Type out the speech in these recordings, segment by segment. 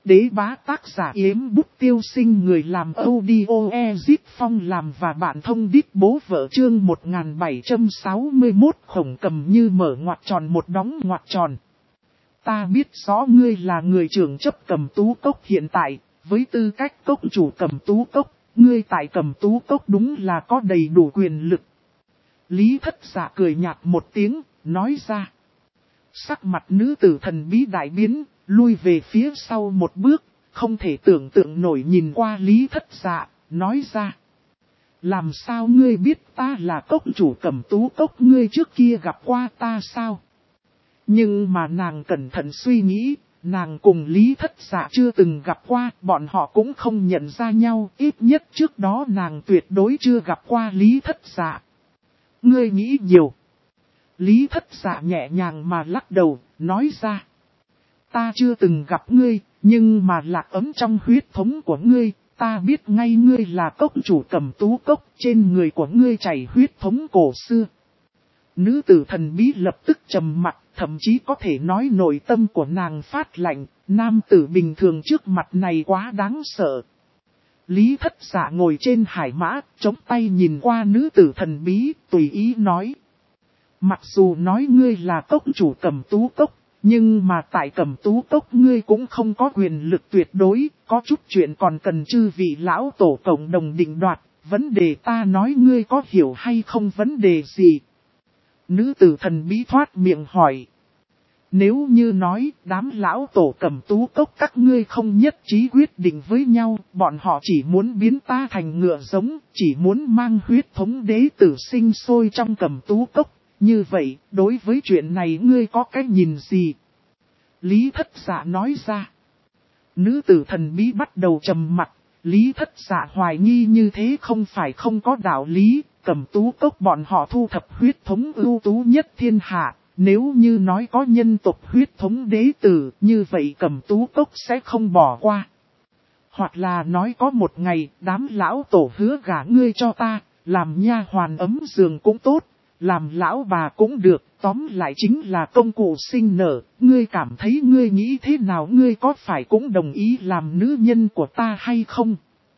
đế bá tác giả Yếm Bút Tiêu Sinh, người làm audio Ezip Phong làm và bạn thông đít bố vợ. Chương 1761 Khổng Cầm Như mở ngoặc tròn một đóng ngoặc tròn. Ta biết rõ ngươi là người trưởng chấp Cầm Tú Cốc hiện tại, với tư cách cốc chủ Cầm Tú Cốc, ngươi tại Cầm Tú Cốc đúng là có đầy đủ quyền lực. Lý Thất Dạ cười nhạt một tiếng, nói ra. Sắc mặt nữ tử thần bí đại biến, lui về phía sau một bước, không thể tưởng tượng nổi nhìn qua Lý Thất Dạ, nói ra. Làm sao ngươi biết ta là cốc chủ Cầm Tú Cốc, ngươi trước kia gặp qua ta sao? Nhưng mà nàng cẩn thận suy nghĩ, nàng cùng Lý Thất Dạ chưa từng gặp qua, bọn họ cũng không nhận ra nhau, ít nhất trước đó nàng tuyệt đối chưa gặp qua Lý Thất Dạ. Ngươi nghĩ nhiều. Lý Thất Dạ nhẹ nhàng mà lắc đầu, nói ra. Ta chưa từng gặp ngươi, nhưng mà lạc ấm trong huyết thống của ngươi, ta biết ngay ngươi là cốc chủ Cầm Tú Cốc, trên người của ngươi chảy huyết thống cổ xưa. Nữ tử thần bí lập tức trầm mặt, thậm chí có thể nói nội tâm của nàng phát lạnh, nam tử bình thường trước mặt này quá đáng sợ. Lý Thất Dạ ngồi trên hải mã, chống tay nhìn qua nữ tử thần bí, tùy ý nói. Mặc dù nói ngươi là cốc chủ Cầm Tú Cốc, nhưng mà tại Cầm Tú Cốc ngươi cũng không có quyền lực tuyệt đối, có chút chuyện còn cần chư vị lão tổ cộng đồng định đoạt, vấn đề ta nói ngươi có hiểu hay không vấn đề gì? Nữ tử thần bí thoát miệng hỏi. Nếu như nói đám lão tổ Cầm Tú Cốc các ngươi không nhất trí quyết định với nhau, bọn họ chỉ muốn biến ta thành ngựa giống, chỉ muốn mang huyết thống đế tử sinh sôi trong Cầm Tú Cốc. Như vậy, đối với chuyện này ngươi có cái nhìn gì? Lý Thất Dạ nói ra. Nữ tử thần bí bắt đầu trầm mặt, Lý Thất Dạ hoài nghi như thế không phải không có đạo lý, Cầm Tú Cốc bọn họ thu thập huyết thống ưu tú nhất thiên hạ, nếu như nói có nhân tộc huyết thống đế tử, như vậy Cầm Tú Cốc sẽ không bỏ qua. Hoặc là nói có một ngày, đám lão tổ hứa gả ngươi cho ta, làm nha hoàn ấm giường cũng tốt. Làm lão bà cũng được, tóm lại chính là công cụ sinh nở, ngươi cảm thấy ngươi nghĩ thế nào, ngươi có phải cũng đồng ý làm nữ nhân của ta hay không?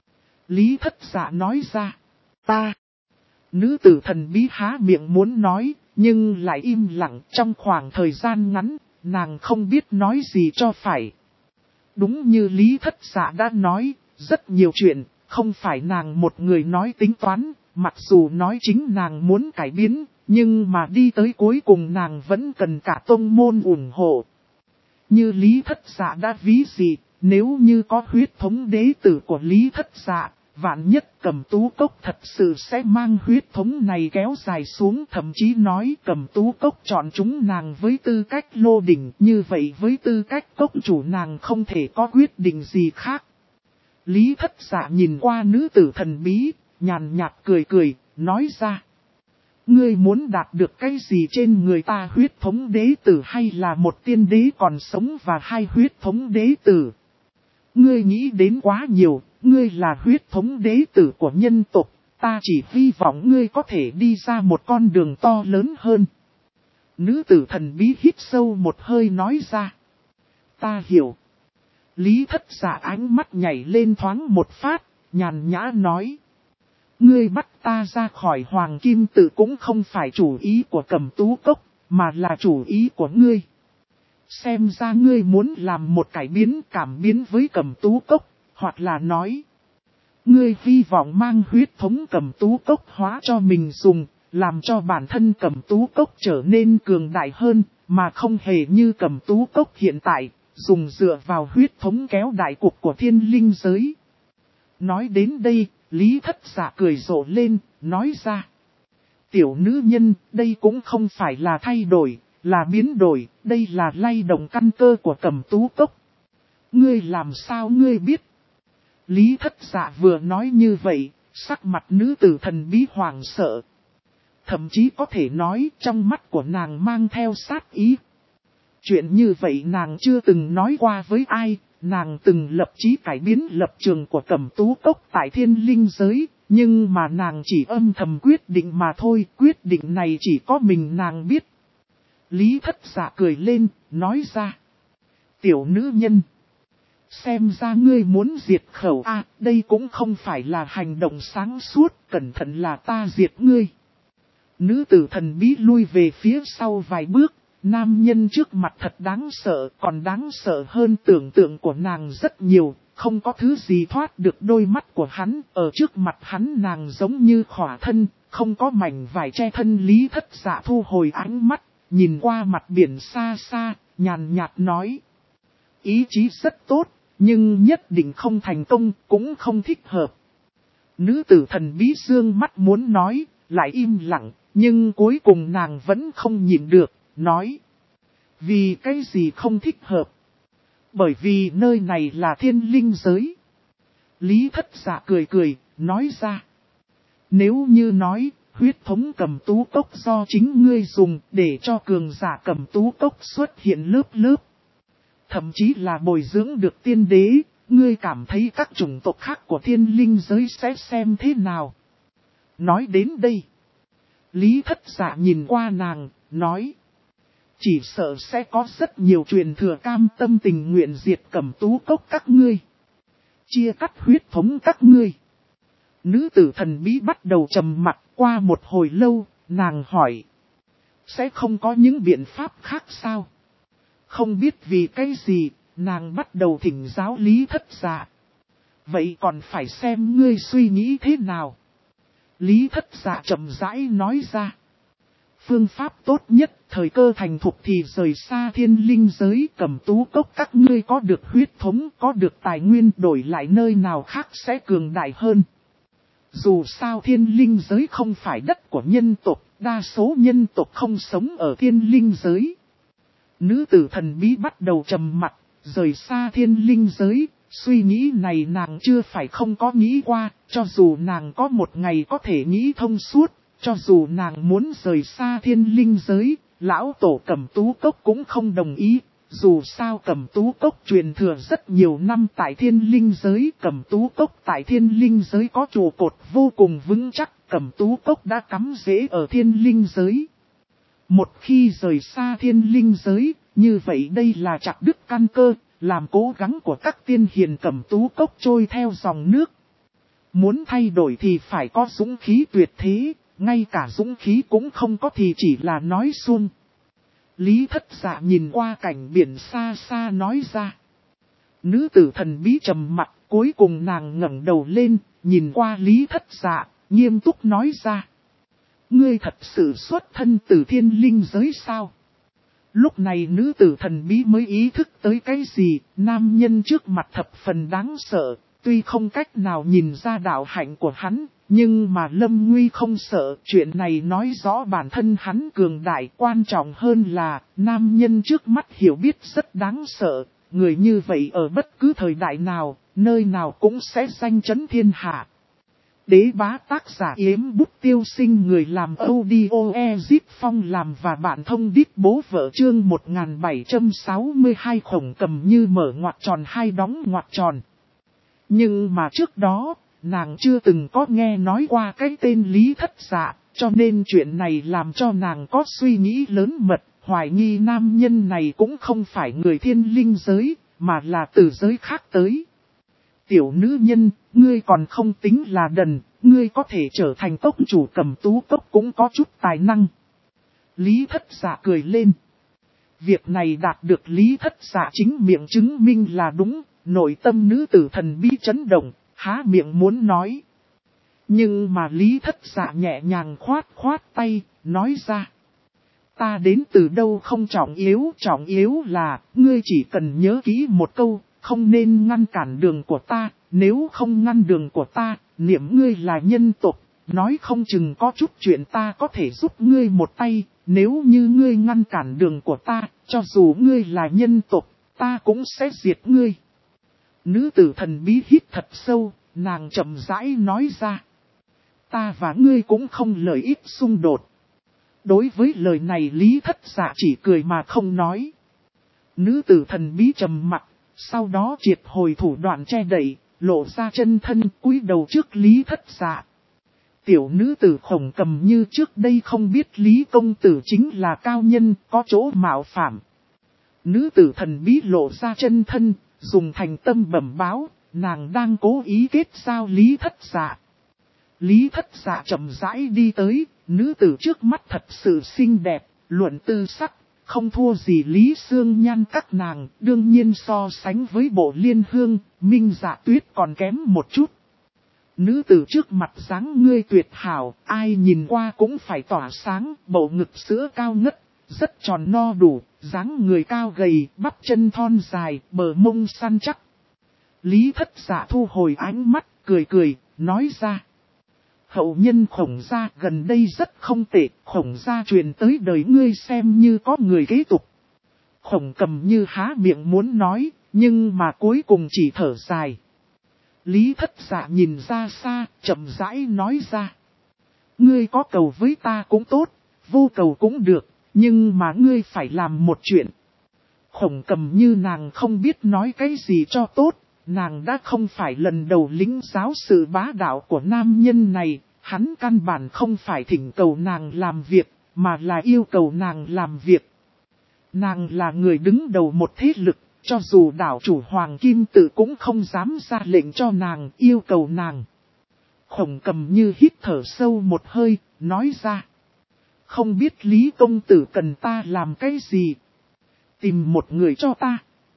Lý Thất Dạ nói ra, ta. Nữ tử thần bí há miệng muốn nói, nhưng lại im lặng trong khoảng thời gian ngắn, nàng không biết nói gì cho phải. Đúng như Lý Thất Dạ đã nói, rất nhiều chuyện, không phải nàng một người nói tính toán. Mặc dù nói chính nàng muốn cải biến, nhưng mà đi tới cuối cùng nàng vẫn cần cả tông môn ủng hộ. Như Lý Thất Dạ đã ví dụ, nếu như có huyết thống đế tử của Lý Thất Dạ, vạn nhất Cầm Tú Cốc thật sự sẽ mang huyết thống này kéo dài xuống, thậm chí nói Cầm Tú Cốc chọn chúng nàng với tư cách lô đỉnh, như vậy với tư cách cốc chủ nàng không thể có quyết định gì khác. Lý Thất Dạ nhìn qua nữ tử thần bí, nhàn nhạt cười cười, nói ra. Ngươi muốn đạt được cái gì trên người ta, huyết thống đế tử hay là một tiên đế còn sống và hai huyết thống đế tử? Ngươi nghĩ đến quá nhiều, ngươi là huyết thống đế tử của nhân tộc, ta chỉ hy vọng ngươi có thể đi ra một con đường to lớn hơn. Nữ tử thần bí hít sâu một hơi nói ra. Ta hiểu. Lý Thất Dạ ánh mắt nhảy lên thoáng một phát, nhàn nhã nói. Ngươi bắt ta ra khỏi Hoàng Kim Tự cũng không phải chủ ý của Cầm Tú Cốc, mà là chủ ý của ngươi. Xem ra ngươi muốn làm một cải biến cảm biến với Cầm Tú Cốc, hoặc là nói. Ngươi hy vọng mang huyết thống Cầm Tú Cốc hóa cho mình dùng, làm cho bản thân Cầm Tú Cốc trở nên cường đại hơn, mà không hề như Cầm Tú Cốc hiện tại, dùng dựa vào huyết thống kéo đại cục của thiên linh giới. Nói đến đây, Lý Thất Dạ cười rộ lên, nói ra. Tiểu nữ nhân, đây cũng không phải là thay đổi, là biến đổi, đây là lay động căn cơ của Cầm Tú Cốc. Ngươi làm sao ngươi biết? Lý Thất Dạ vừa nói như vậy, sắc mặt nữ tử thần bí hoảng sợ. Thậm chí có thể nói trong mắt của nàng mang theo sát ý. Chuyện như vậy nàng chưa từng nói qua với ai. Nàng từng lập chí cải biến lập trường của Cầm Tú Cốc tại thiên linh giới, nhưng mà nàng chỉ âm thầm quyết định mà thôi, quyết định này chỉ có mình nàng biết. Lý Thất Dạ cười lên, nói ra. Tiểu nữ nhân, Xem ra ngươi muốn diệt khẩu a, đây cũng không phải là hành động sáng suốt, cẩn thận là ta diệt ngươi. Nữ tử thần bí lui về phía sau vài bước, nam nhân trước mặt thật đáng sợ, còn đáng sợ hơn tưởng tượng của nàng rất nhiều, không có thứ gì thoát được đôi mắt của hắn, ở trước mặt hắn nàng giống như khỏa thân, không có mảnh vải che thân. Lý Thất Dạ thu hồi ánh mắt, nhìn qua mặt biển xa xa, nhàn nhạt nói. Ý chí rất tốt, nhưng nhất định không thành công, cũng không thích hợp. Nữ tử thần bí dương mắt muốn nói, lại im lặng, nhưng cuối cùng nàng vẫn không nhịn được, nói. Vì cái gì không thích hợp? Bởi vì nơi này là thiên linh giới. Lý Thất Dạ cười cười, nói ra. Nếu như nói, huyết thống Cầm Tú Cốc do chính ngươi dùng để cho cường giả Cầm Tú Cốc xuất hiện lớp lớp. Thậm chí là bồi dưỡng được tiên đế, ngươi cảm thấy các chủng tộc khác của thiên linh giới sẽ xem thế nào? Nói đến đây, Lý Thất Dạ nhìn qua nàng, nói. Chỉ sợ sẽ có rất nhiều truyền thừa cam tâm tình nguyện diệt Cầm Tú Cốc các ngươi. Chia cắt huyết thống các ngươi. Nữ tử thần bí bắt đầu trầm mặc, qua một hồi lâu, nàng hỏi. Sẽ không có những biện pháp khác sao? Không biết vì cái gì, nàng bắt đầu thỉnh giáo Lý Thất Dạ. Vậy còn phải xem ngươi suy nghĩ thế nào? Lý Thất Dạ chậm rãi nói ra. Phương pháp tốt nhất, thời cơ thành thục thì rời xa thiên linh giới. Cầm Tú Cốc các ngươi có được huyết thống, có được tài nguyên, đổi lại nơi nào khác sẽ cường đại hơn. Dù sao thiên linh giới không phải đất của nhân tộc, đa số nhân tộc không sống ở thiên linh giới. Nữ tử thần bí bắt đầu trầm mặc, rời xa thiên linh giới. Suy nghĩ này nàng chưa phải không có nghĩ qua, cho dù nàng có một ngày có thể nghĩ thông suốt, cho dù nàng muốn rời xa thiên linh giới, lão tổ Cầm Tú Cốc cũng không đồng ý. Dù sao Cầm Tú Cốc truyền thừa rất nhiều năm tại thiên linh giới, Cầm Tú Cốc tại thiên linh giới có trụ cột vô cùng vững chắc, Cầm Tú Cốc đã cắm rễ ở thiên linh giới. Một khi rời xa thiên linh giới, như vậy đây là chặt đứt căn cơ, làm cố gắng của các tiên hiền Cầm Tú Cốc trôi theo dòng nước. Muốn thay đổi thì phải có dũng khí tuyệt thế, ngay cả dũng khí cũng không có thì chỉ là nói suông. Lý Thất Dạ nhìn qua cảnh biển xa xa nói ra. Nữ tử thần bí trầm mặt, cuối cùng nàng ngẩng đầu lên, nhìn qua Lý Thất Dạ, nghiêm túc nói ra. Ngươi thật sự xuất thân từ thiên linh giới sao? Lúc này nữ tử thần bí mới ý thức tới cái gì, nam nhân trước mặt thập phần đáng sợ, tuy không cách nào nhìn ra đạo hạnh của hắn, nhưng mà Lâm Nguy không sợ, chuyện này nói rõ bản thân hắn cường đại. Quan trọng hơn là, nam nhân trước mắt hiểu biết rất đáng sợ, người như vậy ở bất cứ thời đại nào, nơi nào cũng sẽ danh chấn thiên hạ. Đế bá tác giả Yếm Bút Tiêu Sinh, người làm audio Ezip Phong làm và bạn thông đít bố vợ. Chương 1762 Khổng Cầm Như mở ngoặc tròn hai đóng ngoặc tròn. Nhưng mà trước đó, nàng chưa từng có nghe nói qua cái tên Lý Thất Dạ, cho nên chuyện này làm cho nàng có suy nghĩ lớn mật, hoài nghi nam nhân này cũng không phải người thiên linh giới, mà là từ giới khác tới. Tiểu nữ nhân, ngươi còn không tính là đần, ngươi có thể trở thành cốc chủ Cầm Tú Cốc cũng có chút tài năng. Lý Thất Dạ cười lên. Việc này đạt được Lý Thất Dạ chính miệng chứng minh là đúng, nội tâm nữ tử thần bí chấn động, há miệng muốn nói. Nhưng mà Lý Thất Dạ nhẹ nhàng khoát khoát tay, nói ra. Ta đến từ đâu không trọng yếu là, ngươi chỉ cần nhớ kỹ một câu, không nên ngăn cản đường của ta, nếu không ngăn đường của ta, niệm ngươi là nhân tộc, nói không chừng có chút chuyện ta có thể giúp ngươi một tay, nếu như ngươi ngăn cản đường của ta, cho dù ngươi là nhân tộc, ta cũng sẽ diệt ngươi. Nữ tử thần bí hít thật sâu, nàng chậm rãi nói ra. Ta và ngươi cũng không lợi ích xung đột. Đối với lời này Lý Thất Dạ chỉ cười mà không nói. Nữ tử thần bí trầm mặt, sau đó triệt hồi thủ đoạn che đậy, lộ ra chân thân cúi đầu trước Lý Thất Dạ. Tiểu nữ tử Khổng Cầm Như trước đây không biết Lý công tử chính là cao nhân, có chỗ mạo phạm. Nữ tử thần bí lộ ra chân thân, dùng thành tâm bẩm báo, nàng đang cố ý kết giao Lý Thất Dạ. Lý Thất Dạ chậm rãi đi tới, nữ tử trước mắt thật sự xinh đẹp, luận tư sắc, không thua gì Lý Sương Nhan các nàng, đương nhiên so sánh với Bộ Liên Hương, Minh Dạ Tuyết còn kém một chút. Nữ tử trước mặt dáng ngươi tuyệt hảo, ai nhìn qua cũng phải tỏa sáng, bầu ngực sữa cao ngất, rất tròn no đủ, dáng người cao gầy, bắp chân thon dài, bờ mông săn chắc. Lý Thất Dạ thu hồi ánh mắt, cười cười, nói ra. Hậu nhân Khổng gia gần đây rất không tệ, Khổng gia truyền tới đời ngươi xem như có người kế tục. Khổng Cầm Như há miệng muốn nói, nhưng mà cuối cùng chỉ thở dài. Lý Thất Dạ nhìn ra xa, chậm rãi nói ra. Ngươi có cầu với ta cũng tốt, vô cầu cũng được, nhưng mà ngươi phải làm một chuyện. Khổng Cầm Như nàng không biết nói cái gì cho tốt, nàng đã không phải lần đầu lĩnh giáo sự bá đạo của nam nhân này, hắn căn bản không phải thỉnh cầu nàng làm việc, mà là yêu cầu nàng làm việc. Nàng là người đứng đầu một thế lực, cho dù đảo chủ Hoàng Kim Tự cũng không dám ra lệnh cho nàng, yêu cầu nàng. Khổng Cầm Như hít thở sâu một hơi, nói ra. Không biết Lý công tử cần ta làm cái gì? Tìm một người cho ta.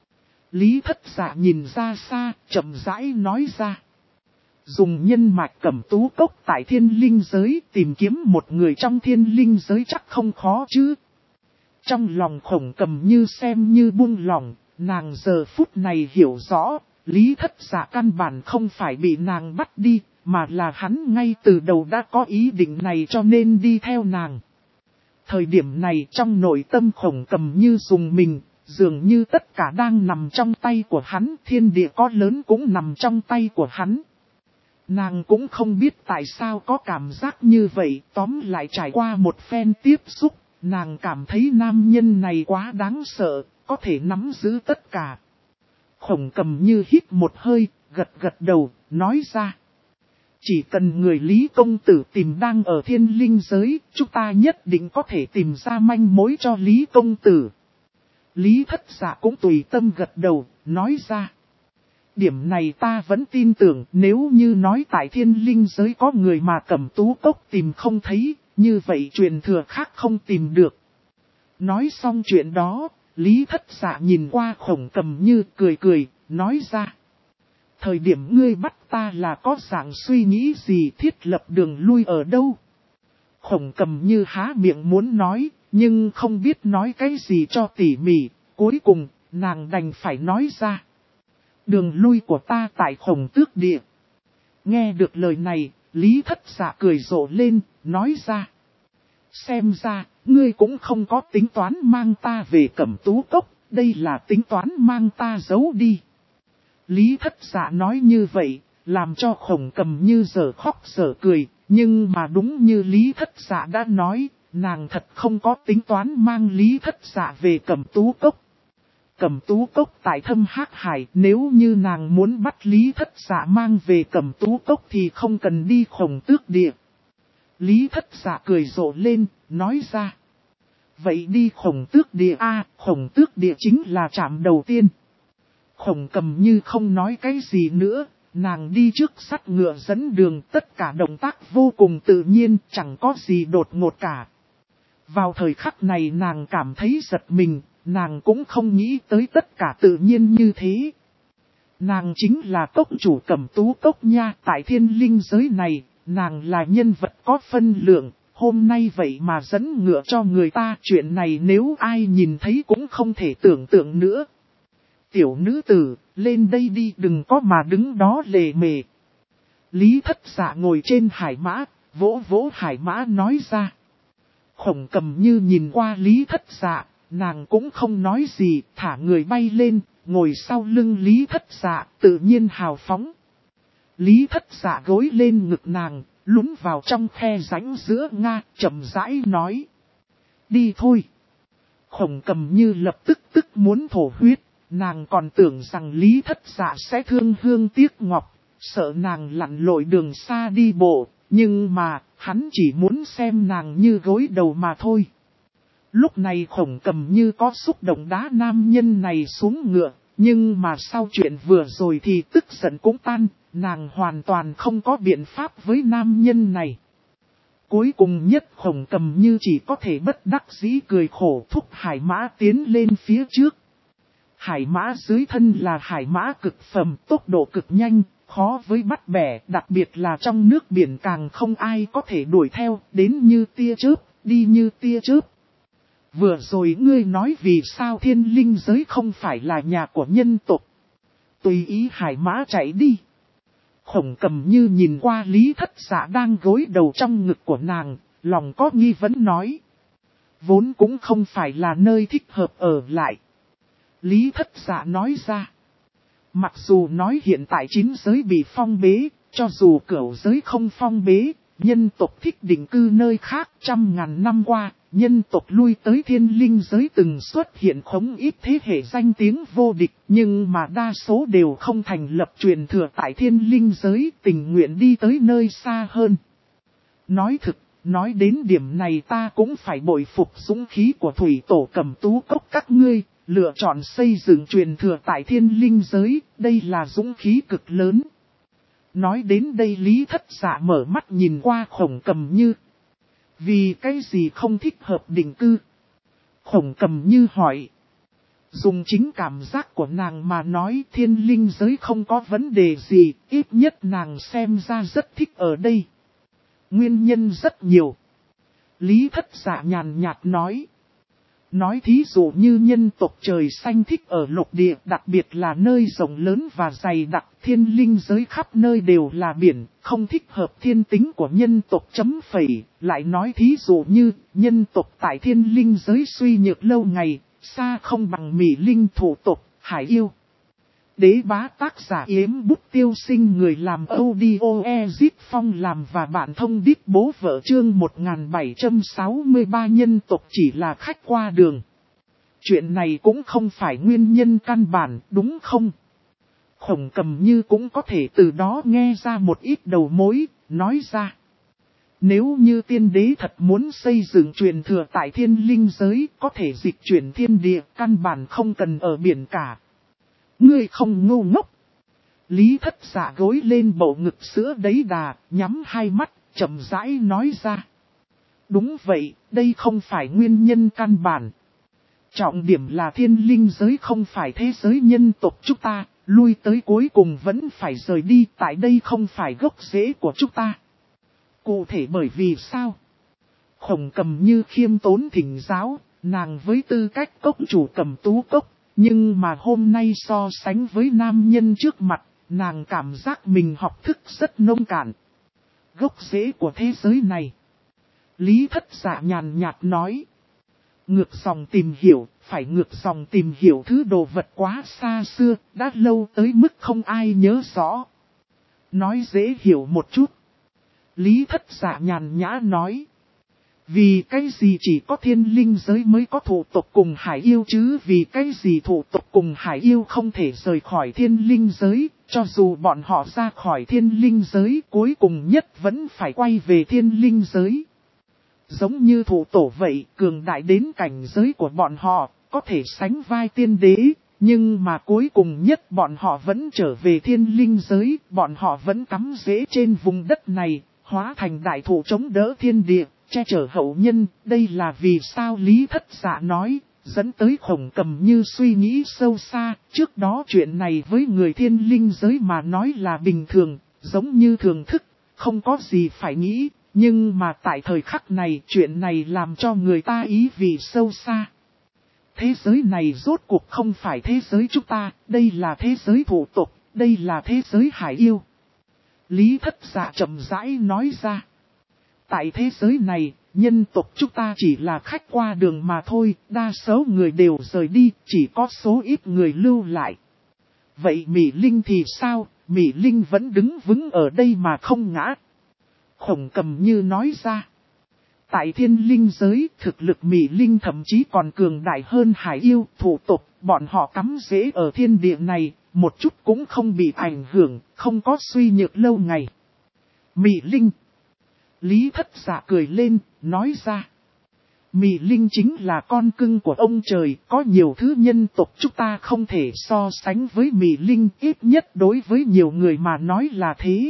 Lý Thất Dạ nhìn ra xa, chậm rãi nói ra. Dùng nhân mạch Cẩm Tú Cốc tại Thiên Linh giới tìm kiếm một người trong Thiên Linh giới chắc không khó chứ. Trong lòng Khổng Cầm Như xem như buông lòng, nàng giờ phút này hiểu rõ, Lý Thất Dạ căn bản không phải bị nàng bắt đi, mà là hắn ngay từ đầu đã có ý định này cho nên đi theo nàng. Thời điểm này trong nội tâm Khổng Cầm Như dùng mình, dường như tất cả đang nằm trong tay của hắn, thiên địa có lớn cũng nằm trong tay của hắn. Nàng cũng không biết tại sao có cảm giác như vậy, tóm lại trải qua một phen tiếp xúc, nàng cảm thấy nam nhân này quá đáng sợ, có thể nắm giữ tất cả. Khổng Cầm Như hít một hơi, gật gật đầu, nói ra. Chỉ cần người Lý công tử tìm đang ở Thiên Linh giới, chúng ta nhất định có thể tìm ra manh mối cho Lý công tử. Lý Thất Dạ cũng tùy tâm gật đầu, nói ra. Điểm này ta vẫn tin tưởng, nếu như nói tại Thiên Linh giới có người mà Cẩm Tú Cốc tìm không thấy, như vậy truyền thừa khác không tìm được. Nói xong chuyện đó, Lý Thất Dạ nhìn qua Khổng Cầm Như cười cười, nói ra. Thời điểm ngươi bắt ta là có dạng suy nghĩ gì, thiết lập đường lui ở đâu? Khổng Cầm Như há miệng muốn nói, nhưng không biết nói cái gì cho tỉ mỉ, cuối cùng, nàng đành phải nói ra. Đường lui của ta tại Khổng Tước Địa. Nghe được lời này, Lý Thất Dạ cười rộ lên, nói ra. Xem ra, ngươi cũng không có tính toán mang ta về Cẩm Tú Cốc, đây là tính toán mang ta giấu đi. Lý Thất Dạ nói như vậy, làm cho Khổng Cầm Như giờ khóc giờ cười, nhưng mà đúng như Lý Thất Dạ đã nói, nàng thật không có tính toán mang Lý Thất Dạ về Cẩm Tú Cốc. Cẩm Tú Cốc tại Thâm Hắc Hải, nếu như nàng muốn bắt Lý Thất Dạ mang về Cẩm Tú Cốc thì không cần đi Khổng Tước Địa. Lý Thất Dạ cười rộ lên, nói ra. Vậy đi Khổng Tước Địa Khổng Tước Địa chính là trạm đầu tiên. Khổng Cầm Như không nói cái gì nữa, nàng đi trước sắt ngựa dẫn đường, tất cả động tác vô cùng tự nhiên, chẳng có gì đột ngột cả. Vào thời khắc này nàng cảm thấy giật mình, nàng cũng không nghĩ tới tất cả tự nhiên như thế. Nàng chính là cốc chủ Cẩm Tú Cốc nha, tại Thiên Linh giới này, nàng là nhân vật có phân lượng, hôm nay vậy mà dẫn ngựa cho người ta, chuyện này nếu ai nhìn thấy cũng không thể tưởng tượng nữa. Tiểu nữ tử, lên đây đi, đừng có mà đứng đó lề mề. Lý Thất Dạ ngồi trên hải mã, vỗ vỗ hải mã nói ra. Khổng Cầm Như nhìn qua Lý Thất Dạ, nàng cũng không nói gì, thả người bay lên, ngồi sau lưng Lý Thất Dạ, tự nhiên hào phóng. Lý Thất Dạ gối lên ngực nàng, lún vào trong khe rãnh giữa Nga, chậm rãi nói. Đi thôi. Khổng Cầm Như lập tức muốn thổ huyết. Nàng còn tưởng rằng Lý Thất Dạ sẽ thương hương tiếc ngọc, sợ nàng lặn lội đường xa đi bộ, nhưng mà, hắn chỉ muốn xem nàng như gối đầu mà thôi. Lúc này Khổng Cầm Như có xúc động đá nam nhân này xuống ngựa, Nhưng mà sau chuyện vừa rồi thì tức giận cũng tan, nàng hoàn toàn không có biện pháp với nam nhân này. Cuối cùng nhất Khổng Cầm Như chỉ có thể bất đắc dĩ cười khổ thúc hải mã tiến lên phía trước. Hải mã dưới thân là hải mã cực phẩm, tốc độ cực nhanh, khó với bắt bẻ, đặc biệt là trong nước biển càng không ai có thể đuổi theo, đến như tia chớp, đi như tia chớp. Vừa rồi ngươi nói vì sao thiên linh giới không phải là nhà của nhân tộc. Tùy ý hải mã chạy đi. Khổng Cầm Như nhìn qua Lý Thất Dạ đang gối đầu trong ngực của nàng, lòng có nghi vấn nói. Vốn cũng không phải là nơi thích hợp ở lại. Lý Thất Dạ nói ra. Mặc dù nói hiện tại 9 giới bị phong bế, cho dù cửu giới không phong bế, nhân tộc thích định cư nơi khác 100.000 năm qua, nhân tộc lui tới thiên linh giới từng xuất hiện không ít thế hệ danh tiếng vô địch, nhưng mà đa số đều không thành lập truyền thừa tại thiên linh giới, tình nguyện đi tới nơi xa hơn. Nói thực, nói đến điểm này ta cũng phải bội phục dũng khí của thủy tổ Cẩm Tú Cốc các ngươi. Lựa chọn xây dựng truyền thừa tại thiên linh giới, đây là dũng khí cực lớn. Nói đến đây Lý Thất Dạ mở mắt nhìn qua Khổng Cầm Như. Vì cái gì không thích hợp định cư? Khổng Cầm Như hỏi. Dùng chính cảm giác của nàng mà nói thiên linh giới không có vấn đề gì, ít nhất nàng xem ra rất thích ở đây. Nguyên nhân rất nhiều. Lý Thất Dạ nhàn nhạt nói. Nói thí dụ như nhân tộc trời xanh thích ở lục địa, đặc biệt là nơi rộng lớn và dày đặc, thiên linh giới khắp nơi đều là biển, không thích hợp thiên tính của nhân tộc chấm phẩy. Lại nói thí dụ như, nhân tộc tại thiên linh giới suy nhược lâu ngày, xa không bằng Mỹ Linh thủ tộc, hải yêu. Đế bá tác giả Yếm Bút Tiêu Sinh, người làm audio Ezit Phong làm và bạn thông đít bố vợ chương 1763 nhân tộc chỉ là khách qua đường. Chuyện này cũng không phải nguyên nhân căn bản, đúng không? Khổng Cầm Như cũng có thể từ đó nghe ra một ít đầu mối, nói ra. Nếu như tiên đế thật muốn xây dựng truyền thừa tại thiên linh giới, có thể dịch chuyển thiên địa, căn bản không cần ở biển cả. Ngươi không ngu ngốc. Lý Thất Dạ gối lên bầu ngực sữa đấy đà, nhắm hai mắt, chậm rãi nói ra. Đúng vậy, đây không phải nguyên nhân căn bản. Trọng điểm là thiên linh giới không phải thế giới nhân tộc chúng ta, lui tới cuối cùng vẫn phải rời đi, tại đây không phải gốc rễ của chúng ta. Cụ thể bởi vì sao? Khổng Cầm Như khiêm tốn thỉnh giáo, nàng với tư cách cốc chủ Cẩm Tú Cốc. Nhưng mà hôm nay so sánh với nam nhân trước mặt, nàng cảm giác mình học thức rất nông cạn. Gốc rễ của thế giới này. Lý Thất Dạ nhàn nhạt nói. Ngược dòng tìm hiểu, phải ngược dòng tìm hiểu thứ đồ vật quá xa xưa, đã lâu tới mức không ai nhớ rõ. Nói dễ hiểu một chút. Lý Thất Dạ nhàn nhã nói. Vì cái gì chỉ có thiên linh giới mới có thủ tộc cùng hải yêu chứ, vì cái gì thủ tộc cùng hải yêu không thể rời khỏi thiên linh giới, cho dù bọn họ ra khỏi thiên linh giới cuối cùng nhất vẫn phải quay về thiên linh giới. Giống như thủ tổ vậy, cường đại đến cảnh giới của bọn họ, có thể sánh vai tiên đế, nhưng mà cuối cùng nhất bọn họ vẫn trở về thiên linh giới, bọn họ vẫn cắm rễ trên vùng đất này, hóa thành đại thủ chống đỡ thiên địa. Che chở hậu nhân, đây là vì sao Lý Thất Dạ nói, dẫn tới Khổng Cầm Như suy nghĩ sâu xa, trước đó chuyện này với người thiên linh giới mà nói là bình thường, giống như thường thức, không có gì phải nghĩ, nhưng mà tại thời khắc này chuyện này làm cho người ta ý vị sâu xa. Thế giới này rốt cuộc không phải thế giới chúng ta, đây là thế giới thủ tộc, đây là thế giới hải yêu. Lý Thất Dạ chậm rãi nói ra. Tại thế giới này, nhân tộc chúng ta chỉ là khách qua đường mà thôi, đa số người đều rời đi, chỉ có số ít người lưu lại. Vậy Mỹ Linh thì sao? Mỹ Linh vẫn đứng vững ở đây mà không ngã. Khổng Cầm Như nói ra. Tại thiên linh giới, thực lực Mỹ Linh thậm chí còn cường đại hơn hải yêu, thủ tộc, bọn họ cắm rễ ở thiên địa này, một chút cũng không bị ảnh hưởng, không có suy nhược lâu ngày. Mỹ Linh. Lý Thất Dạ cười lên, nói ra. Mị Linh chính là con cưng của ông trời, có nhiều thứ nhân tộc chúng ta không thể so sánh với Mị Linh, ít nhất đối với nhiều người mà nói là thế.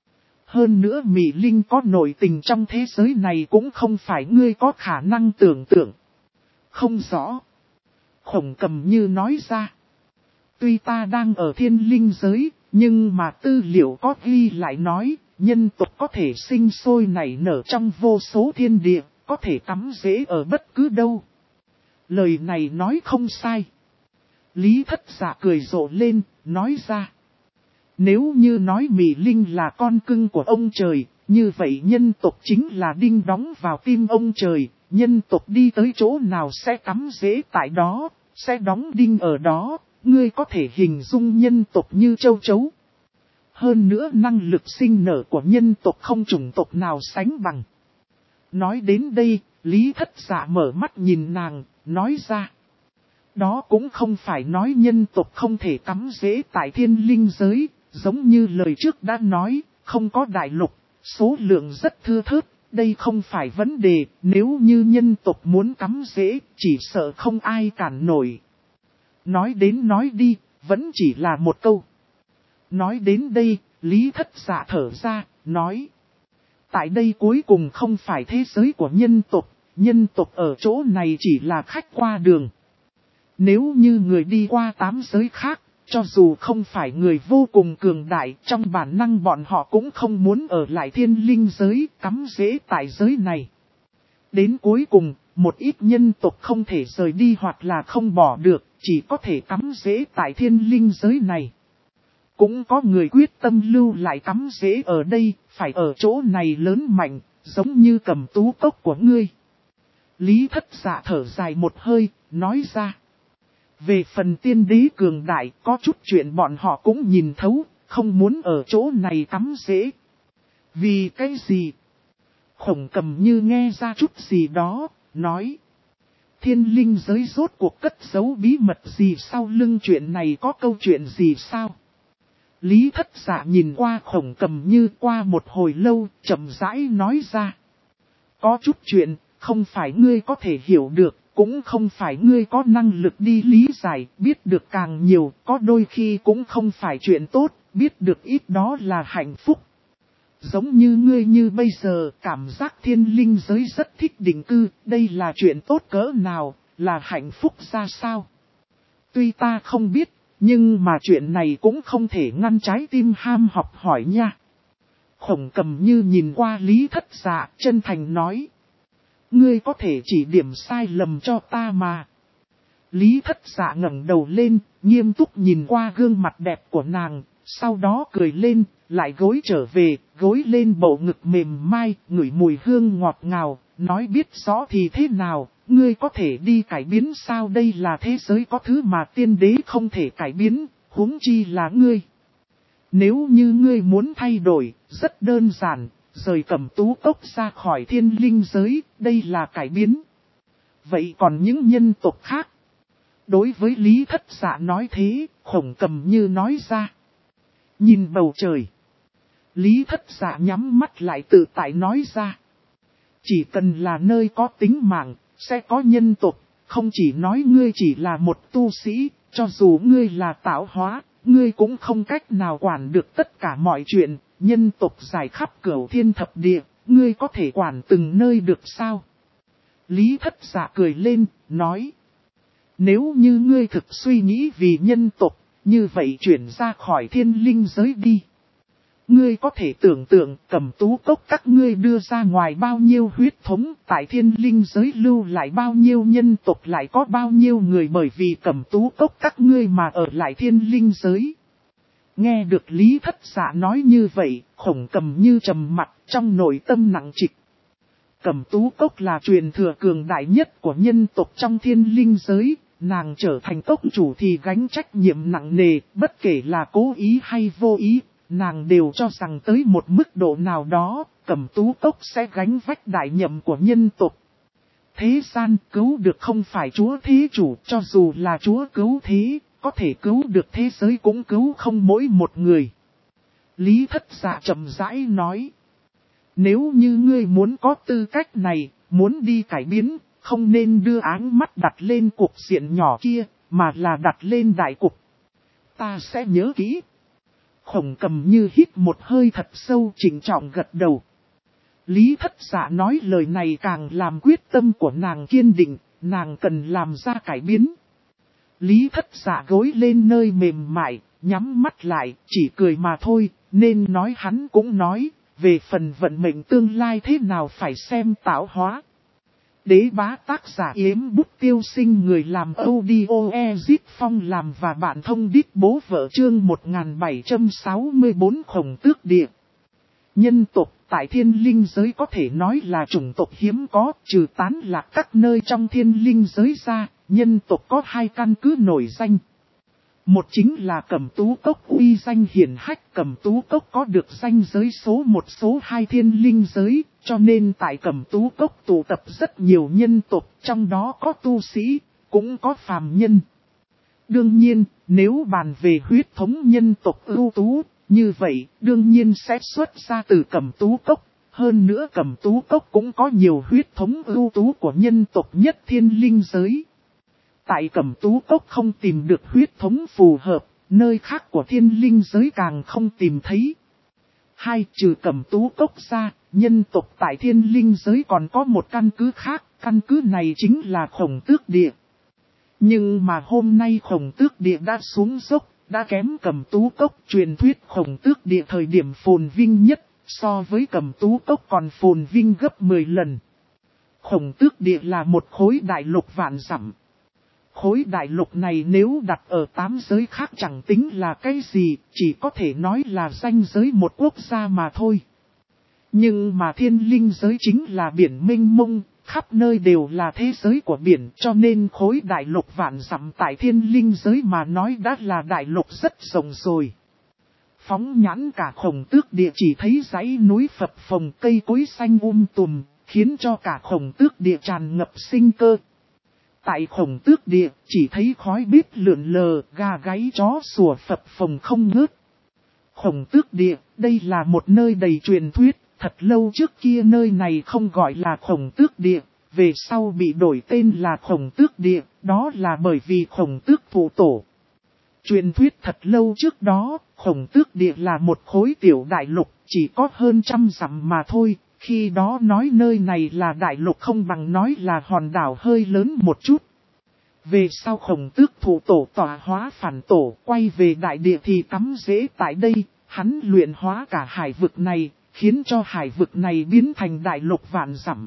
Hơn nữa Mị Linh có nội tình trong thế giới này cũng không phải ngươi có khả năng tưởng tượng. Không rõ. Khổng Cầm Như nói ra. Tuy ta đang ở thiên linh giới, nhưng mà tư liệu có ghi lại nói, nhân tộc có thể sinh sôi nảy nở trong vô số thiên địa, có thể cắm rễ ở bất cứ đâu. Lời này nói không sai. Lý Thất Dạ cười rộ lên, nói ra. Nếu như nói Mị Linh là con cưng của ông trời, như vậy nhân tộc chính là đinh đóng vào tim ông trời, nhân tộc đi tới chỗ nào sẽ cắm rễ tại đó, sẽ đóng đinh ở đó, ngươi có thể hình dung nhân tộc như châu chấu. Hơn nữa năng lực sinh nở của nhân tộc không chủng tộc nào sánh bằng. Nói đến đây, Lý Thất Dạ mở mắt nhìn nàng, nói ra. Đó cũng không phải nói nhân tộc không thể cắm rễ tại thiên linh giới, giống như lời trước đã nói, không có đại lục, số lượng rất thưa thớt, đây không phải vấn đề, nếu như nhân tộc muốn cắm rễ, chỉ sợ không ai cản nổi. Nói đến nói đi, vẫn chỉ là một câu. Nói đến đây, Lý Thất Dạ thở ra, nói. Tại đây cuối cùng không phải thế giới của nhân tộc ở chỗ này chỉ là khách qua đường. Nếu như người đi qua 8 giới khác, cho dù không phải người vô cùng cường đại, trong bản năng bọn họ cũng không muốn ở lại thiên linh giới, cắm rễ tại giới này. Đến cuối cùng, một ít nhân tộc không thể rời đi hoặc là không bỏ được, chỉ có thể cắm rễ tại thiên linh giới này. Cũng có người quyết tâm lưu lại cắm rễ ở đây, phải ở chỗ này lớn mạnh, giống như Cầm Tú cốc của ngươi. Lý Thất Dạ thở dài một hơi, nói ra. Về phần tiên đế cường đại, có chút chuyện bọn họ cũng nhìn thấu, không muốn ở chỗ này cắm rễ. Vì cái gì? Khổng Cầm Như nghe ra chút gì đó, nói. Thiên linh giới rốt cuộc cất giấu bí mật gì sau lưng chuyện này, có câu chuyện gì sao? Lý Thất Dạ nhìn qua Khổng Cầm Như qua một hồi lâu, chậm rãi nói ra. Có chút chuyện, không phải ngươi có thể hiểu được, cũng không phải ngươi có năng lực đi lý giải, biết được càng nhiều, có đôi khi cũng không phải chuyện tốt, biết được ít đó là hạnh phúc. Giống như ngươi như bây giờ, cảm giác thiên linh giới rất thích định cư, đây là chuyện tốt cỡ nào, là hạnh phúc ra sao? Tuy ta không biết, nhưng mà chuyện này cũng không thể ngăn trái tim ham học hỏi nha. Khổng Cầm Như nhìn qua Lý Thất Dạ, chân thành nói. Ngươi có thể chỉ điểm sai lầm cho ta mà. Lý Thất Dạ ngẩng đầu lên, nghiêm túc nhìn qua gương mặt đẹp của nàng, sau đó cười lên, lại gối trở về, gối lên bộ ngực mềm mai, ngửi mùi hương ngọt ngào, nói biết rõ thì thế nào, ngươi có thể đi cải biến sao? Đây là thế giới có thứ mà tiên đế không thể cải biến, huống chi là ngươi. Nếu như ngươi muốn thay đổi, rất đơn giản, rời Cẩm Tú cốc ra khỏi thiên linh giới, đây là cải biến. Vậy còn những nhân tộc khác? Đối với Lý Thất Dạ nói thế, Khổng Cầm Như nói ra. Nhìn bầu trời. Lý Thất Dạ nhắm mắt lại tự tại nói ra. Chỉ cần là nơi có tính mạng, sẽ có nhân tộc, không chỉ nói ngươi chỉ là một tu sĩ, cho dù ngươi là tạo hóa, ngươi cũng không cách nào quản được tất cả mọi chuyện, nhân tộc dài khắp cửu thiên thập địa, ngươi có thể quản từng nơi được sao? Lý Thất Dạ cười lên, nói. Nếu như ngươi thực suy nghĩ vì nhân tộc, như vậy chuyển ra khỏi thiên linh giới đi. Ngươi có thể tưởng tượng Cẩm Tú cốc các ngươi đưa ra ngoài bao nhiêu huyết thống, tại thiên linh giới lưu lại bao nhiêu nhân tộc, lại có bao nhiêu người bởi vì Cẩm Tú cốc các ngươi mà ở lại thiên linh giới. Nghe được Lý Thất Dạ nói như vậy, Khổng Cầm Như trầm mặt, trong nội tâm nặng trịch. Cẩm Tú cốc là truyền thừa cường đại nhất của nhân tộc trong thiên linh giới, nàng trở thành cốc chủ thì gánh trách nhiệm nặng nề, bất kể là cố ý hay vô ý, nàng đều cho rằng tới một mức độ nào đó, Cẩm Tú cốc sẽ gánh vách đại nhậm của nhân tộc. Thế gian cứu được không phải chúa thế chủ, cho dù là chúa cứu thế, có thể cứu được thế giới cũng cứu không mỗi một người. Lý Thất Dạ chậm rãi nói. Nếu như ngươi muốn có tư cách này, muốn đi cải biến, không nên đưa áng mắt đặt lên cục diện nhỏ kia, mà là đặt lên đại cục. Ta sẽ nhớ kỹ. Khổng Cầm Như hít một hơi thật sâu, trịnh trọng gật đầu. Lý Thất Dạ nói lời này càng làm quyết tâm của nàng kiên định, nàng cần làm ra cải biến. Lý Thất Dạ gối lên nơi mềm mại, nhắm mắt lại, chỉ cười mà thôi, nên nói hắn cũng nói, về phần vận mệnh tương lai thế nào phải xem tạo hóa. Đế Bá tác giả Yếm Bút Tiêu Sinh, người làm audio Ezit Phong làm và bạn thông đít bố vợ, chương 1764 Khổng Tước Địa. Nhân tộc tại thiên linh giới có thể nói là chủng tộc hiếm có, trừ tán lạc các nơi trong thiên linh giới ra, nhân tộc có hai căn cứ nổi danh. Một chính là Cẩm Tú Cốc, uy danh hiển hách. Cẩm Tú Cốc có được danh giới số 1 số 2 thiên linh giới, cho nên tại Cẩm Tú Cốc tụ tập rất nhiều nhân tộc, trong đó có tu sĩ, cũng có phàm nhân. Đương nhiên, nếu bàn về huyết thống nhân tộc ưu tú, như vậy đương nhiên sẽ xuất ra từ Cẩm Tú Cốc. Hơn nữa Cẩm Tú Cốc cũng có nhiều huyết thống ưu tú của nhân tộc nhất thiên linh giới. Tại Cẩm Tú Cốc không tìm được huyết thống phù hợp, nơi khác của thiên linh giới càng không tìm thấy. Hai, trừ Cẩm Tú Cốc ra, nhân tộc tại thiên linh giới còn có một căn cứ khác, căn cứ này chính là Khổng Tước Địa. Nhưng mà hôm nay Khổng Tước Địa đã xuống dốc, đã kém Cẩm Tú Cốc. Truyền thuyết Khổng Tước Địa thời điểm phồn vinh nhất, so với Cẩm Tú Cốc còn phồn vinh gấp 10 lần. Khổng Tước Địa là một khối đại lục vạn dặm. Khối đại lục này nếu đặt ở 8 giới khác chẳng tính là cái gì, chỉ có thể nói là ranh giới một quốc gia mà thôi. Nhưng mà thiên linh giới chính là biển mênh mông, khắp nơi đều là thế giới của biển, cho nên khối đại lục vạn dặm tại thiên linh giới mà nói đã là đại lục rất rộng rồi. Phóng nhãn cả Khổng Tước Địa chỉ thấy dãy núi phập phồng, cây cối xanh tùm, khiến cho cả Khổng Tước Địa tràn ngập sinh cơ. Tại Khổng Tước Địa, chỉ thấy khói bếp lượn lờ, gà gáy chó sủa phập phồng không ngớt. Khổng Tước Địa, đây là một nơi đầy truyền thuyết, thật lâu trước kia nơi này không gọi là Khổng Tước Địa, về sau bị đổi tên là Khổng Tước Địa, đó là bởi vì Khổng Tước thụ tổ. Truyền thuyết thật lâu trước đó, Khổng Tước Địa là một khối tiểu đại lục, chỉ có hơn 100 dặm mà thôi. Khi đó nói nơi này là đại lục không bằng nói là hòn đảo hơi lớn một chút. Về sau Khổng Tước thụ tổ tọa hóa phản tổ, quay về đại địa thì cắm rễ tại đây, hắn luyện hóa cả hải vực này, khiến cho hải vực này biến thành đại lục vạn dặm.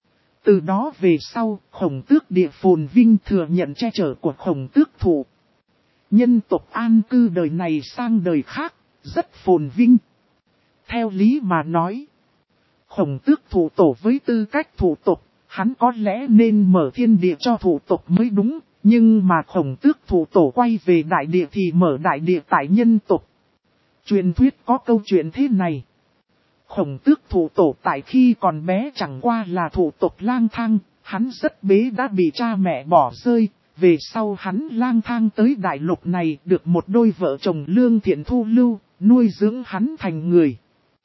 Từ đó về sau, Khổng Tước Địa phồn vinh thừa nhận che chở của Khổng Tước thụ. Nhân tộc an cư đời này sang đời khác, rất phồn vinh. Theo lý mà nói, Khổng Tước thụ tổ với tư cách thủ tộc, hắn có lẽ nên mở thiên địa cho thủ tộc mới đúng, nhưng mà Khổng Tước thụ tổ quay về đại địa thì mở đại địa tại nhân tộc. Truyền thuyết có câu chuyện thế này. Khổng Tước thụ tổ tại khi còn bé chẳng qua là thủ tộc lang thang, hắn rất bế đã bị cha mẹ bỏ rơi, về sau hắn lang thang tới đại lục này được một đôi vợ chồng lương thiện thu lưu, nuôi dưỡng hắn thành người.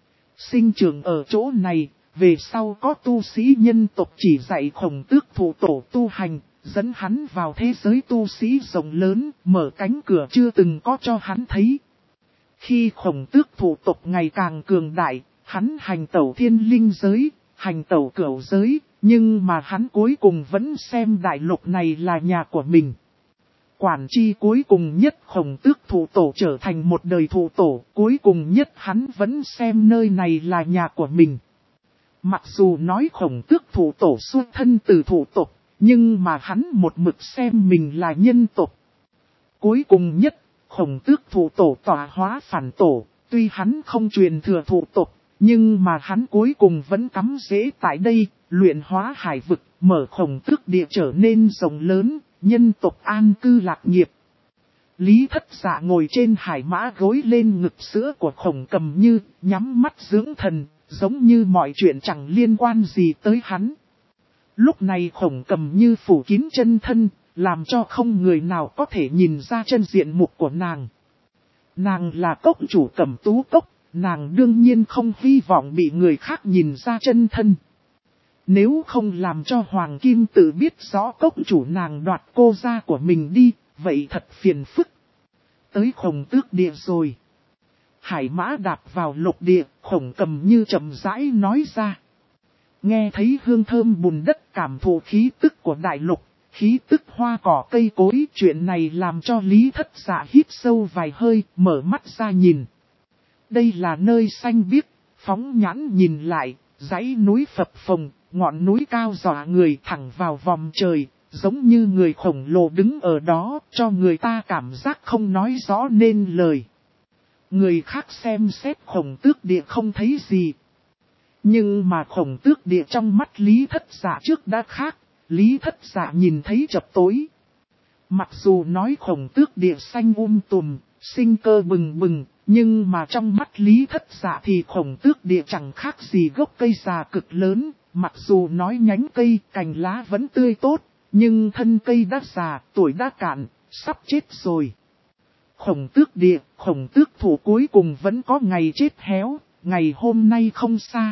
Sinh trưởng ở chỗ này, về sau có tu sĩ nhân tộc chỉ dạy Khổng Tước thụ tổ tu hành, dẫn hắn vào thế giới tu sĩ rộng lớn, mở cánh cửa chưa từng có cho hắn thấy. Khi Khổng Tước thụ tộc ngày càng cường đại, hắn hành tẩu thiên linh giới, hành tẩu cửu giới, nhưng mà hắn cuối cùng vẫn xem đại lục này là nhà của mình. Quản chi cuối cùng nhất Khổng Tước thụ tổ trở thành một đời thụ tổ, cuối cùng nhất hắn vẫn xem nơi này là nhà của mình. Mặc dù nói Khổng Tước thụ tổ xuất thân từ thụ tộc, nhưng mà hắn một mực xem mình là nhân tộc. Cuối cùng nhất, Khổng Tước thụ tổ tọa hóa phản tổ, tuy hắn không truyền thừa thụ tộc, nhưng mà hắn cuối cùng vẫn cắm rễ tại đây, luyện hóa hải vực, mở Khổng Tước Địa trở nên rộng lớn, nhân tộc an cư lạc nghiệp. Lý Thất Dạ ngồi trên hải mã gối lên ngực sữa của Khổng Cầm Như, nhắm mắt dưỡng thần, giống như mọi chuyện chẳng liên quan gì tới hắn. Lúc này Khổng Cầm Như phủ kín chân thân, làm cho không người nào có thể nhìn ra chân diện mục của nàng. Nàng là cốc chủ Cẩm Tú Cốc, nàng đương nhiên không hy vọng bị người khác nhìn ra chân thân. Nếu không làm cho Hoàng Kim Tự biết rõ cốc chủ nàng đoạt cô ra của mình đi, vậy thật phiền phức. Tới Khổng Tước Địa rồi. Hải mã đạp vào lục địa, Khổng Cầm Như chậm rãi nói ra. Nghe thấy hương thơm bùn đất, cảm thụ khí tức của đại lục, khí tức hoa cỏ cây cối. Chuyện này làm cho Lý Thất Dạ hít sâu vài hơi, mở mắt ra nhìn. Đây là nơi xanh biếc, phóng nhãn nhìn lại, dãy núi phập phồng, ngọn núi cao dọa người thẳng vào vòm trời, giống như người khổng lồ đứng ở đó, cho người ta cảm giác không nói rõ nên lời. Người khác xem xét Khổng Tước Địa không thấy gì. Nhưng mà Khổng Tước Địa trong mắt Lý Thất Dạ trước đã khác, Lý Thất Dạ nhìn thấy chập tối. Mặc dù nói Khổng Tước Địa xanh tùm, sinh cơ bừng bừng, nhưng mà trong mắt Lý Thất Dạ thì Khổng Tước Địa chẳng khác gì gốc cây già cực lớn, mặc dù nói nhánh cây, cành lá vẫn tươi tốt, nhưng thân cây đã già, tuổi đã cạn, sắp chết rồi. Khổng Tước Địa, Khổng Tước Thủ cuối cùng vẫn có ngày chết héo, ngày hôm nay không xa.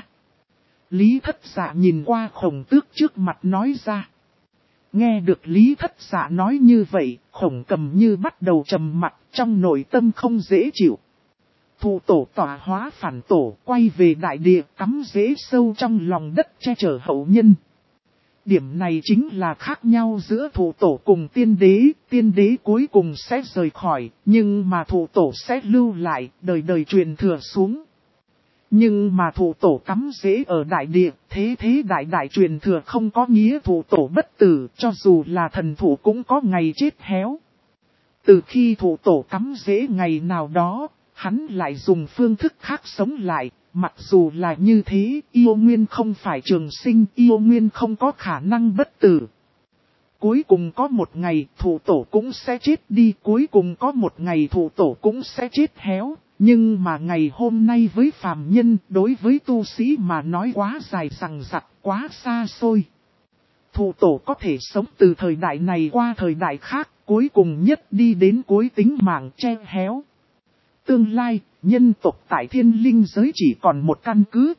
Lý Thất Dạ nhìn qua Khổng Tước trước mặt nói ra. Nghe được Lý Thất Dạ nói như vậy, Khổng Cầm Như bắt đầu trầm mặt, trong nội tâm không dễ chịu. Thụ tổ tỏa hóa phản tổ, quay về đại địa, cắm rễ sâu trong lòng đất che chở hậu nhân. Điểm này chính là khác nhau giữa thụ tổ cùng tiên đế cuối cùng sẽ rời khỏi, nhưng mà thụ tổ sẽ lưu lại, đời đời truyền thừa xuống. Nhưng mà thụ tổ cắm rễ ở đại địa, thế đại truyền thừa không có nghĩa thụ tổ bất tử, cho dù là thần thụ cũng có ngày chết héo. Từ khi thụ tổ cắm rễ ngày nào đó, hắn lại dùng phương thức khác sống lại, mặc dù là như thế, yêu nguyên không phải trường sinh, yêu nguyên không có khả năng bất tử. Cuối cùng có một ngày thụ tổ cũng sẽ chết đi, cuối cùng có một ngày thụ tổ cũng sẽ chết héo. Nhưng mà ngày hôm nay với phàm nhân, đối với tu sĩ mà nói quá dài dằng dặc, quá xa xôi. Thụ tổ có thể sống từ thời đại này qua thời đại khác, cuối cùng nhất đi đến cuối tính mạng che héo. Tương lai, nhân tộc tại thiên linh giới chỉ còn một căn cứ.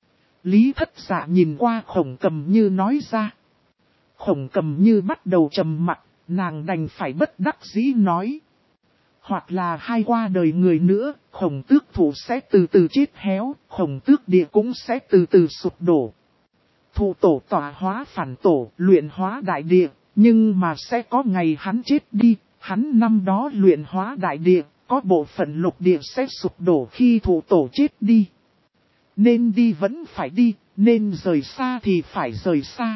Lý Thất Dạ nhìn qua Khổng Cầm Như nói ra. Khổng Cầm Như bắt đầu trầm mặc, nàng đành phải bất đắc dĩ nói. Hoặc là hai qua đời người nữa, Khổng Tước Thủ sẽ từ từ chết héo, Khổng Tước Địa cũng sẽ từ từ sụp đổ. Thụ tổ tỏa hóa phản tổ, luyện hóa đại địa, nhưng mà sẽ có ngày hắn chết đi, hắn năm đó luyện hóa đại địa, có bộ phận lục địa sẽ sụp đổ khi thụ tổ chết đi. Nên đi vẫn phải đi, nên rời xa thì phải rời xa.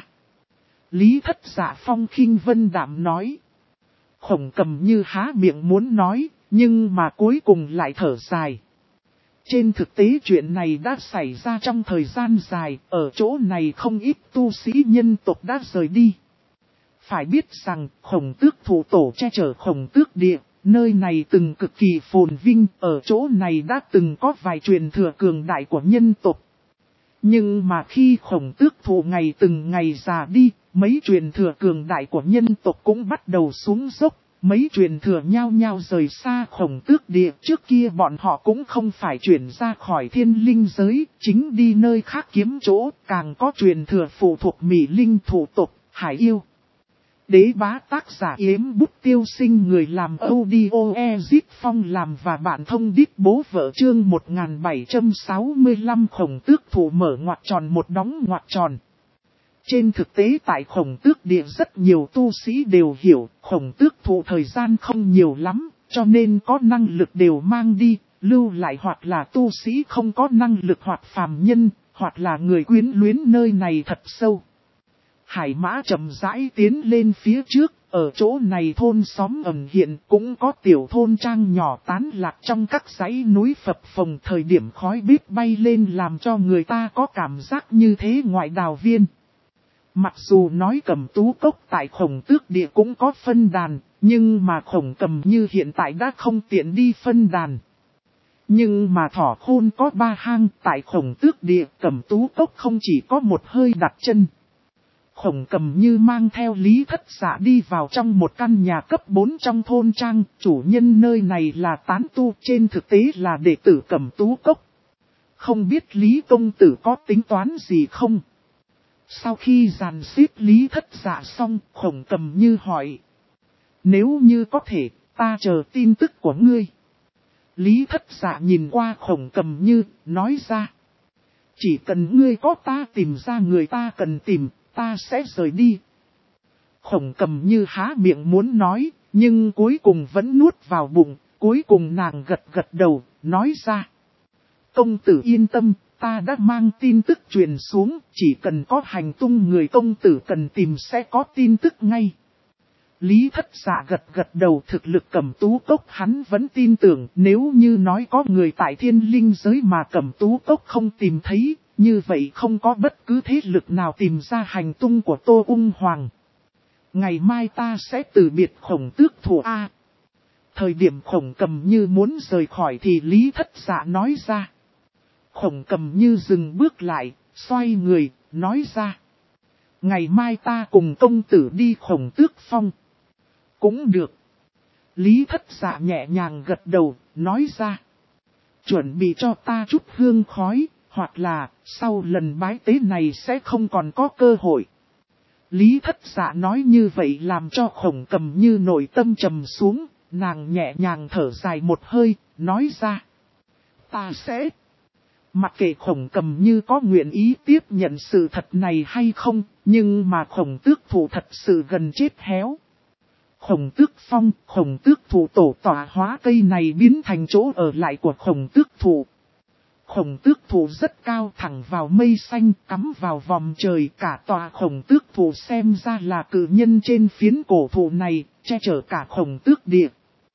Lý Thất Dạ phong khinh vân đạm nói. Khổng Cầm Như há miệng muốn nói, nhưng mà cuối cùng lại thở dài. Trên thực tế chuyện này đã xảy ra trong thời gian dài, ở chỗ này không ít tu sĩ nhân tộc đã rời đi. Phải biết rằng, Khổng Tước Thủ tổ che chở Khổng Tước Địa, nơi này từng cực kỳ phồn vinh, ở chỗ này đã từng có vài truyền thừa cường đại của nhân tộc. Nhưng mà khi Khổng Tước Thủ ngày từng ngày già đi, mấy truyền thừa cường đại của nhân tộc cũng bắt đầu xuống dốc. Mấy truyền thừa nhao nhao rời xa Khổng Tước Địa, trước kia bọn họ cũng không phải chuyển ra khỏi thiên linh giới, chính đi nơi khác kiếm chỗ, càng có truyền thừa phụ thuộc Mỹ Linh thủ tộc, Hải Yêu. Đế bá tác giả Yếm Bút Tiêu Sinh, người làm audio Ezit Phong làm và bạn thông đít bố vợ chương 1765. Khổng Tước Thủ mở ngoặc tròn một đóng ngoặc tròn. Trên thực tế tại Khổng Tước Địa rất nhiều tu sĩ đều hiểu, Khổng Tước Thủ thời gian không nhiều lắm, cho nên có năng lực đều mang đi, lưu lại hoặc là tu sĩ không có năng lực hoặc phàm nhân, hoặc là người quyến luyến nơi này thật sâu. Hải mã chậm rãi tiến lên phía trước, ở chỗ này thôn xóm ẩn hiện cũng có tiểu thôn trang nhỏ tán lạc trong các dãy núi phập phồng, thời điểm khói bếp bay lên làm cho người ta có cảm giác như thế ngoại đào viên. Mặc dù nói Cầm Tú Cốc tại Khổng Tước Địa cũng có phân đàn, nhưng mà Khổng Cầm Như hiện tại đã không tiện đi phân đàn. Nhưng mà Thỏ Khôn có 3 hang, tại Khổng Tước Địa, Cầm Tú Cốc không chỉ có một hơi đặt chân. Khổng Cầm Như mang theo Lý Thất Dạ đi vào trong một căn nhà cấp 4 trong thôn trang, chủ nhân nơi này là tán tu, trên thực tế là đệ tử Cầm Tú Cốc. Không biết Lý công tử có tính toán gì không? Sau khi dàn xếp Lý Thất Dạ xong, Khổng Cầm Như hỏi. Nếu như có thể, ta chờ tin tức của ngươi. Lý Thất Dạ nhìn qua Khổng Cầm Như, nói ra. Chỉ cần ngươi có ta tìm ra người ta cần tìm, ta sẽ rời đi. Khổng Cầm Như há miệng muốn nói, nhưng cuối cùng vẫn nuốt vào bụng, cuối cùng nàng gật gật đầu, nói ra. Công tử yên tâm, ta đã mang tin tức truyền xuống, chỉ cần có hành tung người công tử cần tìm sẽ có tin tức ngay. Lý Thất Dạ gật gật đầu, thực lực Cẩm Tú Cốc hắn vẫn tin tưởng, nếu như nói có người tại Thiên Linh giới mà Cẩm Tú Cốc không tìm thấy, như vậy không có bất cứ thế lực nào tìm ra hành tung của Tô Ung Hoàng. Ngày mai ta sẽ từ biệt Khổng Tước Thủ A. Thời điểm Khổng Cầm Như muốn rời khỏi thì Lý Thất Dạ nói ra. Khổng Cầm Như dừng bước lại, xoay người, nói ra. Ngày mai ta cùng công tử đi Khổng Tước Phong. Cũng được. Lý Thất Dạ nhẹ nhàng gật đầu, nói ra. Chuẩn bị cho ta chút hương khói, hoặc là sau lần bái tế này sẽ không còn có cơ hội. Lý Thất Dạ nói như vậy làm cho Khổng Cầm Như nội tâm trầm xuống, nàng nhẹ nhàng thở dài một hơi, nói ra. Ta sẽ... Mặc kệ Khổng Cầm Như có nguyện ý tiếp nhận sự thật này hay không, nhưng mà Khổng Tước Thủ thật sự gần chết héo. Khổng Tước Phong, Khổng Tước Thủ tổ tọa hóa cây này biến thành chỗ ở lại của Khổng Tước Thủ. Khổng Tước Thủ rất cao thẳng vào mây xanh, cắm vào vòm trời, cả tòa Khổng Tước Thủ xem ra là cự nhân trên phiến cổ thụ này, che chở cả Khổng Tước địa.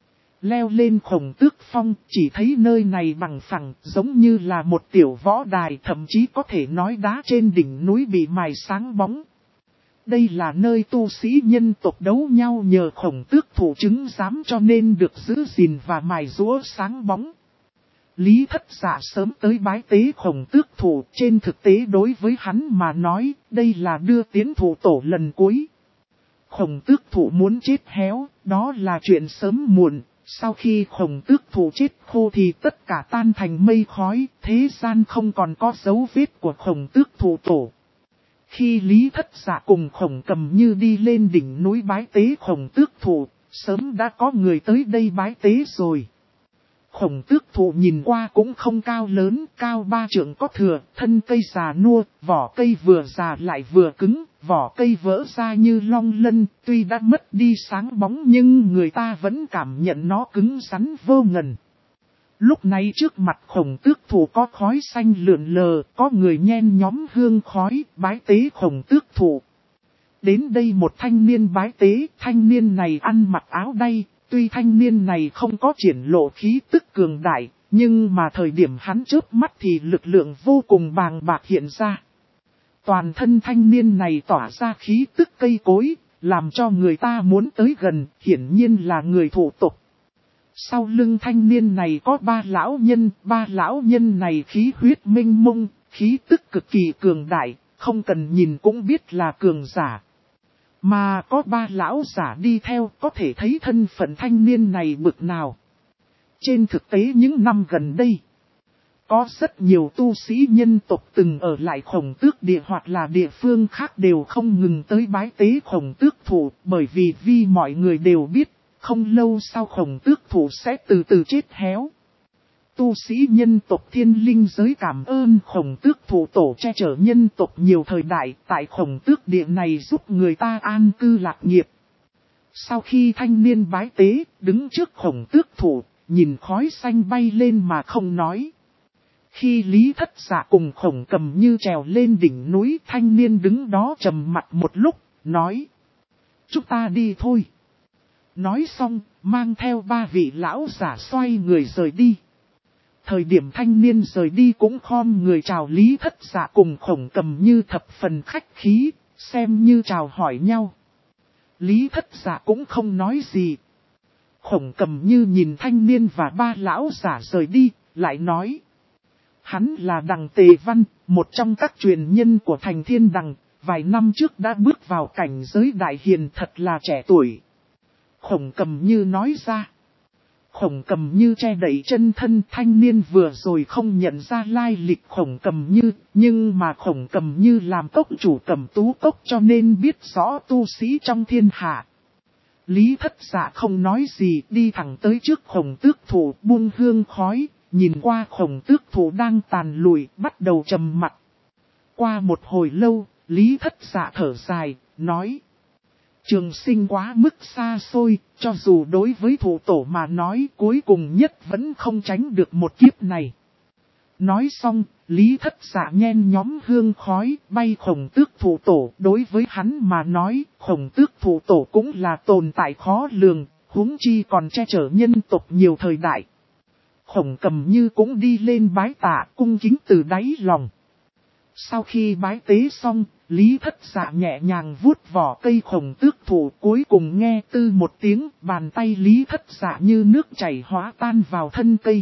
Leo lên Khổng Tước Phong, chỉ thấy nơi này bằng phẳng, giống như là một tiểu võ đài, thậm chí có thể nói đá trên đỉnh núi bị mài sáng bóng. Đây là nơi tu sĩ nhân tộc đấu nhau nhờ Khổng Tước Thủ chứng giám cho nên được giữ gìn và mài rũa sáng bóng. Lý Thất Dạ sớm tới bái tế Khổng Tước Thủ, trên thực tế đối với hắn mà nói, đây là đưa tiến thủ tổ lần cuối. Khổng Tước Thủ muốn chết héo, đó là chuyện sớm muộn. Sau khi Khổng Tước Thủ chết khô thì tất cả tan thành mây khói, thế gian không còn có dấu vết của Khổng Tước Thủ tổ. Khi Lý Thất Dạ cùng Khổng Cầm Như đi lên đỉnh núi bái tế Khổng Tước Thủ, sớm đã có người tới đây bái tế rồi. Khổng Tước Thủ nhìn qua cũng không cao lớn, cao 3 trượng có thừa, thân cây già nua, vỏ cây vừa già lại vừa cứng, vỏ cây vỡ ra như long lân, tuy đã mất đi sáng bóng nhưng người ta vẫn cảm nhận nó cứng rắn vô ngần. Lúc này trước mặt Khổng Tước Thủ có khói xanh lượn lờ, có người nhen nhóm hương khói, bái tế Khổng Tước Thủ. Đến đây một thanh niên bái tế, thanh niên này ăn mặc áo đay. Tuy thanh niên này không có triển lộ khí tức cường đại, nhưng mà thời điểm hắn chớp mắt thì lực lượng vô cùng bàng bạc hiện ra. Toàn thân thanh niên này tỏa ra khí tức cây cối, làm cho người ta muốn tới gần, hiển nhiên là người thủ tộc. Sau lưng thanh niên này có ba lão nhân này khí huyết minh mông, khí tức cực kỳ cường đại, không cần nhìn cũng biết là cường giả. Mà có ba lão giả đi theo có thể thấy thân phận thanh niên này bực nào. Trên thực tế những năm gần đây, có rất nhiều tu sĩ nhân tộc từng ở lại Khổng Tước địa hoặc là địa phương khác đều không ngừng tới bái tế Khổng Tước Thủ, bởi vì mọi người đều biết, không lâu sau Khổng Tước Thủ sẽ từ từ chết héo. Tu sĩ nhân tộc Thiên Linh giới cảm ơn Khổng Tước Thủ tổ che chở nhân tộc nhiều thời đại, tại Khổng Tước địa này giúp người ta an cư lạc nghiệp. Sau khi thanh niên bái tế, đứng trước Khổng Tước Thủ, nhìn khói xanh bay lên mà không nói. Khi Lý Thất Dạ cùng Khổng Cầm Như trèo lên đỉnh núi, thanh niên đứng đó trầm mặt một lúc, nói. Chúng ta đi thôi. Nói xong, mang theo ba vị lão giả xoay người rời đi. Thời điểm thanh niên rời đi cũng khom người chào Lý Thất Dạ cùng Khổng Cầm Như thập phần khách khí, xem như chào hỏi nhau. Lý Thất Dạ cũng không nói gì. Khổng Cầm Như nhìn thanh niên và ba lão giả rời đi, lại nói. Hắn là Đằng Tề Văn, một trong các truyền nhân của thành Thiên Đằng, vài năm trước đã bước vào cảnh giới đại hiền thật là trẻ tuổi. Khổng Cầm Như nói ra. Khổng Cầm Như che đậy chân thân, thanh niên vừa rồi không nhận ra lai lịch Khổng Cầm Như, nhưng mà Khổng Cầm Như làm cốc chủ Cầm Tú Cốc cho nên biết rõ tu sĩ trong thiên hạ. Lý Thất Dạ không nói gì, đi thẳng tới trước Khổng Tước Thụ, buông hương khói, nhìn qua Khổng Tước Thụ đang tàn lụi, bắt đầu trầm mặt. Qua một hồi lâu, Lý Thất Dạ thở dài, nói: trường sinh quá mức xa xôi, cho dù đối với thụ tổ mà nói, cuối cùng nhất vẫn không tránh được một kiếp này. Nói xong, Lý Thất Dạ nhen nhóm hương khói, bay Khổng Tước Thụ tổ. Đối với hắn mà nói, Khổng Tước Thụ tổ cũng là tồn tại khó lường, huống chi còn che chở nhân tộc nhiều thời đại. Khổng Cầm Như cũng đi lên bái tạ, cung kính từ đáy lòng. Sau khi bái tế xong, Lý Thất Dạ nhẹ nhàng vuốt vỏ cây Khổng Tước Thụ, cuối cùng nghe tư một tiếng, bàn tay Lý Thất Dạ như nước chảy hóa tan vào thân cây.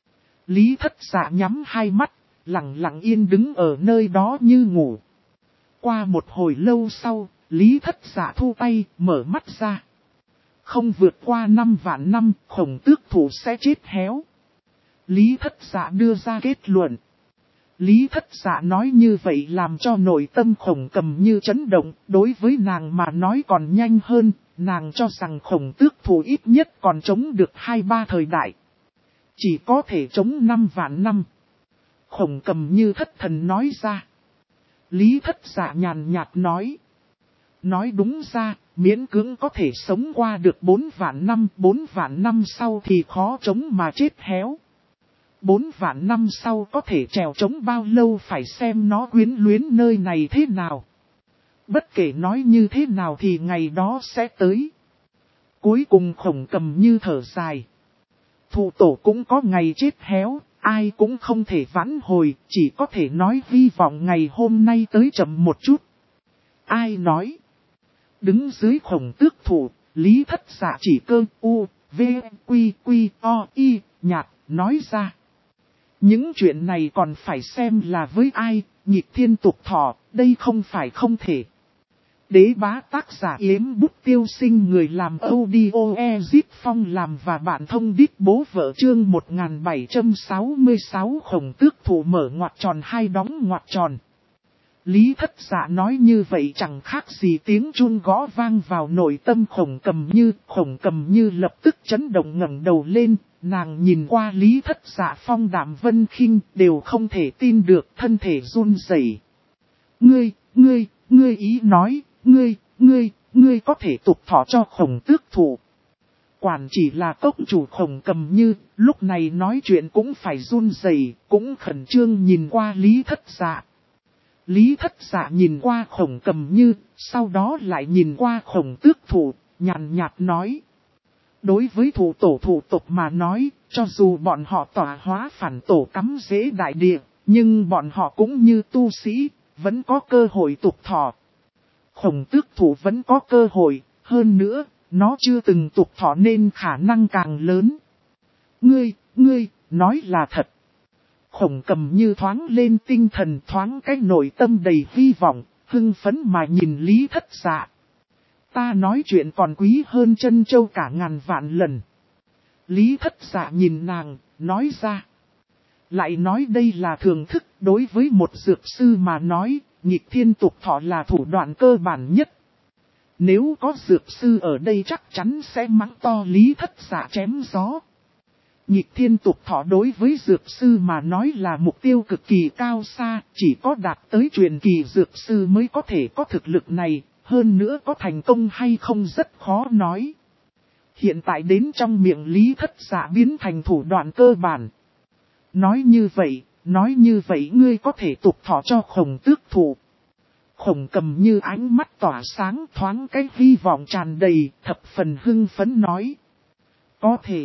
Lý Thất Dạ nhắm hai mắt, lặng lặng yên đứng ở nơi đó như ngủ. Qua một hồi lâu sau, Lý Thất Dạ thu tay, mở mắt ra. Không vượt qua 5 vạn năm, Khổng Tước Thụ sẽ chết héo. Lý Thất Dạ đưa ra kết luận. Lý Thất Dạ nói như vậy làm cho nội tâm Khổng Cầm Như chấn động, đối với nàng mà nói còn nhanh hơn, nàng cho rằng Khổng Tước Thụ ít nhất còn chống được 2-3 thời đại. Chỉ có thể chống 5 vạn năm. Khổng Cầm Như thất thần nói ra. Lý Thất Dạ nhàn nhạt nói. Nói đúng ra, miễn cưỡng có thể sống qua được 4 vạn năm sau thì khó chống mà chết héo. 4 vạn năm sau có thể trèo chống bao lâu phải xem nó quyến luyến nơi này thế nào. Bất kể nói như thế nào thì ngày đó sẽ tới. Cuối cùng Khổng Cầm Như thở dài. Thụ tổ cũng có ngày chết héo, ai cũng không thể vãn hồi, chỉ có thể nói hy vọng ngày hôm nay tới chậm một chút. Ai nói? Đứng dưới Khổng Tước Thụ, Lý Thất Dạ chỉ cơ u, v, quy, quy, o, y, nhạt, nói ra. Những chuyện này còn phải xem là với ai, nhịp thiên tục thọ, đây không phải không thể. Đế bá tác giả Yếm Bút Tiêu Sinh, người làm audio Ezip Phong làm và bạn thông đít bố vợ. Chương 1766 Khổng Tước Thụ mở ngoặc tròn hai đóng ngoặc tròn. Lý Thất Dạ nói như vậy chẳng khác gì tiếng chuông gõ vang vào nội tâm Khổng Cầm Như. Khổng Cầm Như lập tức chấn động ngẩng đầu lên, nàng nhìn qua Lý Thất Dạ phong đạm vân khinh, đều không thể tin được, thân thể run rẩy. Ngươi ý nói, ngươi có thể tục thọ cho Khổng Tước Thụ. Quản chỉ là cốc chủ Khổng Cầm Như, lúc này nói chuyện cũng phải run rẩy, cũng khẩn trương nhìn qua Lý Thất Dạ. Lý Thất Dạ nhìn qua Khổng Cầm Như, sau đó lại nhìn qua Khổng Tước Thụ, nhàn nhạt nói. Đối với thụ tổ thụ tộc mà nói, cho dù bọn họ tỏa hóa phản tổ cắm rễ đại địa, nhưng bọn họ cũng như tu sĩ, vẫn có cơ hội tục thọ. Khổng Tước Thụ vẫn có cơ hội, hơn nữa, nó chưa từng tục thọ nên khả năng càng lớn. Ngươi, nói là thật. Khổng Cầm Như thoáng lên tinh thần, thoáng cái nội tâm đầy hy vọng, hưng phấn mà nhìn Lý Thất Dạ. Ta nói chuyện còn quý hơn chân châu cả ngàn vạn lần. Lý Thất Dạ nhìn nàng, nói ra. Lại nói đây là thường thức, đối với một dược sư mà nói, nghịch thiên tục thọ là thủ đoạn cơ bản nhất. Nếu có dược sư ở đây chắc chắn sẽ mắng to Lý Thất Dạ chém gió. Nghịch thiên tục thọ đối với dược sư mà nói là mục tiêu cực kỳ cao xa, chỉ có đạt tới truyền kỳ dược sư mới có thể có thực lực này, hơn nữa có thành công hay không rất khó nói. Hiện tại đến trong miệng Lý Thất Dạ biến thành thủ đoạn cơ bản. Nói như vậy ngươi có thể tục thọ cho Khổng Tước Thụ. Khổng Cầm Như ánh mắt tỏa sáng, thoáng cái hy vọng tràn đầy, thập phần hưng phấn nói. Có thể.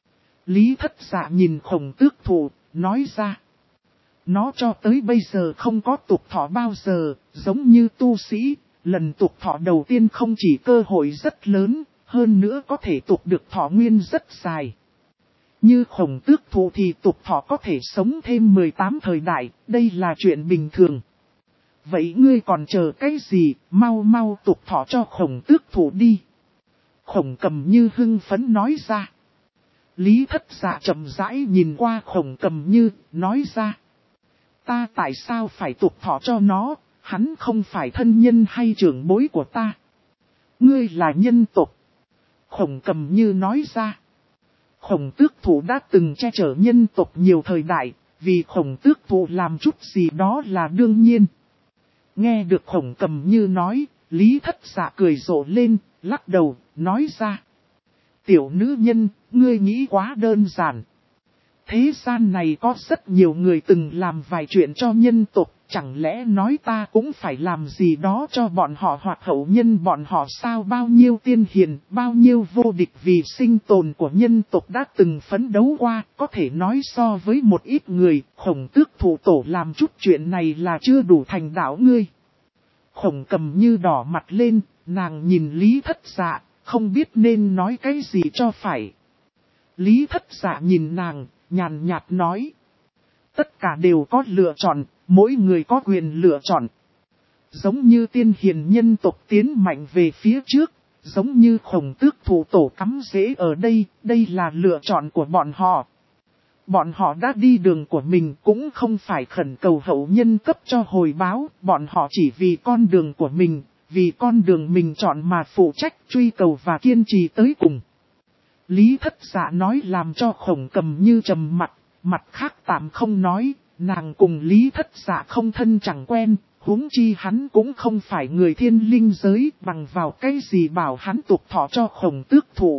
Lý Thất Dạ nhìn Khổng Tước Thụ, nói ra. Nó cho tới bây giờ không có tục thọ bao giờ, giống như tu sĩ, lần tục thọ đầu tiên không chỉ cơ hội rất lớn, hơn nữa có thể tục được thọ nguyên rất dài. Như Khổng Tước Thụ thì tục thọ có thể sống thêm 18 thời đại, đây là chuyện bình thường. Vậy ngươi còn chờ cái gì, mau tục thọ cho Khổng Tước Thụ đi. Khổng Cầm Như hưng phấn nói ra. Lý Thất Dạ chậm rãi nhìn qua Khổng Cầm Như, nói ra. Ta tại sao phải tục thọ cho nó, hắn không phải thân nhân hay trưởng bối của ta. Ngươi là nhân tộc. Khổng Cầm Như nói ra. Khổng Tước Thụ đã từng che chở nhân tộc nhiều thời đại, vì Khổng Tước Thụ làm chút gì đó là đương nhiên. Nghe được Khổng Cầm Như nói, Lý Thất Dạ cười rộ lên, lắc đầu, nói ra. Tiểu nữ nhân, ngươi nghĩ quá đơn giản. Thế gian này có rất nhiều người từng làm vài chuyện cho nhân tộc, chẳng lẽ nói ta cũng phải làm gì đó cho bọn họ hoặc hậu nhân bọn họ sao? Bao nhiêu tiên hiền, bao nhiêu vô địch vì sinh tồn của nhân tộc đã từng phấn đấu qua, có thể nói so với một ít người, Khổng Tước Thụ tổ làm chút chuyện này là chưa đủ thành đạo ngươi. Khổng Cầm Như đỏ mặt lên, nàng nhìn Lý Thất Dạ, không biết nên nói cái gì cho phải. Lý Thất Dạ nhìn nàng, nhàn nhạt nói. Tất cả đều có lựa chọn, mỗi người có quyền lựa chọn. Giống như tiên hiền nhân tộc tiến mạnh về phía trước, giống như Khổng Tước Thụ tổ cắm rễ ở đây, đây là lựa chọn của bọn họ. Bọn họ đã đi đường của mình cũng không phải khẩn cầu hậu nhân cấp cho hồi báo, bọn họ chỉ vì con đường của mình, vì con đường mình chọn mà phụ trách truy cầu và kiên trì tới cùng. Lý Thất Dạ nói làm cho Khổng Cầm Như trầm mặt, mặt khác tạm không nói, nàng cùng Lý Thất Dạ không thân chẳng quen, huống chi hắn cũng không phải người thiên linh giới, bằng vào cái gì bảo hắn tục thọ cho Khổng Tước Thụ.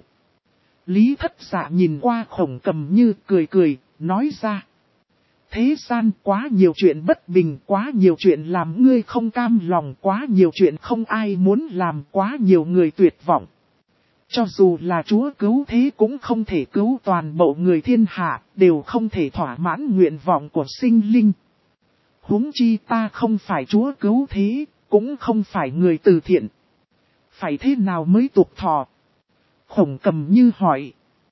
Lý Thất Dạ nhìn qua Khổng Cầm Như cười cười, nói ra. Thế gian quá nhiều chuyện bất bình, quá nhiều chuyện làm ngươi không cam lòng, quá nhiều chuyện không ai muốn làm, quá nhiều người tuyệt vọng. Cho dù là Chúa cứu thế cũng không thể cứu toàn bộ người thiên hạ, đều không thể thỏa mãn nguyện vọng của sinh linh. Huống chi ta không phải Chúa cứu thế, cũng không phải người từ thiện. Phải thế nào mới tục thọ? Khổng Cầm Như hỏi.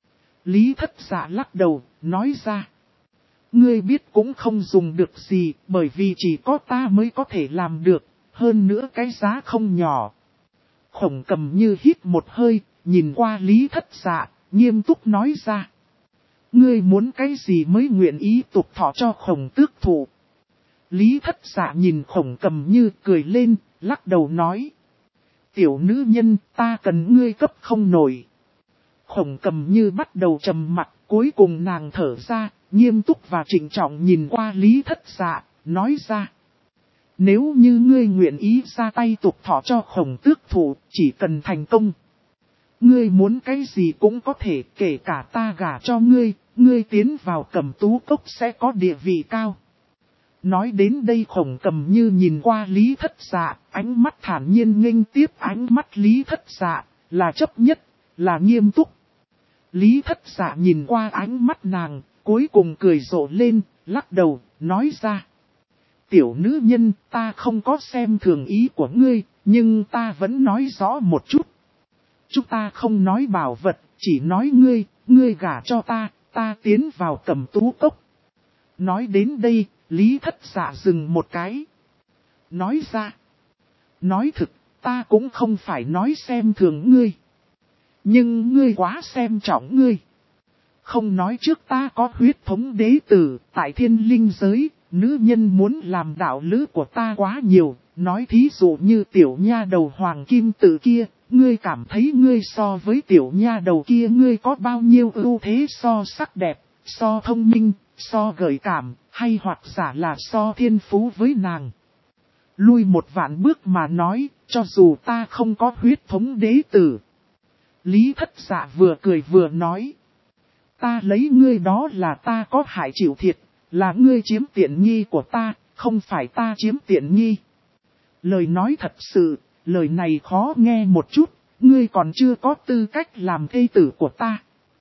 Lý Thất Dạ lắc đầu, nói ra. Ngươi biết cũng không dùng được gì, bởi vì chỉ có ta mới có thể làm được, hơn nữa cái giá không nhỏ. Khổng Cầm Như hít một hơi, nhìn qua Lý Thất Dạ, nghiêm túc nói ra. Ngươi muốn cái gì mới nguyện ý tục thọ cho Khổng Tước Thụ? Lý Thất Dạ nhìn Khổng Cầm Như cười lên, lắc đầu nói. Tiểu nữ nhân, ta cần ngươi cấp không nổi. Khổng Cầm Như bắt đầu trầm mặt, cuối cùng nàng thở ra, nghiêm túc và trịnh trọng nhìn qua Lý Thất Dạ, nói ra. Nếu như ngươi nguyện ý ra tay tục thọ cho Khổng Tước Thụ, chỉ cần thành công. Ngươi muốn cái gì cũng có thể, kể cả ta gả cho ngươi, ngươi tiến vào Cẩm Tú Cốc sẽ có địa vị cao. Nói đến đây Khổng Cầm Như nhìn qua Lý Thất Dạ, ánh mắt thản nhiên nghênh tiếp ánh mắt Lý Thất Dạ, là chấp nhất, là nghiêm túc. Lý Thất Dạ nhìn qua ánh mắt nàng, cuối cùng cười rộ lên, lắc đầu, nói ra. Tiểu nữ nhân, ta không có xem thường ý của ngươi, nhưng ta vẫn nói rõ một chút. Chúng ta không nói bảo vật, chỉ nói ngươi gả cho ta, ta tiến vào Cẩm Tú Cốc. Nói đến đây, Lý Thất Dạ dừng một cái. Nói ra. Nói thực, ta cũng không phải nói xem thường ngươi. Nhưng ngươi quá xem trọng ngươi. Không nói trước ta có huyết thống đế tử, tại thiên linh giới, nữ nhân muốn làm đạo lữ của ta quá nhiều. Nói thí dụ như tiểu nha đầu hoàng kim tự kia, ngươi cảm thấy ngươi so với tiểu nha đầu kia ngươi có bao nhiêu ưu thế so sắc đẹp, so thông minh, so gợi cảm, hay hoặc giả là so thiên phú với nàng. Lui một vạn bước mà nói, cho dù ta không có huyết thống đế tử. Lý Thất Dạ vừa cười vừa nói. Ta lấy ngươi đó là ta có hại chịu thiệt, là ngươi chiếm tiện nghi của ta, không phải ta chiếm tiện nghi. Lời nói thật sự, lời này khó nghe một chút, ngươi còn chưa có tư cách làm thê tử của ta.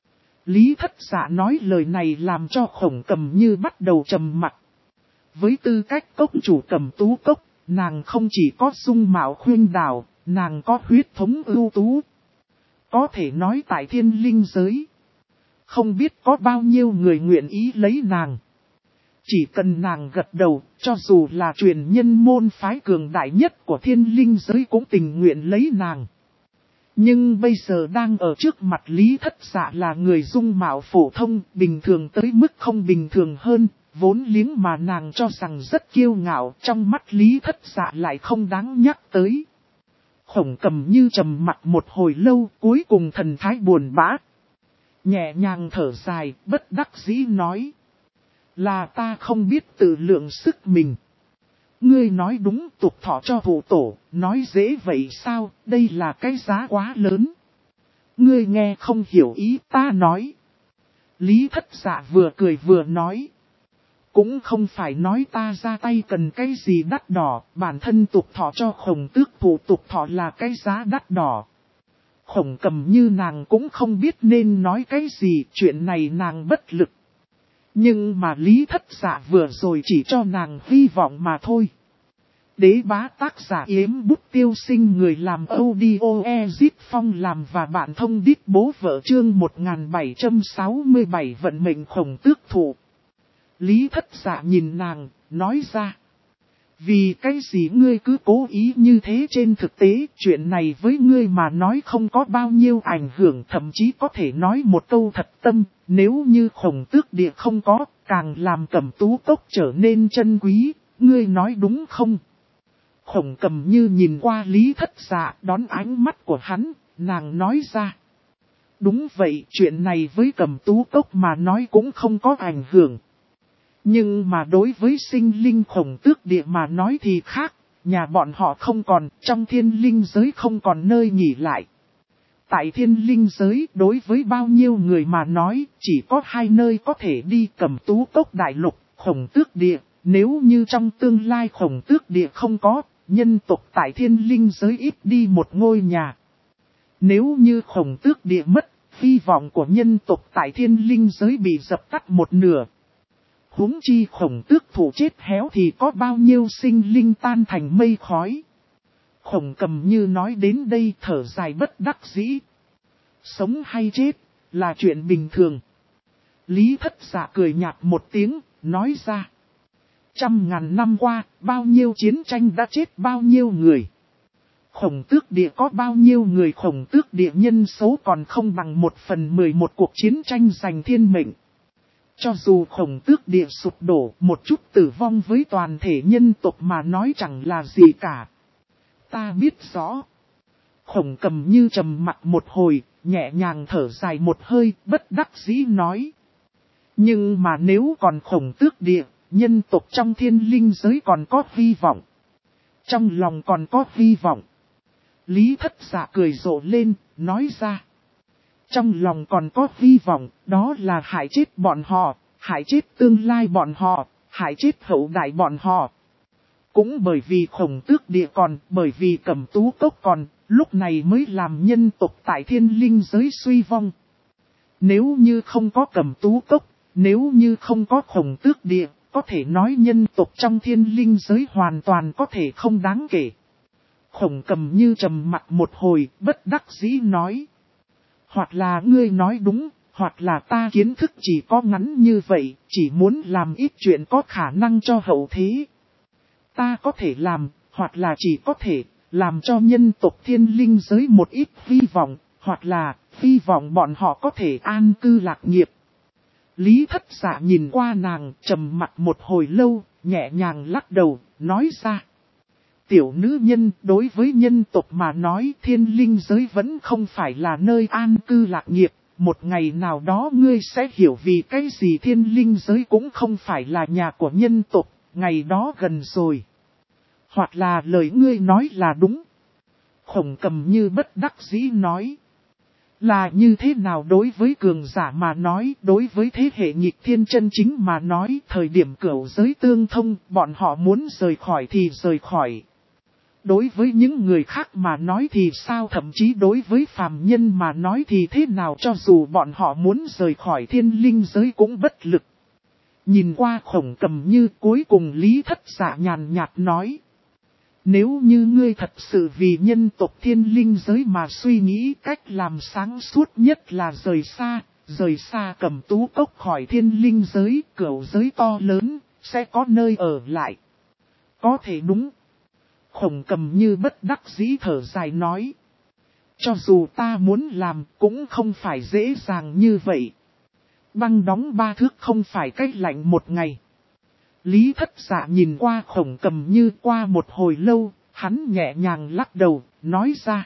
Lý Thất Dạ nói lời này làm cho Khổng Cầm Như bắt đầu trầm mặt. Với tư cách cốc chủ Cẩm Tú Cốc, nàng không chỉ có dung mạo khuynh đảo, nàng có huyết thống ưu tú. Có thể nói tại thiên linh giới, không biết có bao nhiêu người nguyện ý lấy nàng. Chỉ cần nàng gật đầu, cho dù là truyền nhân môn phái cường đại nhất của thiên linh giới cũng tình nguyện lấy nàng. Nhưng bây giờ đang ở trước mặt Lý Thất Dạ là người dung mạo phổ thông, bình thường tới mức không bình thường hơn, vốn liếng mà nàng cho rằng rất kiêu ngạo, trong mắt Lý Thất Dạ lại không đáng nhắc tới. Khổng Cầm Như trầm mặt một hồi lâu, cuối cùng thần thái buồn bã. Nhẹ nhàng thở dài, bất đắc dĩ nói. Là ta không biết tự lượng sức mình. Ngươi nói đúng, tục thọ cho thủ tổ, nói dễ vậy sao, đây là cái giá quá lớn. Ngươi nghe không hiểu ý ta nói. Lý Thất Dạ vừa cười vừa nói. Cũng không phải nói ta ra tay cần cái gì đắt đỏ, bản thân tục thọ cho Khổng Tước thủ tục thọ là cái giá đắt đỏ. Khổng Cầm Như nàng cũng không biết nên nói cái gì, chuyện này nàng bất lực. Nhưng mà Lý Thất Dạ vừa rồi chỉ cho nàng hy vọng mà thôi. Đế bá tác giả Yếm Bút Tiêu Sinh, người làm audio Ezip Phong làm và bạn thông đít bố vợ chương 1767 vận mệnh Khổng Tước thủ. Lý Thất Dạ nhìn nàng, nói ra. Vì cái gì ngươi cứ cố ý như thế, trên thực tế chuyện này với ngươi mà nói không có bao nhiêu ảnh hưởng, thậm chí có thể nói một câu thật tâm, nếu như Khổng Tước địa không có, càng làm Cẩm Tú Cốc trở nên chân quý, ngươi nói đúng không? Khổng Cầm Như nhìn qua Lý Thất Dạ, đón ánh mắt của hắn, nàng nói ra. Đúng vậy, chuyện này với Cẩm Tú Cốc mà nói cũng không có ảnh hưởng. Nhưng mà đối với sinh linh Khổng Tước địa mà nói thì khác, nhà bọn họ không còn, trong thiên linh giới không còn nơi nghỉ lại. Tại thiên linh giới, đối với bao nhiêu người mà nói, chỉ có hai nơi có thể đi, Cẩm Tú Cốc đại lục, Khổng Tước địa. Nếu như trong tương lai Khổng Tước địa không có, nhân tộc tại thiên linh giới ít đi một ngôi nhà. Nếu như Khổng Tước địa mất, hy vọng của nhân tộc tại thiên linh giới bị dập tắt một nửa. Huống chi Khổng Tước thủ chết héo thì có bao nhiêu sinh linh tan thành mây khói. Khổng Cầm Như nói đến đây thở dài bất đắc dĩ. Sống hay chết, là chuyện bình thường. Lý Thất Dạ cười nhạt một tiếng, nói ra. 100.000 năm qua, bao nhiêu chiến tranh đã chết bao nhiêu người. Khổng Tước địa có bao nhiêu người, Khổng Tước địa nhân số còn không bằng 1/11 cuộc chiến tranh giành thiên mệnh. Cho dù Khổng Tước địa sụp đổ, một chút tử vong với toàn thể nhân tộc mà nói chẳng là gì cả. Ta biết rõ. Khổng Cầm Như trầm mặt một hồi, nhẹ nhàng thở dài một hơi, bất đắc dĩ nói. Nhưng mà nếu còn Khổng Tước địa, nhân tộc trong thiên linh giới còn có hy vọng. Trong lòng còn có hy vọng. Lý Thất Dạ cười rộ lên, nói ra. Trong lòng còn có hy vọng, đó là hại chết bọn họ, hại chết tương lai bọn họ, hại chết hậu đại bọn họ. Cũng bởi vì Khổng Tước địa còn, bởi vì Cẩm Tú Cốc còn, lúc này mới làm nhân tộc tại thiên linh giới suy vong. Nếu như không có Cẩm Tú Cốc, nếu như không có Khổng Tước địa, có thể nói nhân tộc trong thiên linh giới hoàn toàn có thể không đáng kể. Khổng Cầm Như trầm mặt một hồi, bất đắc dĩ nói. Hoặc là ngươi nói đúng, hoặc là ta kiến thức chỉ có ngắn như vậy, chỉ muốn làm ít chuyện có khả năng cho hậu thế. Ta có thể làm, hoặc là chỉ có thể, làm cho nhân tộc thiên linh giới một ít hy vọng, hoặc là, hy vọng bọn họ có thể an cư lạc nghiệp. Lý Thất Dạ nhìn qua nàng, trầm mặt một hồi lâu, nhẹ nhàng lắc đầu, nói ra. Tiểu nữ nhân, đối với nhân tộc mà nói thiên linh giới vẫn không phải là nơi an cư lạc nghiệp. Một ngày nào đó ngươi sẽ hiểu vì cái gì thiên linh giới cũng không phải là nhà của nhân tộc, ngày đó gần rồi. Hoặc là lời ngươi nói là đúng. Khổng Cầm Như bất đắc dĩ nói. Là như thế nào đối với cường giả mà nói, đối với thế hệ nghịch thiên chân chính mà nói, thời điểm cửu giới tương thông, bọn họ muốn rời khỏi thì rời khỏi. Đối với những người khác mà nói thì sao, thậm chí đối với phàm nhân mà nói thì thế nào, cho dù bọn họ muốn rời khỏi thiên linh giới cũng bất lực. Nhìn qua Khổng Cầm Như, cuối cùng Lý Thất Dạ nhàn nhạt nói. Nếu như ngươi thật sự vì nhân tộc thiên linh giới mà suy nghĩ, cách làm sáng suốt nhất là rời xa Cẩm Tú Cốc khỏi thiên linh giới, cửu giới to lớn, sẽ có nơi ở lại. Có thể đúng. Khổng Cầm Như bất đắc dĩ thở dài nói. Cho dù ta muốn làm cũng không phải dễ dàng như vậy. Băng đóng 3 thước không phải cách lạnh một ngày. Lý Thất Dạ nhìn qua Khổng Cầm Như qua một hồi lâu, hắn nhẹ nhàng lắc đầu, nói ra.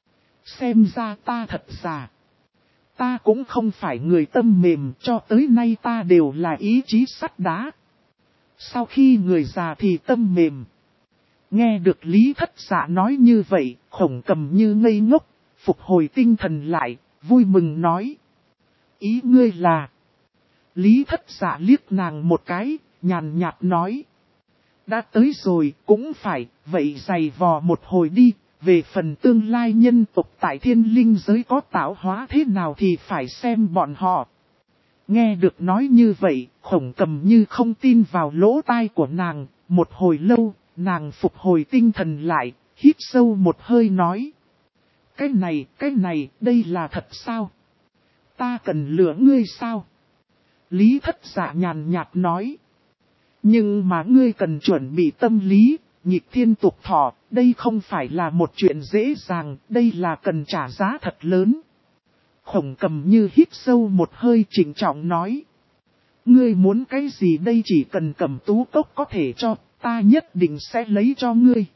Xem ra ta thật già. Ta cũng không phải người tâm mềm, cho tới nay ta đều là ý chí sắt đá. Sau khi người già thì tâm mềm. Nghe được Lý Thất Dạ nói như vậy, Khổng Cầm Như ngây ngốc, phục hồi tinh thần lại, vui mừng nói. Ý ngươi là... Lý Thất Dạ liếc nàng một cái, nhàn nhạt nói. Đã tới rồi, cũng phải, vậy giày vò một hồi đi, về phần tương lai nhân tộc tại thiên linh giới có tạo hóa thế nào thì phải xem bọn họ. Nghe được nói như vậy, Khổng Cầm Như không tin vào lỗ tai của nàng, một hồi lâu, nàng phục hồi tinh thần lại, hít sâu một hơi nói. Cái này, đây là thật sao? Ta cần lừa ngươi sao? Lý Thất Dạ nhàn nhạt nói. Nhưng mà ngươi cần chuẩn bị tâm lý, nhịp thiên tục thọ, đây không phải là một chuyện dễ dàng, đây là cần trả giá thật lớn. Khổng Cầm Như hít sâu một hơi trịnh trọng nói. Ngươi muốn cái gì đây, chỉ cần Cẩm Tú Cốc có thể cho, ta nhất định sẽ lấy cho ngươi.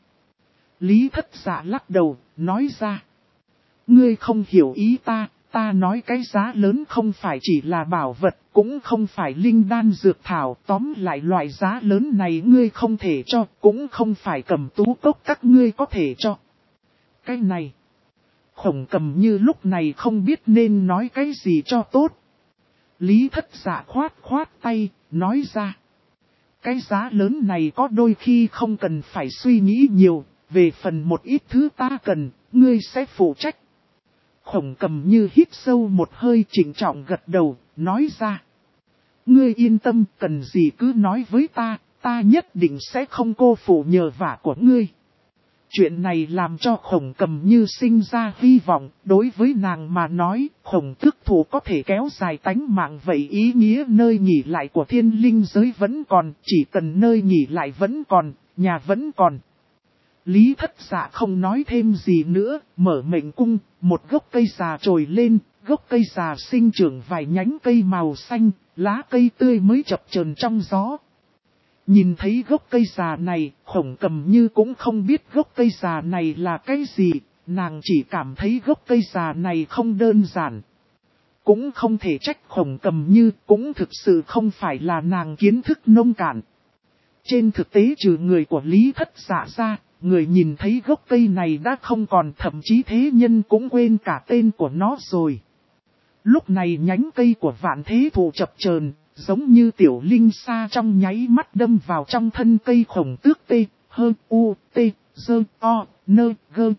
Lý Thất Dạ lắc đầu, nói ra. Ngươi không hiểu ý ta nói cái giá lớn không phải chỉ là bảo vật, cũng không phải linh đan dược thảo, tóm lại loại giá lớn này ngươi không thể cho, cũng không phải Cẩm Tú Cốc các ngươi có thể cho. Cái này, Khổng Cầm Như lúc này không biết nên nói cái gì cho tốt. Lý Thất Dạ khoát tay, nói ra. Cái giá lớn này có đôi khi không cần phải suy nghĩ nhiều, về phần một ít thứ ta cần, ngươi sẽ phụ trách. Khổng Cầm Như hít sâu một hơi trịnh trọng gật đầu, nói ra. Ngươi yên tâm, cần gì cứ nói với ta nhất định sẽ không cô phụ nhờ vả của ngươi. Chuyện này làm cho Khổng Cầm Như sinh ra hy vọng, đối với nàng mà nói, Khổng Tước Thủ có thể kéo dài tánh mạng vậy ý nghĩa nơi nghỉ lại của thiên linh giới vẫn còn, chỉ cần nơi nghỉ lại vẫn còn, nhà vẫn còn. Lý Thất Dạ không nói thêm gì nữa, mở mệnh cung, một gốc cây già trồi lên, gốc cây già sinh trưởng vài nhánh cây màu xanh, lá cây tươi mới chập chờn trong gió. Nhìn thấy gốc cây già này, Khổng Cầm Như cũng không biết gốc cây già này là cái gì, nàng chỉ cảm thấy gốc cây già này không đơn giản. Cũng không thể trách Khổng Cầm Như, cũng thực sự không phải là nàng kiến thức nông cạn. Trên thực tế trừ người của Lý Thất Dạ ra, người nhìn thấy gốc cây này đã không còn, thậm chí thế nhân cũng quên cả tên của nó rồi. Lúc này nhánh cây của Vạn Thế Thụ chập chờn, giống như tiểu linh sa trong nháy mắt đâm vào trong thân cây Khổng Tước T, Hơ, U, T, Dơ, O, Nơ, Gơ.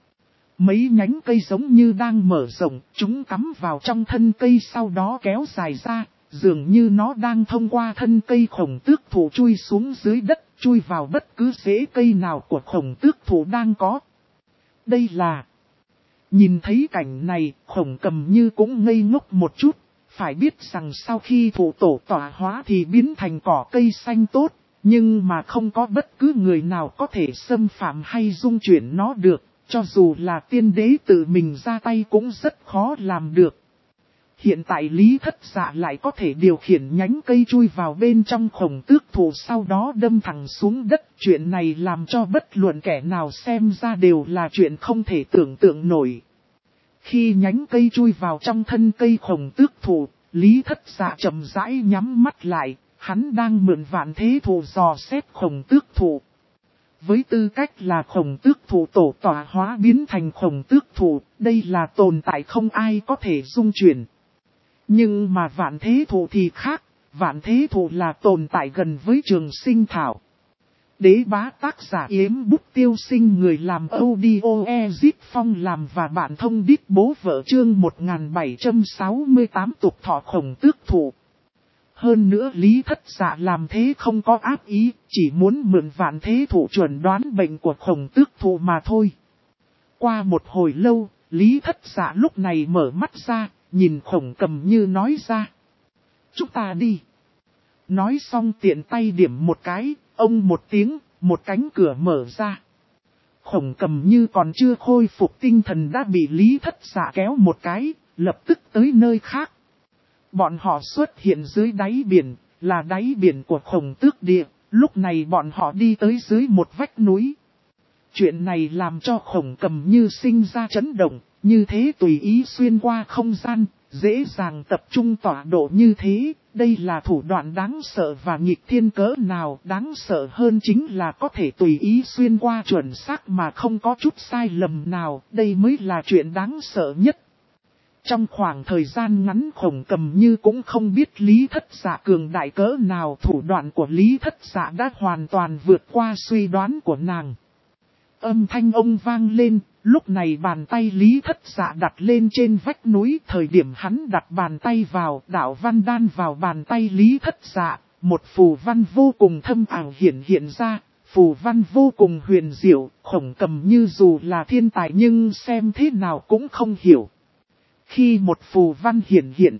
Mấy nhánh cây giống như đang mở rộng, chúng cắm vào trong thân cây sau đó kéo dài ra, dường như nó đang thông qua thân cây Khổng Tước Thụ chui xuống dưới đất, chui vào bất cứ rễ cây nào của Khổng Tước Thụ đang có. Đây là... Nhìn thấy cảnh này, Khổng Cầm Như cũng ngây ngốc một chút. Phải biết rằng sau khi thụ tổ tọa hóa thì biến thành cỏ cây xanh tốt, nhưng mà không có bất cứ người nào có thể xâm phạm hay dung chuyển nó được, cho dù là tiên đế tự mình ra tay cũng rất khó làm được. Hiện tại Lý Thất Dạ lại có thể điều khiển nhánh cây chui vào bên trong Khổng Tước Thụ sau đó đâm thẳng xuống đất. Chuyện này làm cho bất luận kẻ nào xem ra đều là chuyện không thể tưởng tượng nổi. Khi nhánh cây chui vào trong thân cây Khổng Tước Thụ, Lý Thất Dạ chậm rãi nhắm mắt lại, hắn đang mượn Vạn Thế Thụ dò xét Khổng Tước Thụ. Với tư cách là Khổng Tước Thụ tổ tọa hóa biến thành Khổng Tước Thụ, đây là tồn tại không ai có thể dung chuyển. Nhưng mà Vạn Thế Thụ thì khác, Vạn Thế Thụ là tồn tại gần với Trường Sinh Thảo. Đế bá tác giả Yếm Bút Tiêu Sinh, người làm audio Ezip Phong làm và bạn thông đít bố vợ chương 1768 tục thọ Khổng Tước Thụ. Hơn nữa Lý Thất Dạ làm thế không có ác ý, chỉ muốn mượn Vạn Thế Thụ chuẩn đoán bệnh của Khổng Tước Thụ mà thôi. Qua một hồi lâu, Lý Thất Dạ lúc này mở mắt ra, nhìn Khổng Cầm Như nói ra. Chúng ta đi. Nói xong tiện tay điểm một cái, ông một tiếng, một cánh cửa mở ra. Khổng Cầm Như còn chưa khôi phục tinh thần đã bị Lý Thất Dạ kéo một cái, lập tức tới nơi khác. Bọn họ xuất hiện dưới đáy biển, là đáy biển của Khổng Tước Địa, lúc này bọn họ đi tới dưới một vách núi. Chuyện này làm cho Khổng Cầm Như sinh ra chấn động, như thế tùy ý xuyên qua không gian, dễ dàng tập trung tọa độ như thế, đây là thủ đoạn đáng sợ và nghịch thiên cỡ nào. Đáng sợ hơn chính là có thể tùy ý xuyên qua chuẩn xác mà không có chút sai lầm nào, đây mới là chuyện đáng sợ nhất. Trong khoảng thời gian ngắn Khổng Cầm Như cũng không biết Lý Thất Dạ cường đại cỡ nào, thủ đoạn của Lý Thất Dạ đã hoàn toàn vượt qua suy đoán của nàng. Âm thanh ông vang lên, lúc này bàn tay Lý Thất Dạ đặt lên trên vách núi. Thời điểm hắn đặt bàn tay vào, đạo văn đan vào bàn tay Lý Thất Dạ, một phù văn vô cùng thâm ảo hiện ra, phù văn vô cùng huyền diệu. Khổng Cầm Như dù là thiên tài nhưng xem thế nào cũng không hiểu. Khi một phù văn hiện,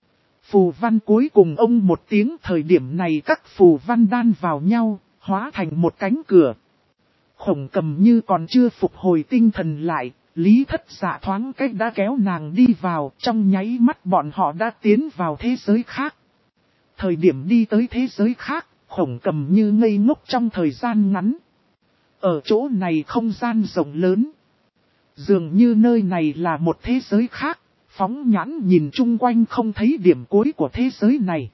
phù văn cuối cùng ông một tiếng, thời điểm này các phù văn đan vào nhau, hóa thành một cánh cửa. Khổng Cầm Như còn chưa phục hồi tinh thần lại, Lý Thất Dạ thoáng cách đã kéo nàng đi vào, trong nháy mắt bọn họ đã tiến vào thế giới khác. Thời điểm đi tới thế giới khác, Khổng Cầm Như ngây ngốc trong thời gian ngắn. Ở chỗ này không gian rộng lớn, dường như nơi này là một thế giới khác, phóng nhãn nhìn chung quanh không thấy điểm cuối của thế giới này.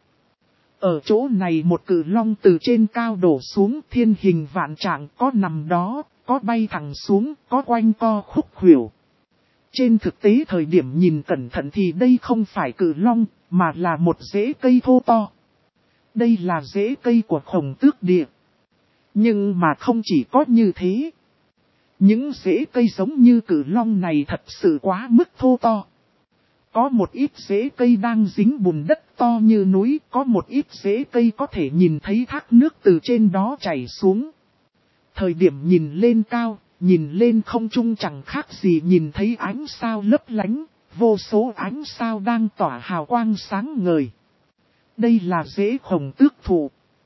Ở chỗ này một cự long từ trên cao đổ xuống, thiên hình vạn trạng, có nằm đó, có bay thẳng xuống, có quanh co khúc khuỷu. Trên thực tế thời điểm nhìn cẩn thận thì đây không phải cự long, mà là một rễ cây thô to. Đây là rễ cây của Khổng Tước Địa. Nhưng mà không chỉ có như thế. Những rễ cây giống như cự long này thật sự quá mức thô to. Có một ít rễ cây đang dính bùn đất to như núi, có một ít rễ cây có thể nhìn thấy thác nước từ trên đó chảy xuống. Thời điểm nhìn lên cao, nhìn lên không trung chẳng khác gì nhìn thấy ánh sao lấp lánh, vô số ánh sao đang tỏa hào quang sáng ngời. Đây là rễ Khổng Tước thụ.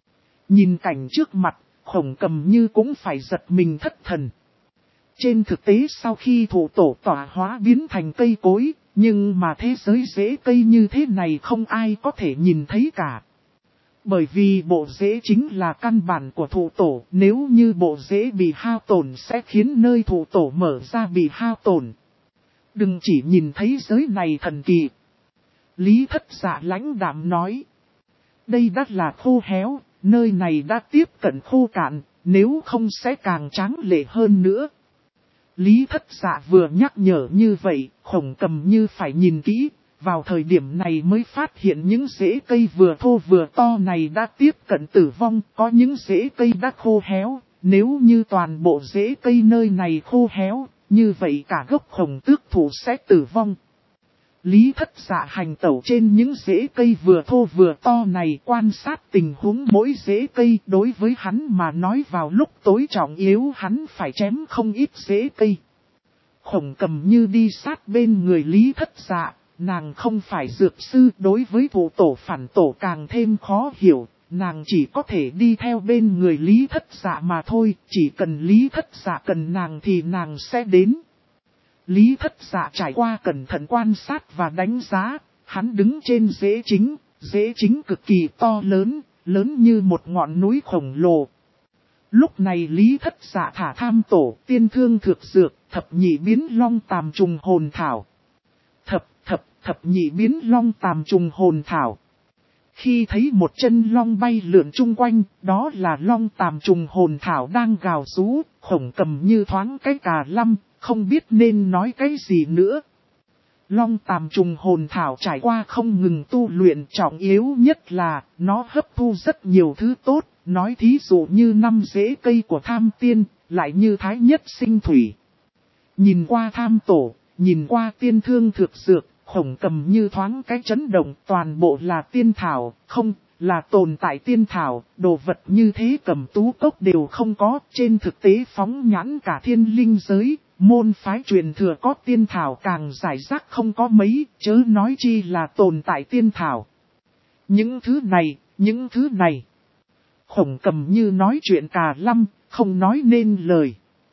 Nhìn cảnh trước mặt, Khổng Cầm Như cũng phải giật mình thất thần. Trên thực tế sau khi thụ tổ tỏa hóa biến thành cây cối, nhưng mà thế giới rễ cây như thế này không ai có thể nhìn thấy cả. Bởi vì bộ rễ chính là căn bản của thụ tổ, nếu như bộ rễ bị hao tổn sẽ khiến nơi thụ tổ mở ra bị hao tổn. Đừng chỉ nhìn thấy giới này thần kỳ. Lý Thất Dạ lãnh đạm nói. Đây đã là khô héo, nơi này đã tiếp cận khô cạn, nếu không sẽ càng tráng lệ hơn nữa. Lý Thất Dạ vừa nhắc nhở như vậy, Khổng Cầm Như phải nhìn kỹ, vào thời điểm này mới phát hiện những rễ cây vừa thô vừa to này đã tiếp cận tử vong, có những rễ cây đã khô héo, nếu như toàn bộ rễ cây nơi này khô héo, như vậy cả gốc Khổng Tước thụ sẽ tử vong. Lý Thất Dạ hành tẩu trên những rễ cây vừa thô vừa to này, quan sát tình huống mỗi rễ cây. Đối với hắn mà nói vào lúc tối trọng yếu hắn phải chém không ít rễ cây. Khổng Cầm Như đi sát bên người Lý Thất Dạ, nàng không phải dược sư, đối với thụ tổ phản tổ càng thêm khó hiểu, nàng chỉ có thể đi theo bên người Lý Thất Dạ mà thôi, chỉ cần Lý Thất Dạ cần nàng thì nàng sẽ đến. Lý Thất Dạ trải qua cẩn thận quan sát và đánh giá, hắn đứng trên rễ chính cực kỳ to lớn, lớn như một ngọn núi khổng lồ. Lúc này Lý Thất Dạ thả tham tổ, tiên thương thực dược, thập nhị biến long tàm trùng hồn thảo. Thập nhị biến long tàm trùng hồn thảo. Khi thấy một chân long bay lượn chung quanh, đó là long tàm trùng hồn thảo đang gào rú, Khổng Cầm Như thoáng cái cà lăm, không biết nên nói cái gì nữa. Long tàm trùng hồn thảo trải qua không ngừng tu luyện, trọng yếu nhất là nó hấp thu rất nhiều thứ tốt, nói thí dụ như 5 rễ cây của tham tiên, lại như thái nhất sinh thủy. Nhìn qua tham tổ, nhìn qua tiên thương thực dược, Khổng Cầm Như thoáng cái chấn động, toàn bộ là tiên thảo, không, là tồn tại tiên thảo, đồ vật như thế Cầm Tú Cốc đều không có, trên thực tế phóng nhãn cả thiên linh giới, môn phái truyền thừa có tiên thảo càng giải rác không có mấy, chớ nói chi là tồn tại tiên thảo. Những thứ này. Khổng Cầm Như nói chuyện cà lăm, không nói nên lời.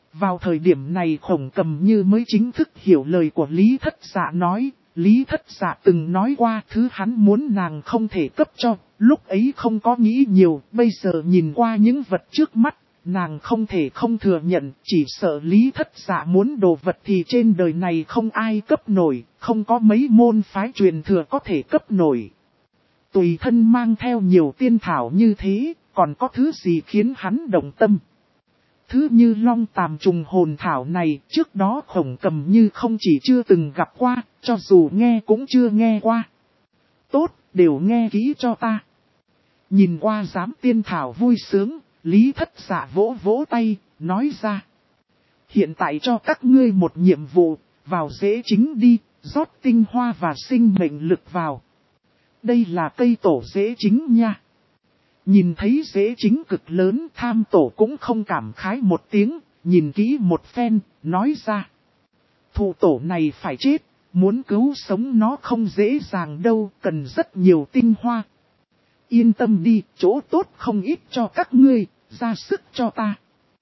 Vào thời điểm này Khổng Cầm Như mới chính thức hiểu lời của Lý Thất Dạ nói. Lý Thất Dạ từng nói qua thứ hắn muốn nàng không thể cấp cho, lúc ấy không có nghĩ nhiều, bây giờ nhìn qua những vật trước mắt, nàng không thể không thừa nhận, chỉ sợ Lý Thất Dạ muốn đồ vật thì trên đời này không ai cấp nổi, không có mấy môn phái truyền thừa có thể cấp nổi. Tùy thân mang theo nhiều tiên thảo như thế, còn có thứ gì khiến hắn động tâm. Thứ như long tàm trùng hồn thảo này, trước đó Khổng Cầm Như không chỉ chưa từng gặp qua, cho dù nghe cũng chưa nghe qua. Tốt, đều nghe kỹ cho ta. Nhìn qua giám tiên thảo vui sướng, Lý Thất Dạ vỗ vỗ tay, nói ra. Hiện tại cho các ngươi một nhiệm vụ, vào rễ chính đi, rót tinh hoa và sinh mệnh lực vào. Đây là cây tổ rễ chính nha. Nhìn thấy rễ chính cực lớn, Tham Tổ cũng không cảm khái một tiếng, nhìn kỹ một phen, nói ra. Thụ tổ này phải chết, muốn cứu sống nó không dễ dàng đâu, cần rất nhiều tinh hoa. Yên tâm đi, chỗ tốt không ít cho các ngươi, ra sức cho ta.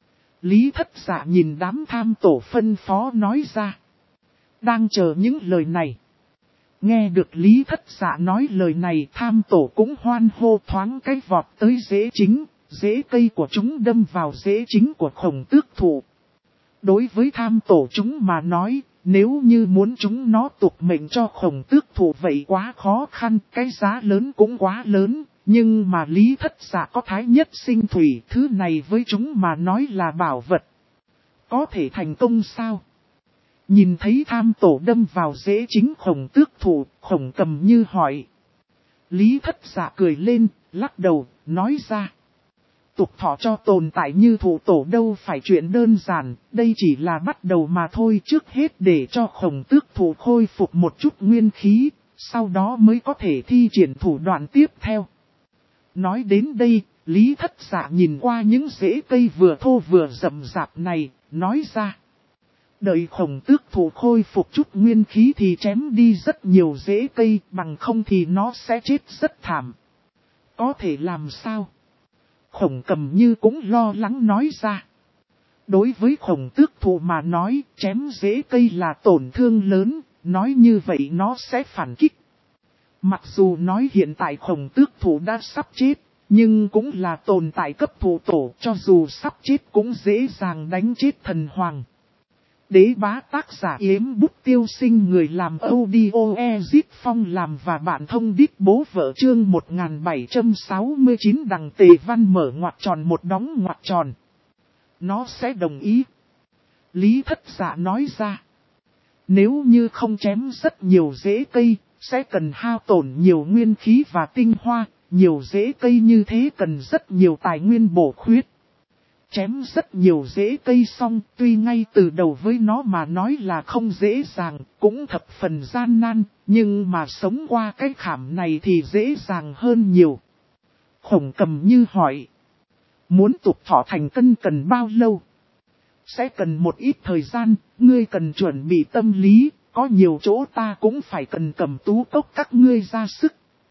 Lý Thất Dạ nhìn đám Tham Tổ phân phó nói ra. Đang chờ những lời này. Nghe được Lý Thất Dạ nói lời này, Tham Tổ cũng hoan hô thoáng cái vọt tới rễ chính, rễ cây của chúng đâm vào rễ chính của Khổng Tước thụ. Đối với Tham Tổ chúng mà nói, nếu như muốn chúng nó tục mệnh cho Khổng Tước thụ vậy quá khó khăn, cái giá lớn cũng quá lớn, nhưng mà Lý Thất Dạ có thái nhất sinh thủy, thứ này với chúng mà nói là bảo vật. Có thể thành công sao? Nhìn thấy Tham Tổ đâm vào rễ chính Khổng Tước thụ, Khổng Cầm Như hỏi. Lý Thất Dạ cười lên, lắc đầu, nói ra. Tục thọ cho tồn tại như thụ tổ đâu phải chuyện đơn giản, đây chỉ là bắt đầu mà thôi, trước hết để cho Khổng Tước thụ khôi phục một chút nguyên khí, sau đó mới có thể thi triển thủ đoạn tiếp theo. Nói đến đây, Lý Thất Dạ nhìn qua những rễ cây vừa thô vừa rậm rạp này, nói ra. Đợi Khổng Tước thụ khôi phục chút nguyên khí thì chém đi rất nhiều rễ cây, bằng không thì nó sẽ chết rất thảm. Có thể làm sao? Khổng Cầm Như cũng lo lắng nói ra. Đối với Khổng Tước thụ mà nói, chém rễ cây là tổn thương lớn, nói như vậy nó sẽ phản kích. Mặc dù nói hiện tại Khổng Tước thụ đã sắp chết, nhưng cũng là tồn tại cấp thụ tổ, cho dù sắp chết cũng dễ dàng đánh chết thần hoàng. Đế bá tác giả Yếm Bút Tiêu Sinh, người làm audio Ezit Phong làm và bạn thông đít bố vợ chương 1769 đằng Tề Văn mở ngoặc tròn một đóng ngoặc tròn. Nó sẽ đồng ý. Lý Thất Dạ nói ra. Nếu như không chém rất nhiều rễ cây, sẽ cần hao tổn nhiều nguyên khí và tinh hoa, nhiều rễ cây như thế cần rất nhiều tài nguyên bổ khuyết. Chém rất nhiều rễ cây xong, tuy ngay từ đầu với nó mà nói là không dễ dàng, cũng thập phần gian nan, nhưng mà sống qua cái khảm này thì dễ dàng hơn nhiều. Khổng Cầm Như hỏi, muốn tục thọ thành cân cần bao lâu? Sẽ cần một ít thời gian, ngươi cần chuẩn bị tâm lý, có nhiều chỗ ta cũng phải cần Cầm Tú Cốc các ngươi ra sức.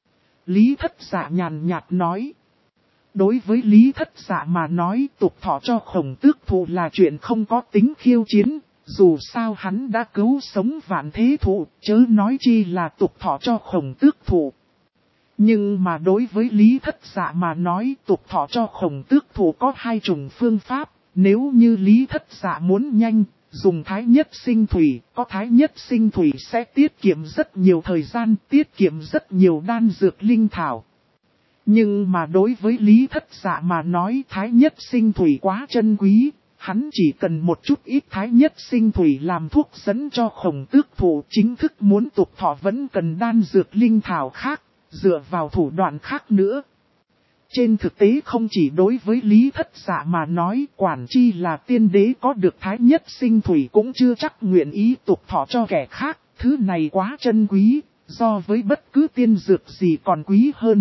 Lý Thất Dạ nhàn nhạt nói. Đối với Lý Thất Dạ mà nói, tục thọ cho Khổng Tước thụ là chuyện không có tính khiêu chiến, dù sao hắn đã cứu sống vạn thế thụ, chớ nói chi là tục thọ cho Khổng Tước thụ. Nhưng mà đối với Lý Thất Dạ mà nói, tục thọ cho Khổng Tước thụ có hai chủng phương pháp, nếu như Lý Thất Dạ muốn nhanh, dùng thái nhất sinh thủy, có thái nhất sinh thủy sẽ tiết kiệm rất nhiều thời gian, tiết kiệm rất nhiều đan dược linh thảo. Nhưng mà đối với Lý Thất Dạ mà nói thái nhất sinh thủy quá chân quý, hắn chỉ cần một chút ít thái nhất sinh thủy làm thuốc dẫn cho Khổng Tước thụ, chính thức muốn tục thọ vẫn cần đan dược linh thảo khác, dựa vào thủ đoạn khác nữa. Trên thực tế không chỉ đối với Lý Thất Dạ mà nói, quản chi là tiên đế có được thái nhất sinh thủy cũng chưa chắc nguyện ý tục thọ cho kẻ khác, thứ này quá chân quý, so với bất cứ tiên dược gì còn quý hơn.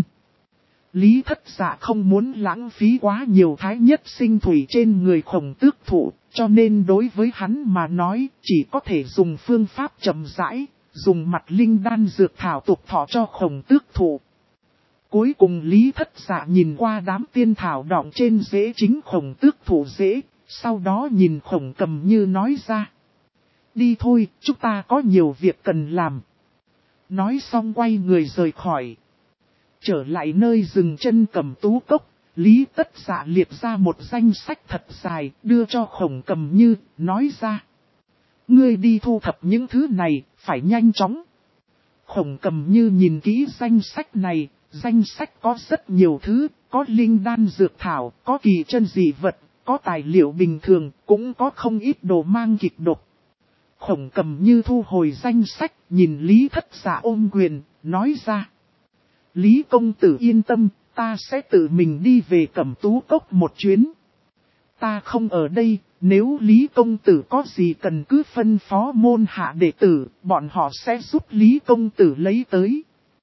Lý Thất Dạ không muốn lãng phí quá nhiều thái nhất sinh thủy trên người Khổng Tước thụ, cho nên đối với hắn mà nói chỉ có thể dùng phương pháp chậm rãi, dùng mặt linh đan dược thảo tục thọ cho Khổng Tước thụ. Cuối cùng Lý Thất Dạ nhìn qua đám tiên thảo đọng trên rễ chính Khổng Tước thụ rễ, Sau đó nhìn Khổng Cầm Như nói ra. Đi thôi, chúng ta có nhiều việc cần làm. Nói xong quay người rời khỏi. Trở lại nơi dừng chân Cẩm Tú Cốc, Lý Tất Dạ liệt ra một danh sách thật dài, đưa cho Khổng Cầm Như, nói ra. Ngươi đi thu thập những thứ này, phải nhanh chóng. Khổng Cầm Như nhìn kỹ danh sách này, danh sách có rất nhiều thứ, có linh đan dược thảo, có kỳ chân dị vật, có tài liệu bình thường, cũng có không ít đồ mang kịch độc. Khổng Cầm Như thu hồi danh sách, nhìn Lý Thất Dạ ôm quyền, nói ra. Lý công tử yên tâm, ta sẽ tự mình đi về Cẩm Tú Cốc một chuyến. Ta không ở đây, nếu Lý công tử có gì cần cứ phân phó môn hạ đệ tử, bọn họ sẽ giúp Lý công tử lấy tới.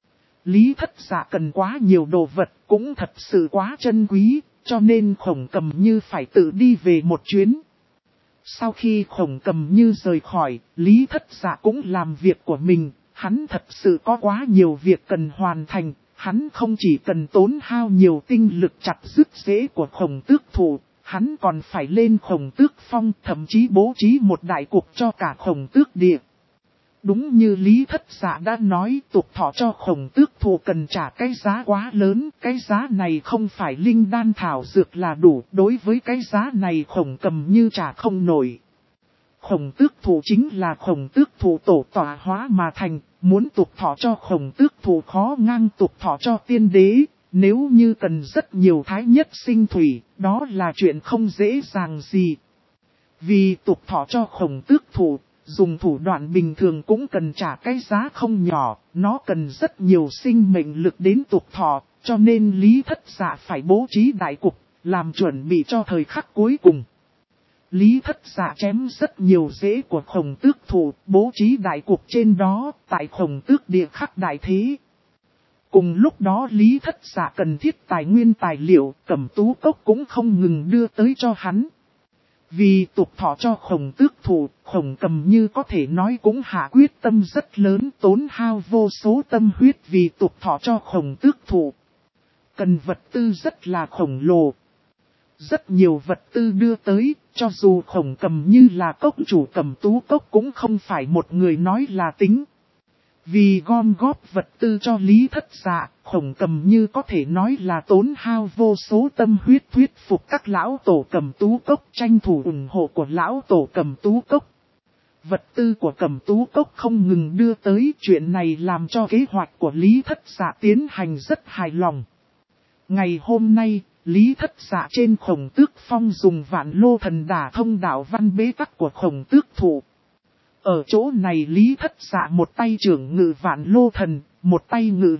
Lý Thất Dạ cần quá nhiều đồ vật, cũng thật sự quá chân quý, cho nên Khổng Cầm Như phải tự đi về một chuyến. Sau khi Khổng Cầm Như rời khỏi, Lý Thất Dạ cũng làm việc của mình, hắn thật sự có quá nhiều việc cần hoàn thành, hắn không chỉ cần tốn hao nhiều tinh lực chặt dứt rễ của Khổng Tước Thụ, hắn còn phải lên Khổng Tước Phong, thậm chí bố trí một đại cục cho cả Khổng Tước Địa. Đúng như Lý Thất Dạ đã nói, tục thọ cho Khổng Tước Thụ cần trả cái giá quá lớn, cái giá này không phải linh đan thảo dược là đủ, đối với cái giá này Khổng Cầm Như trả không nổi. Khổng Tước Thụ chính là Khổng Tước Thụ tổ tọa hóa mà thành, muốn tục thọ cho Khổng Tước Thụ khó ngang tục thọ cho tiên đế, nếu như cần rất nhiều thái nhất sinh thủy, đó là chuyện không dễ dàng gì. Vì tục thọ cho Khổng Tước Thụ, dùng thủ đoạn bình thường cũng cần trả cái giá không nhỏ, nó cần rất nhiều sinh mệnh lực đến tục thọ, cho nên Lý Thất Dạ phải bố trí đại cục, làm chuẩn bị cho thời khắc cuối cùng. Lý Thất Dạ chém rất nhiều rễ của Khổng Tước Thụ, bố trí đại cục trên đó, tại Khổng Tước Địa khắc đại thế. Cùng lúc đó Lý Thất Dạ cần thiết tài nguyên tài liệu, Cẩm Tú Cốc cũng không ngừng đưa tới cho hắn. Vì tục thọ cho Khổng Tước Thụ, Khổng Cầm Như có thể nói cũng hạ quyết tâm rất lớn, tốn hao vô số tâm huyết vì tục thọ cho Khổng Tước Thụ. Cần vật tư rất là khổng lồ. Rất nhiều vật tư đưa tới, cho dù Khổng Cầm Như là cốc chủ Cẩm Tú Cốc cũng không phải một người nói là tính. Vì gom góp vật tư cho Lý Thất Dạ, Khổng Cầm Như có thể nói là tốn hao vô số tâm huyết thuyết phục các lão tổ Cẩm Tú Cốc, tranh thủ ủng hộ của lão tổ Cẩm Tú Cốc. Vật tư của Cẩm Tú Cốc không ngừng đưa tới, chuyện này làm cho kế hoạch của Lý Thất Dạ tiến hành rất hài lòng. Ngày hôm nay, Lý Thất Dạ trên Khổng Tước Phong dùng Vạn Lô Thần đả thông đạo văn bế tắc của Khổng Tước Thụ. Ở chỗ này Lý Thất Dạ một tay trưởng ngự Vạn Lô Thần, một tay ngự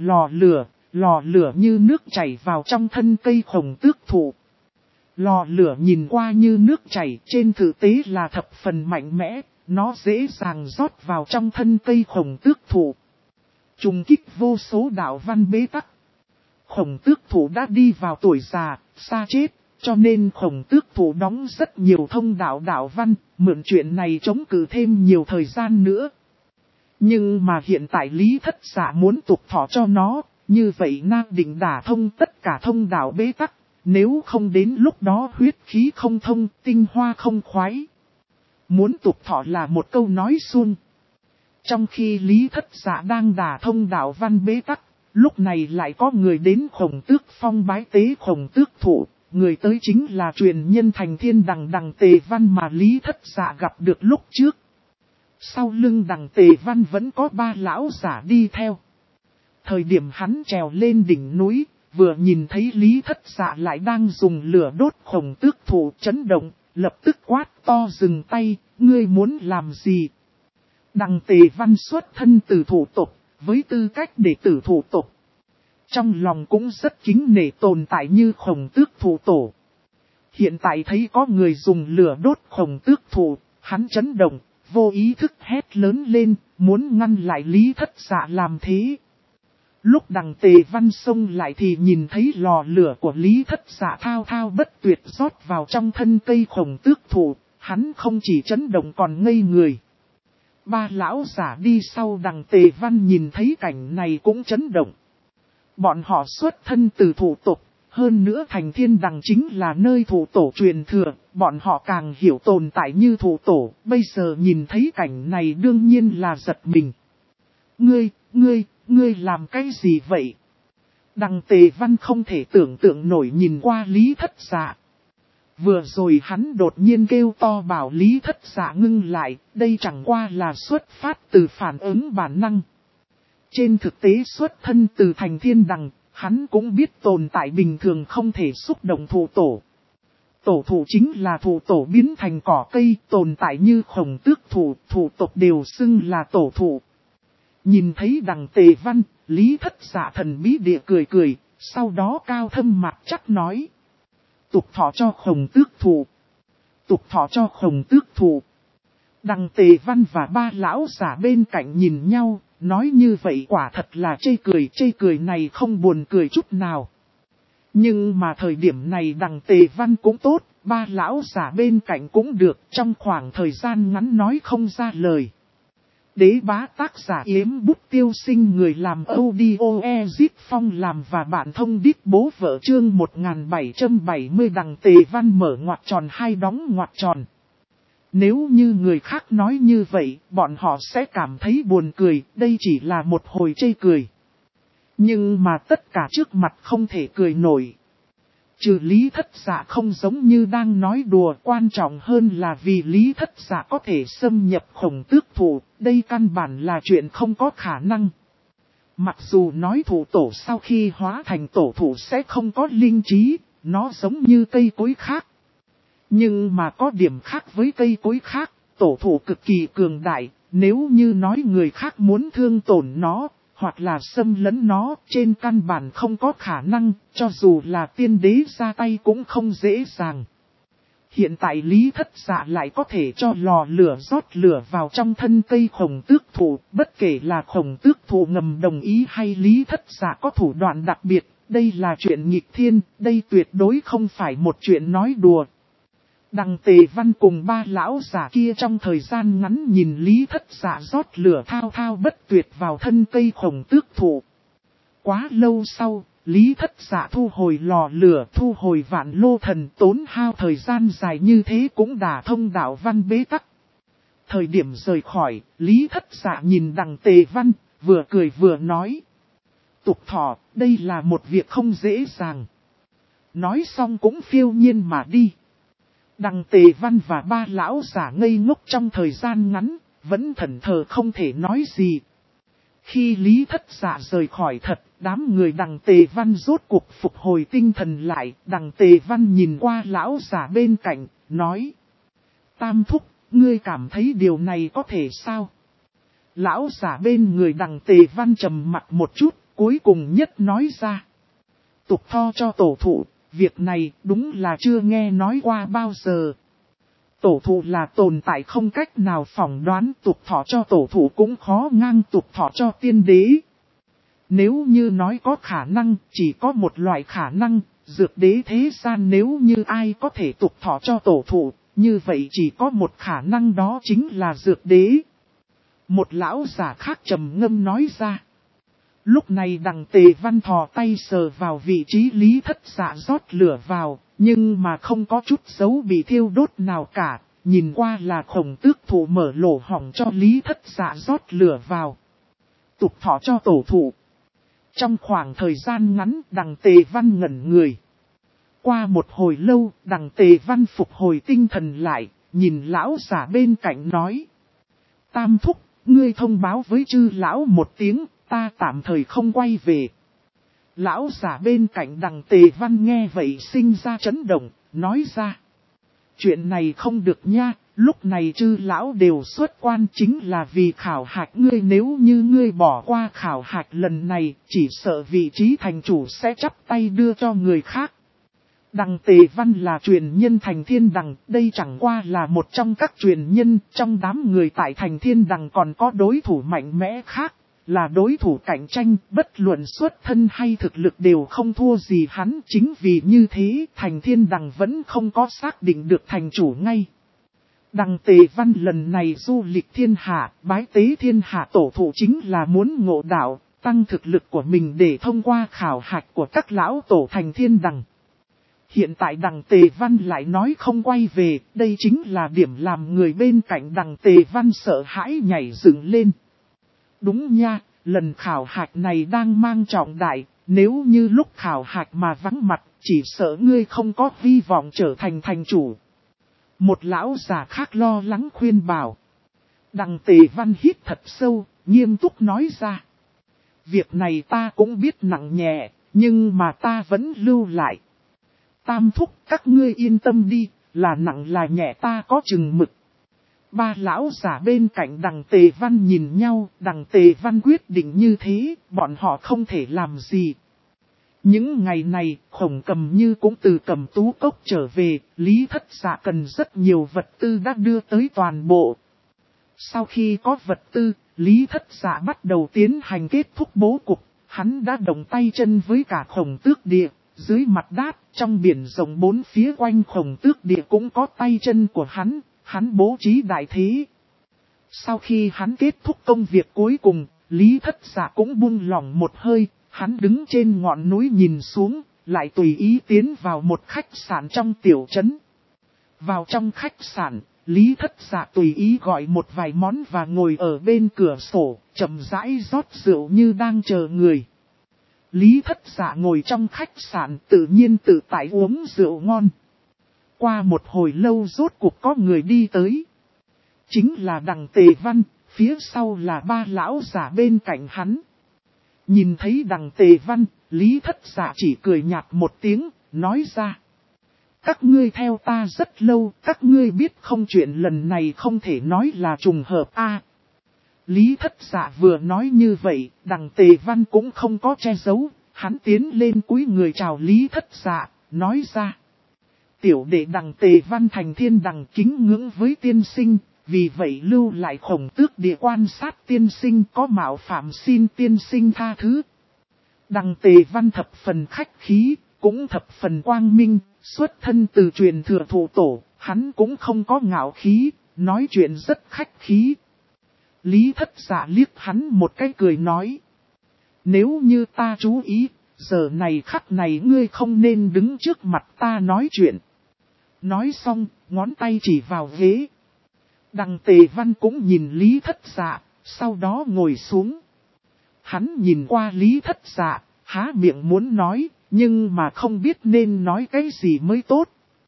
lò lửa như nước chảy vào trong thân cây Khổng Tước Thụ. Lò lửa nhìn qua như nước chảy, trên thực tế là thập phần mạnh mẽ, nó dễ dàng rót vào trong thân cây Khổng Tước Thụ. Trùng kích vô số đạo văn bế tắc. Khổng Tước Thụ đã đi vào tuổi già, xa chết, cho nên Khổng Tước Thụ đóng rất nhiều thông đạo văn, mượn chuyện này chống cự thêm nhiều thời gian nữa. Nhưng mà hiện tại Lý Thất Dạ muốn tục thọ cho nó, như vậy nàng định đả thông tất cả thông đạo bế tắc, nếu không đến lúc đó huyết khí không thông, tinh hoa không khoái. Muốn tục thọ là một câu nói suông. Trong khi Lý Thất Dạ đang đả thông đạo văn bế tắc, lúc này lại có người đến Khổng Tước Phong bái tế Khổng Tước Thụ, người tới chính là truyền nhân thành thiên đằng Tề Văn mà Lý Thất Dạ gặp được lúc trước. Sau lưng đằng Tề Văn vẫn có 3 lão giả đi theo. Thời điểm hắn trèo lên đỉnh núi, vừa nhìn thấy Lý Thất Dạ lại đang dùng lửa đốt Khổng Tước Thụ chấn động, lập tức quát to dừng tay, ngươi muốn làm gì? Đằng Tề Văn xuất thân từ thủ tộc, với tư cách đệ tử thủ tộc. Trong lòng cũng rất kính nể tồn tại như Khổng Tước Thụ tổ. Hiện tại thấy có người dùng lửa đốt Khổng Tước Thụ, hắn chấn động, vô ý thức hét lớn lên, muốn ngăn lại Lý Thất Dạ làm thế. Lúc đằng Tề Văn xông lại thì nhìn thấy lò lửa của Lý Thất Dạ thao thao bất tuyệt rót vào trong thân cây Khổng Tước Thụ, hắn không chỉ chấn động còn ngây người. 3 lão giả đi sau đằng Tề Văn nhìn thấy cảnh này cũng chấn động. Bọn họ xuất thân từ thủ tộc, Hơn nữa thành thiên đằng chính là nơi thủ tổ truyền thừa, bọn họ càng hiểu tồn tại như thủ tổ, bây giờ nhìn thấy cảnh này đương nhiên là giật mình. Ngươi làm cái gì vậy? Đằng Tề Văn không thể tưởng tượng nổi nhìn qua Lý Thất Dạ. Vừa rồi hắn đột nhiên kêu to bảo Lý Thất Dạ ngưng lại, đây chẳng qua là xuất phát từ phản ứng bản năng. Trên thực tế xuất thân từ thành thiên đằng, hắn cũng biết tồn tại bình thường không thể xúc động thủ tổ. Tổ thụ chính là thủ tổ biến thành cỏ cây, tồn tại như Khổng Tước thủ, thủ tộc đều xưng là tổ thụ. Nhìn thấy đằng Tề Văn, Lý Thất Dạ thần bí địa cười cười, sau đó cao thâm mặt chắc nói. Tục thọ cho Khổng Tước thủ. Tục thọ cho Khổng Tước thủ. Đằng Tề Văn và ba lão giả bên cạnh nhìn nhau, nói như vậy quả thật là chê cười này không buồn cười chút nào. Nhưng mà thời điểm này đằng Tề Văn cũng tốt, ba lão giả bên cạnh cũng được, trong khoảng thời gian ngắn nói không ra lời. Đế bá tác giả Yếm Bút Tiêu Sinh, người làm audio Ezit Phong làm và bạn thông đít bố vợ, chương 1770. Đằng Tề Văn mở ngoặc tròn hai đóng ngoặc tròn. Nếu như người khác nói như vậy, bọn họ sẽ cảm thấy buồn cười, đây chỉ là một hồi chê cười. Nhưng mà tất cả trước mặt không thể cười nổi. Trừ Lý Thất Dạ không giống như đang nói đùa, quan trọng hơn là vì Lý Thất Dạ có thể xâm nhập Khổng Tước thủ, đây căn bản là chuyện không có khả năng. Mặc dù nói thủ tổ sau khi hóa thành tổ thủ sẽ không có linh trí, nó giống như cây cối khác. Nhưng mà có điểm khác với cây cối khác, tổ thủ cực kỳ cường đại, nếu như nói người khác muốn thương tổn nó, hoặc là xâm lấn nó, trên căn bản không có khả năng, cho dù là tiên đế ra tay cũng không dễ dàng. Hiện tại Lý Thất Dạ lại có thể cho lò lửa rót lửa vào trong thân cây Khổng Tước thủ, bất kể là Khổng Tước thủ ngầm đồng ý hay Lý Thất Dạ có thủ đoạn đặc biệt, đây là chuyện nghịch thiên, đây tuyệt đối không phải một chuyện nói đùa. Đằng Tề Văn cùng ba lão giả kia trong thời gian ngắn nhìn Lý Thất Dạ rót lửa thao thao bất tuyệt vào thân cây Khổng Tước thủ. Quá lâu sau, Lý Thất Dạ thu hồi lò lửa, thu hồi vạn lô thần, tốn hao thời gian dài như thế cũng đả thông đạo văn bế tắc. Thời điểm rời khỏi, Lý Thất Dạ nhìn đằng Tề Văn, vừa cười vừa nói. Tục thọ, đây là một việc không dễ dàng. Nói xong cũng phiêu nhiên mà đi. Đằng Tề Văn và ba lão giả ngây ngốc trong thời gian ngắn, vẫn thẫn thờ không thể nói gì. Khi Lý Thất Dạ rời khỏi thật, đám người đằng Tề Văn rốt cuộc phục hồi tinh thần lại. Đằng Tề Văn nhìn qua lão giả bên cạnh, nói. Tam thúc, ngươi cảm thấy điều này có thể sao? Lão giả bên người đằng Tề Văn trầm mặt một chút, cuối cùng nhất nói ra. Tục tho cho tổ thụ. Việc này đúng là chưa nghe nói qua bao giờ. Tổ thụ là tồn tại không cách nào phỏng đoán, tục thọ cho tổ thụ cũng khó ngang tục thọ cho tiên đế. Nếu như nói có khả năng, chỉ có một loại khả năng, dược đế thế gian nếu như ai có thể tục thọ cho tổ thụ, như vậy chỉ có một khả năng đó chính là dược đế. Một lão giả khác trầm ngâm nói ra. Lúc này đằng Tề Văn thò tay sờ vào vị trí Lý Thất Dạ rót lửa vào, nhưng mà không có chút dấu bị thiêu đốt nào cả, nhìn qua là Khổng Tước thủ mở lỗ hổng cho Lý Thất Dạ rót lửa vào. Tục thọ cho tổ thụ. Trong khoảng thời gian ngắn đằng Tề Văn ngẩn người. Qua một hồi lâu đằng Tề Văn phục hồi tinh thần lại, nhìn lão giả bên cạnh nói. Tam thúc, ngươi thông báo với chư lão một tiếng. Ta tạm thời không quay về. Lão giả bên cạnh đằng Tề Văn nghe vậy sinh ra chấn động, nói ra. Chuyện này không được nha, lúc này chư lão đều xuất quan chính là vì khảo hạch ngươi, nếu như ngươi bỏ qua khảo hạch lần này, chỉ sợ vị trí thành chủ sẽ chắp tay đưa cho người khác. Đằng Tề Văn là truyền nhân thành thiên đằng, đây chẳng qua là một trong các truyền nhân, trong đám người tại thành thiên đằng còn có đối thủ mạnh mẽ khác. Là đối thủ cạnh tranh, bất luận xuất thân hay thực lực đều không thua gì hắn. Chính vì như thế, thành thiên đằng vẫn không có xác định được thành chủ ngay. Đằng Tề Văn lần này du lịch thiên hạ, bái tế thiên hạ tổ thủ chính là muốn ngộ đạo, tăng thực lực của mình để thông qua khảo hạch của các lão tổ thành thiên đằng. Hiện tại đằng Tề Văn lại nói không quay về, đây chính là điểm làm người bên cạnh đằng Tề Văn sợ hãi nhảy dựng lên. Đúng nha, lần khảo hạch này đang mang trọng đại, nếu như lúc khảo hạch mà vắng mặt, chỉ sợ ngươi không có hy vọng trở thành thành chủ. Một lão già khác lo lắng khuyên bảo. Đằng Tề Văn hít thật sâu, nghiêm túc nói ra. Việc này ta cũng biết nặng nhẹ, nhưng mà ta vẫn lưu lại. Tam thúc, các ngươi yên tâm đi, là nặng là nhẹ ta có chừng mực. Ba lão giả bên cạnh đằng Tề Văn nhìn nhau, đằng Tề Văn quyết định như thế, bọn họ không thể làm gì. Những ngày này, Khổng Cầm Như cũng từ Cầm Tú Cốc trở về, Lý Thất Dạ cần rất nhiều vật tư đã đưa tới toàn bộ. Sau khi có vật tư, Lý Thất Dạ bắt đầu tiến hành kết thúc bố cục, hắn đã động tay chân với cả Khổng Tước Địa, dưới mặt đát, trong biển rộng bốn phía quanh Khổng Tước Địa cũng có tay chân của hắn bố trí đại thế. Sau khi hắn kết thúc công việc cuối cùng, Lý Thất Dạ cũng buông lỏng một hơi, hắn đứng trên ngọn núi nhìn xuống, lại tùy ý tiến vào một khách sạn trong tiểu trấn. Vào trong khách sạn, Lý Thất Dạ tùy ý gọi một vài món và ngồi ở bên cửa sổ, chậm rãi rót rượu như đang chờ người. Lý Thất Dạ ngồi trong khách sạn tự nhiên tự tại uống rượu ngon. Qua một hồi lâu rốt cuộc có người đi tới. Chính là đằng Tề Văn, phía sau là ba lão giả bên cạnh hắn. Nhìn thấy đằng Tề Văn, Lý Thất Dạ chỉ cười nhạt một tiếng, nói ra. Các ngươi theo ta rất lâu, các ngươi biết không, chuyện lần này không thể nói là trùng hợp a. Lý Thất Dạ vừa nói như vậy, đằng Tề Văn cũng không có che giấu, hắn tiến lên cúi người chào Lý Thất Dạ, nói ra. Tiểu đệ đằng Tề Văn thành thiên đằng kính ngưỡng với tiên sinh, vì vậy lưu lại Khổng Tước Địa quan sát tiên sinh, có mạo phạm xin tiên sinh tha thứ. Đằng Tề Văn thập phần khách khí, cũng thập phần quang minh, xuất thân từ truyền thừa thủ tổ, hắn cũng không có ngạo khí, nói chuyện rất khách khí. Lý Thất Dạ liếc hắn một cái cười nói. Nếu như ta chú ý, giờ này khắc này ngươi không nên đứng trước mặt ta nói chuyện. Nói xong, ngón tay chỉ vào ghế. Đằng Tề Văn cũng nhìn Lý Thất Dạ, sau đó ngồi xuống. Hắn nhìn qua Lý Thất Dạ, há miệng muốn nói, nhưng mà không biết nên nói cái gì mới tốt.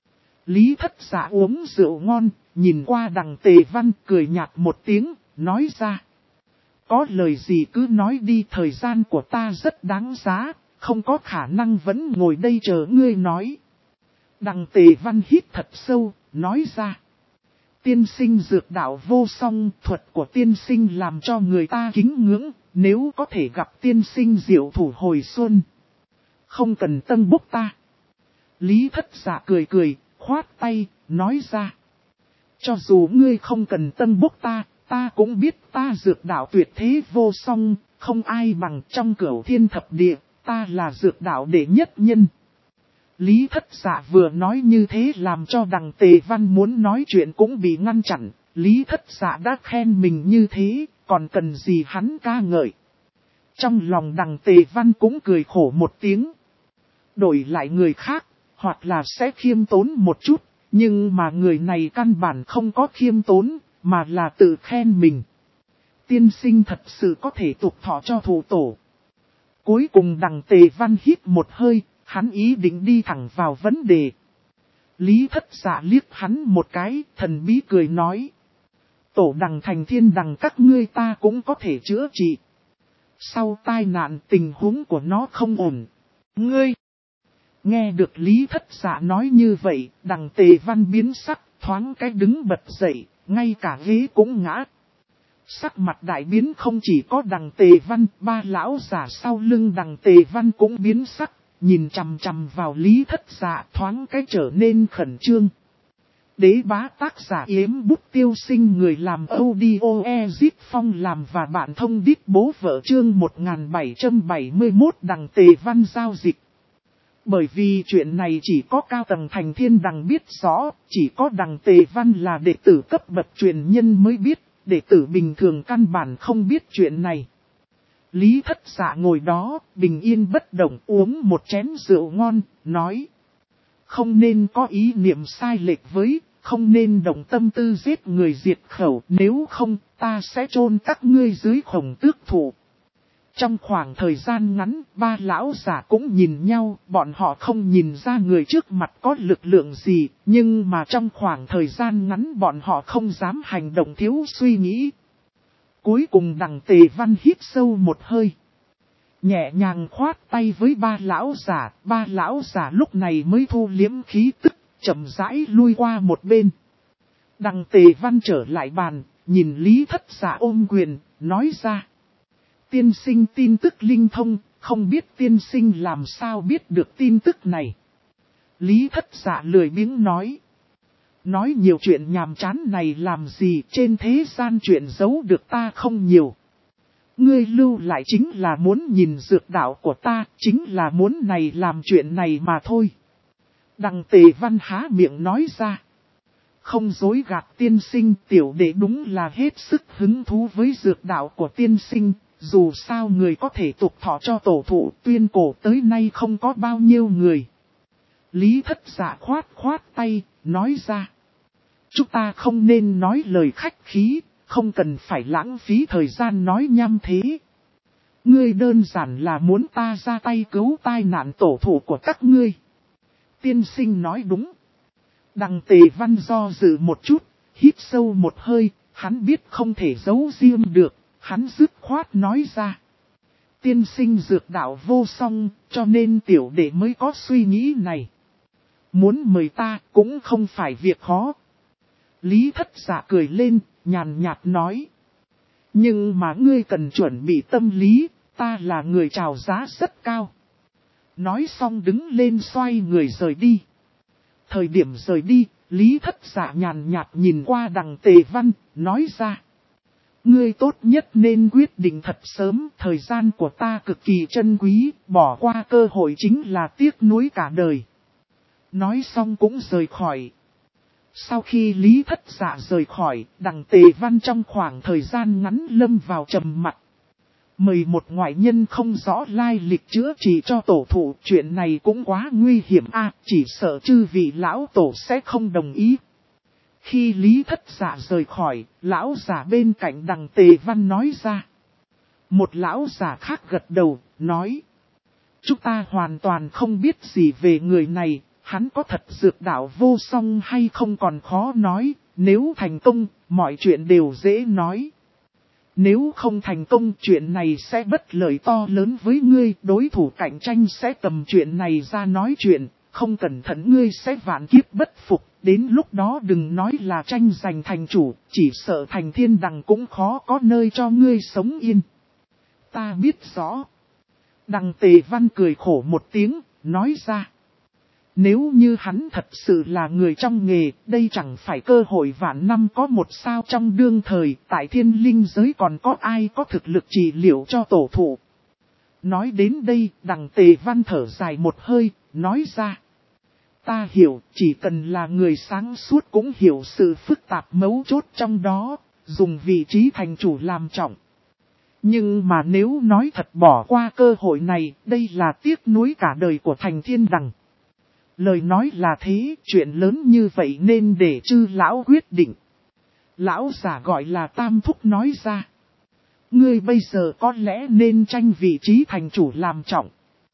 Lý Thất Dạ uống rượu ngon, nhìn qua đằng Tề Văn cười nhạt một tiếng, nói ra. Có lời gì cứ nói đi, thời gian của ta rất đáng giá, không có khả năng vẫn ngồi đây chờ ngươi nói. Đằng Tề Văn hít thật sâu, nói ra. Tiên sinh dược đạo vô song, thuật của tiên sinh làm cho người ta kính ngưỡng, nếu có thể gặp tiên sinh diệu thủ hồi xuân. Không cần tân bốc ta. Lý Thất Dạ cười cười, khoát tay, nói ra. Cho dù ngươi không cần tân bốc ta, ta cũng biết ta dược đạo tuyệt thế vô song, không ai bằng trong cửu thiên thập địa, ta là dược đạo đệ nhất nhân. Lý Thất Dạ vừa nói như thế làm cho đằng Tề Văn muốn nói chuyện cũng bị ngăn chặn. Lý Thất Dạ đã khen mình như thế, còn cần gì hắn ca ngợi. Trong lòng đằng Tề Văn cũng cười khổ một tiếng. Đổi lại người khác, hoặc là sẽ khiêm tốn một chút, nhưng mà người này căn bản không có khiêm tốn, mà là tự khen mình. Tiên sinh thật sự có thể tục thọ cho thủ tổ. Cuối cùng đằng Tề Văn hít một hơi, hắn ý định đi thẳng vào vấn đề. Lý Thất Dạ liếc hắn một cái, thần bí cười nói. Tổ đằng thành thiên đằng các ngươi ta cũng có thể chữa trị. Sau tai nạn tình huống của nó không ổn. Ngươi! Nghe được Lý Thất Dạ nói như vậy, đằng Tề Văn biến sắc, thoáng cái đứng bật dậy, ngay cả ghế cũng ngã. Sắc mặt đại biến không chỉ có đằng Tề Văn, ba lão giả sau lưng đằng Tề Văn cũng biến sắc, nhìn chằm chằm vào Lý Thất Dạ thoáng cái trở nên khẩn trương. Đế bá tác giả Yếm Bút Tiêu Sinh, người làm audio Ezit Phong làm và bạn thông đít bố vợ, chương 1771 đằng Tề Văn giao dịch. Bởi vì chuyện này chỉ có cao tầng thành thiên đằng biết rõ, chỉ có đằng Tề Văn là đệ tử cấp bậc truyền nhân mới biết, đệ tử bình thường căn bản không biết chuyện này. Lý Thất Dạ ngồi đó, bình yên bất động uống một chén rượu ngon, nói. Không nên có ý niệm sai lệch với, không nên động tâm tư giết người diệt khẩu, nếu không ta sẽ chôn các ngươi dưới Khổng Tước thụ. Trong khoảng thời gian ngắn, ba lão giả cũng nhìn nhau, bọn họ không nhìn ra người trước mặt có lực lượng gì, nhưng mà trong khoảng thời gian ngắn bọn họ không dám hành động thiếu suy nghĩ. Cuối cùng Đằng Tề Văn hít sâu một hơi, nhẹ nhàng khoát tay với ba lão giả lúc này mới thu liếm khí tức, chậm rãi lui qua một bên. Đằng Tề Văn trở lại bàn, nhìn Lý Thất Dạ ôm quyền, nói ra. Tiên sinh tin tức linh thông, không biết tiên sinh làm sao biết được tin tức này. Lý Thất Dạ lười biếng nói. Nói nhiều chuyện nhàm chán này làm gì, trên thế gian chuyện giấu được ta không nhiều. Ngươi lưu lại chính là muốn nhìn dược đạo của ta, chính là muốn này làm chuyện này mà thôi. Đằng Tề Văn há miệng nói ra. Không dối gạt tiên sinh, tiểu đệ đúng là hết sức hứng thú với dược đạo của tiên sinh. Dù sao người có thể tục thọ cho tổ thụ tuyên cổ tới nay không có bao nhiêu người. Lý Thất Dạ khoát tay, nói ra. Chúng ta không nên nói lời khách khí, không cần phải lãng phí thời gian nói nhăm thế. Ngươi đơn giản là muốn ta ra tay cứu tai nạn tổ thụ của các ngươi. Tiên sinh nói đúng. Đằng Tề Văn do dự một chút, hít sâu một hơi, hắn biết không thể giấu riêng được. Hắn dứt khoát nói ra. Tiên sinh dược đạo vô song, cho nên tiểu đệ mới có suy nghĩ này. Muốn mời ta cũng không phải việc khó. Lý Thất Dạ cười lên, nhàn nhạt nói. Nhưng mà ngươi cần chuẩn bị tâm lý, ta là người chào giá rất cao. Nói xong đứng lên xoay người rời đi. Thời điểm rời đi, Lý Thất Dạ nhàn nhạt nhìn qua Đằng Tề Văn, nói ra. Ngươi tốt nhất nên quyết định thật sớm, thời gian của ta cực kỳ trân quý, bỏ qua cơ hội chính là tiếc nuối cả đời. Nói xong cũng rời khỏi. Sau khi Lý Thất Dạ rời khỏi, Đằng Tề Văn trong khoảng thời gian ngắn lâm vào trầm mặc. Mời một ngoại nhân không rõ lai lịch chữa trị cho tổ thụ, chuyện này cũng quá nguy hiểm chỉ sợ chư vị lão tổ sẽ không đồng ý. Khi Lý Thất Dạ rời khỏi, lão giả bên cạnh Đằng Tề Văn nói ra. Một lão giả khác gật đầu, nói. Chúng ta hoàn toàn không biết gì về người này, hắn có thật dược đạo vô song hay không còn khó nói, nếu thành công, mọi chuyện đều dễ nói. Nếu không thành công, chuyện này sẽ bất lợi to lớn với ngươi, đối thủ cạnh tranh sẽ cầm chuyện này ra nói chuyện, không cẩn thận ngươi sẽ vạn kiếp bất phục. Đến lúc đó đừng nói là tranh giành thành chủ, chỉ sợ thành thiên đằng cũng khó có nơi cho ngươi sống yên. Ta biết rõ. Đằng Tề Văn cười khổ một tiếng, nói ra. Nếu như hắn thật sự là người trong nghề, đây chẳng phải cơ hội vạn năm có một sao trong đương thời, tại thiên linh giới còn có ai có thực lực trị liệu cho tổ thụ. Nói đến đây, Đằng Tề Văn thở dài một hơi, nói ra. Ta hiểu, chỉ cần là người sáng suốt cũng hiểu sự phức tạp mấu chốt trong đó, dùng vị trí thành chủ làm trọng. Nhưng mà nếu nói thật bỏ qua cơ hội này, đây là tiếc nuối cả đời của thành thiên đằng. Lời nói là thế, chuyện lớn như vậy nên để chư lão quyết định. Lão giả gọi là Tam Thúc nói ra. Ngươi bây giờ có lẽ nên tranh vị trí thành chủ làm trọng.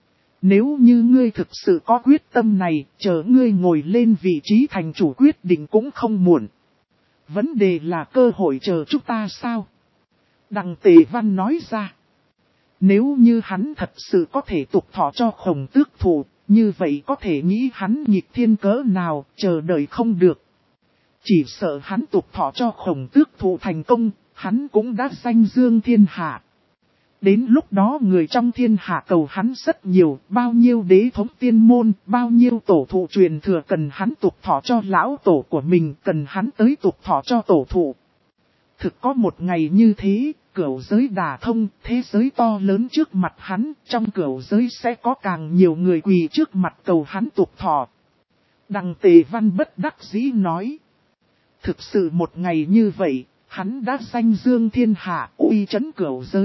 Nếu như ngươi thực sự có quyết tâm này, chờ ngươi ngồi lên vị trí thành chủ quyết định cũng không muộn. Vấn đề là cơ hội chờ chúng ta sao? Đằng Tề Văn nói ra. Nếu như hắn thật sự có thể tục thọ cho Khổng Tước thụ, như vậy có thể nghĩ hắn nghịch thiên cỡ nào, chờ đợi không được. Chỉ sợ hắn tục thọ cho Khổng Tước thụ thành công, hắn cũng đã danh dương thiên hạ. Đến lúc đó người trong thiên hạ cầu hắn rất nhiều, bao nhiêu đế thống tiên môn, bao nhiêu tổ thụ truyền thừa cần hắn tục thọ cho lão tổ của mình, cần hắn tới tục thọ cho tổ thụ. Thực có một ngày như thế, cửu giới đả thông, thế giới to lớn trước mặt hắn, trong cửu giới sẽ có càng nhiều người quỳ trước mặt cầu hắn tục thọ. Đằng Tề Văn bất đắc dĩ nói. Thực sự một ngày như vậy, hắn đã danh dương thiên hạ, uy chấn cửu giới.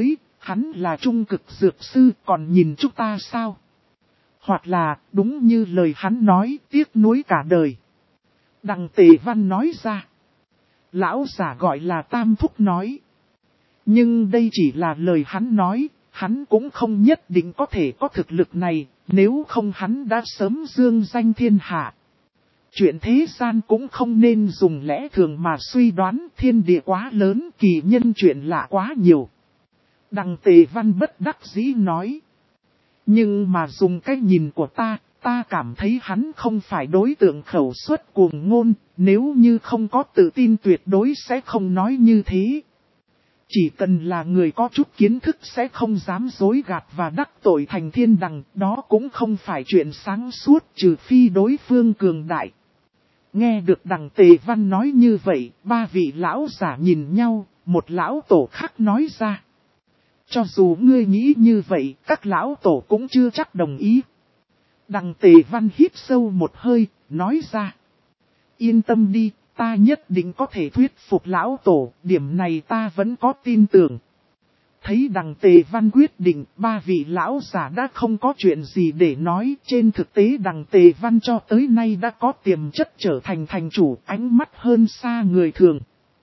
Hắn là trung cực dược sư còn nhìn chúng ta sao? Hoặc là, đúng như lời hắn nói, tiếc nuối cả đời. Đằng Tề Văn nói ra. Lão giả gọi là Tam Thúc nói. Nhưng đây chỉ là lời hắn nói, hắn cũng không nhất định có thể có thực lực này, nếu không hắn đã sớm dương danh thiên hạ. Chuyện thế gian cũng không nên dùng lẽ thường mà suy đoán, thiên địa quá lớn, kỳ nhân chuyện lạ quá nhiều. Đằng Tề Văn bất đắc dĩ nói. Nhưng mà dùng cái nhìn của ta cảm thấy hắn không phải đối tượng khẩu suất cuồng ngôn, nếu như không có tự tin tuyệt đối sẽ không nói như thế. Chỉ cần là người có chút kiến thức sẽ không dám dối gạt và đắc tội thành thiên đằng, đó cũng không phải chuyện sáng suốt trừ phi đối phương cường đại. Nghe được đằng Tề Văn nói như vậy, ba vị lão giả nhìn nhau, một lão tổ khác nói ra. Cho dù ngươi nghĩ như vậy, các lão tổ cũng chưa chắc đồng ý. Đằng Tề Văn hít sâu một hơi, nói ra. Yên tâm đi, ta nhất định có thể thuyết phục lão tổ, điểm này ta vẫn có tin tưởng. Thấy đằng Tề Văn quyết định, ba vị lão giả đã không có chuyện gì để nói. Trên thực tế đằng Tề Văn cho tới nay đã có tiềm chất trở thành thành chủ, ánh mắt hơn xa người thường.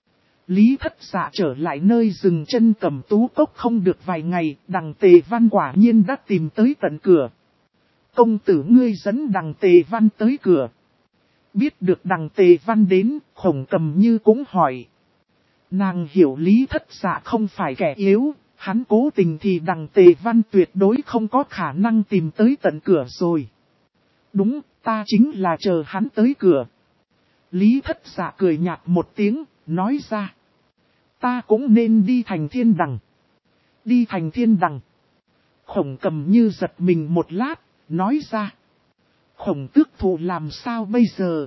Lý Thất Dạ trở lại nơi dừng chân Cẩm Tú Cốc không được vài ngày, đằng Tề Văn quả nhiên đã tìm tới tận cửa. Công tử ngươi dẫn đằng Tề Văn tới cửa. Biết được đằng Tề Văn đến, Khổng Cầm Như cũng hỏi. Nàng hiểu Lý Thất Dạ không phải kẻ yếu, hắn cố tình thì đằng Tề Văn tuyệt đối không có khả năng tìm tới tận cửa rồi. Đúng, ta chính là chờ hắn tới cửa. Lý Thất Dạ cười nhạt một tiếng, nói ra. Ta cũng nên đi thành thiên đằng. Đi thành thiên đằng. Khổng Cầm Như giật mình một lát, nói ra. Khổng tước thụ làm sao bây giờ?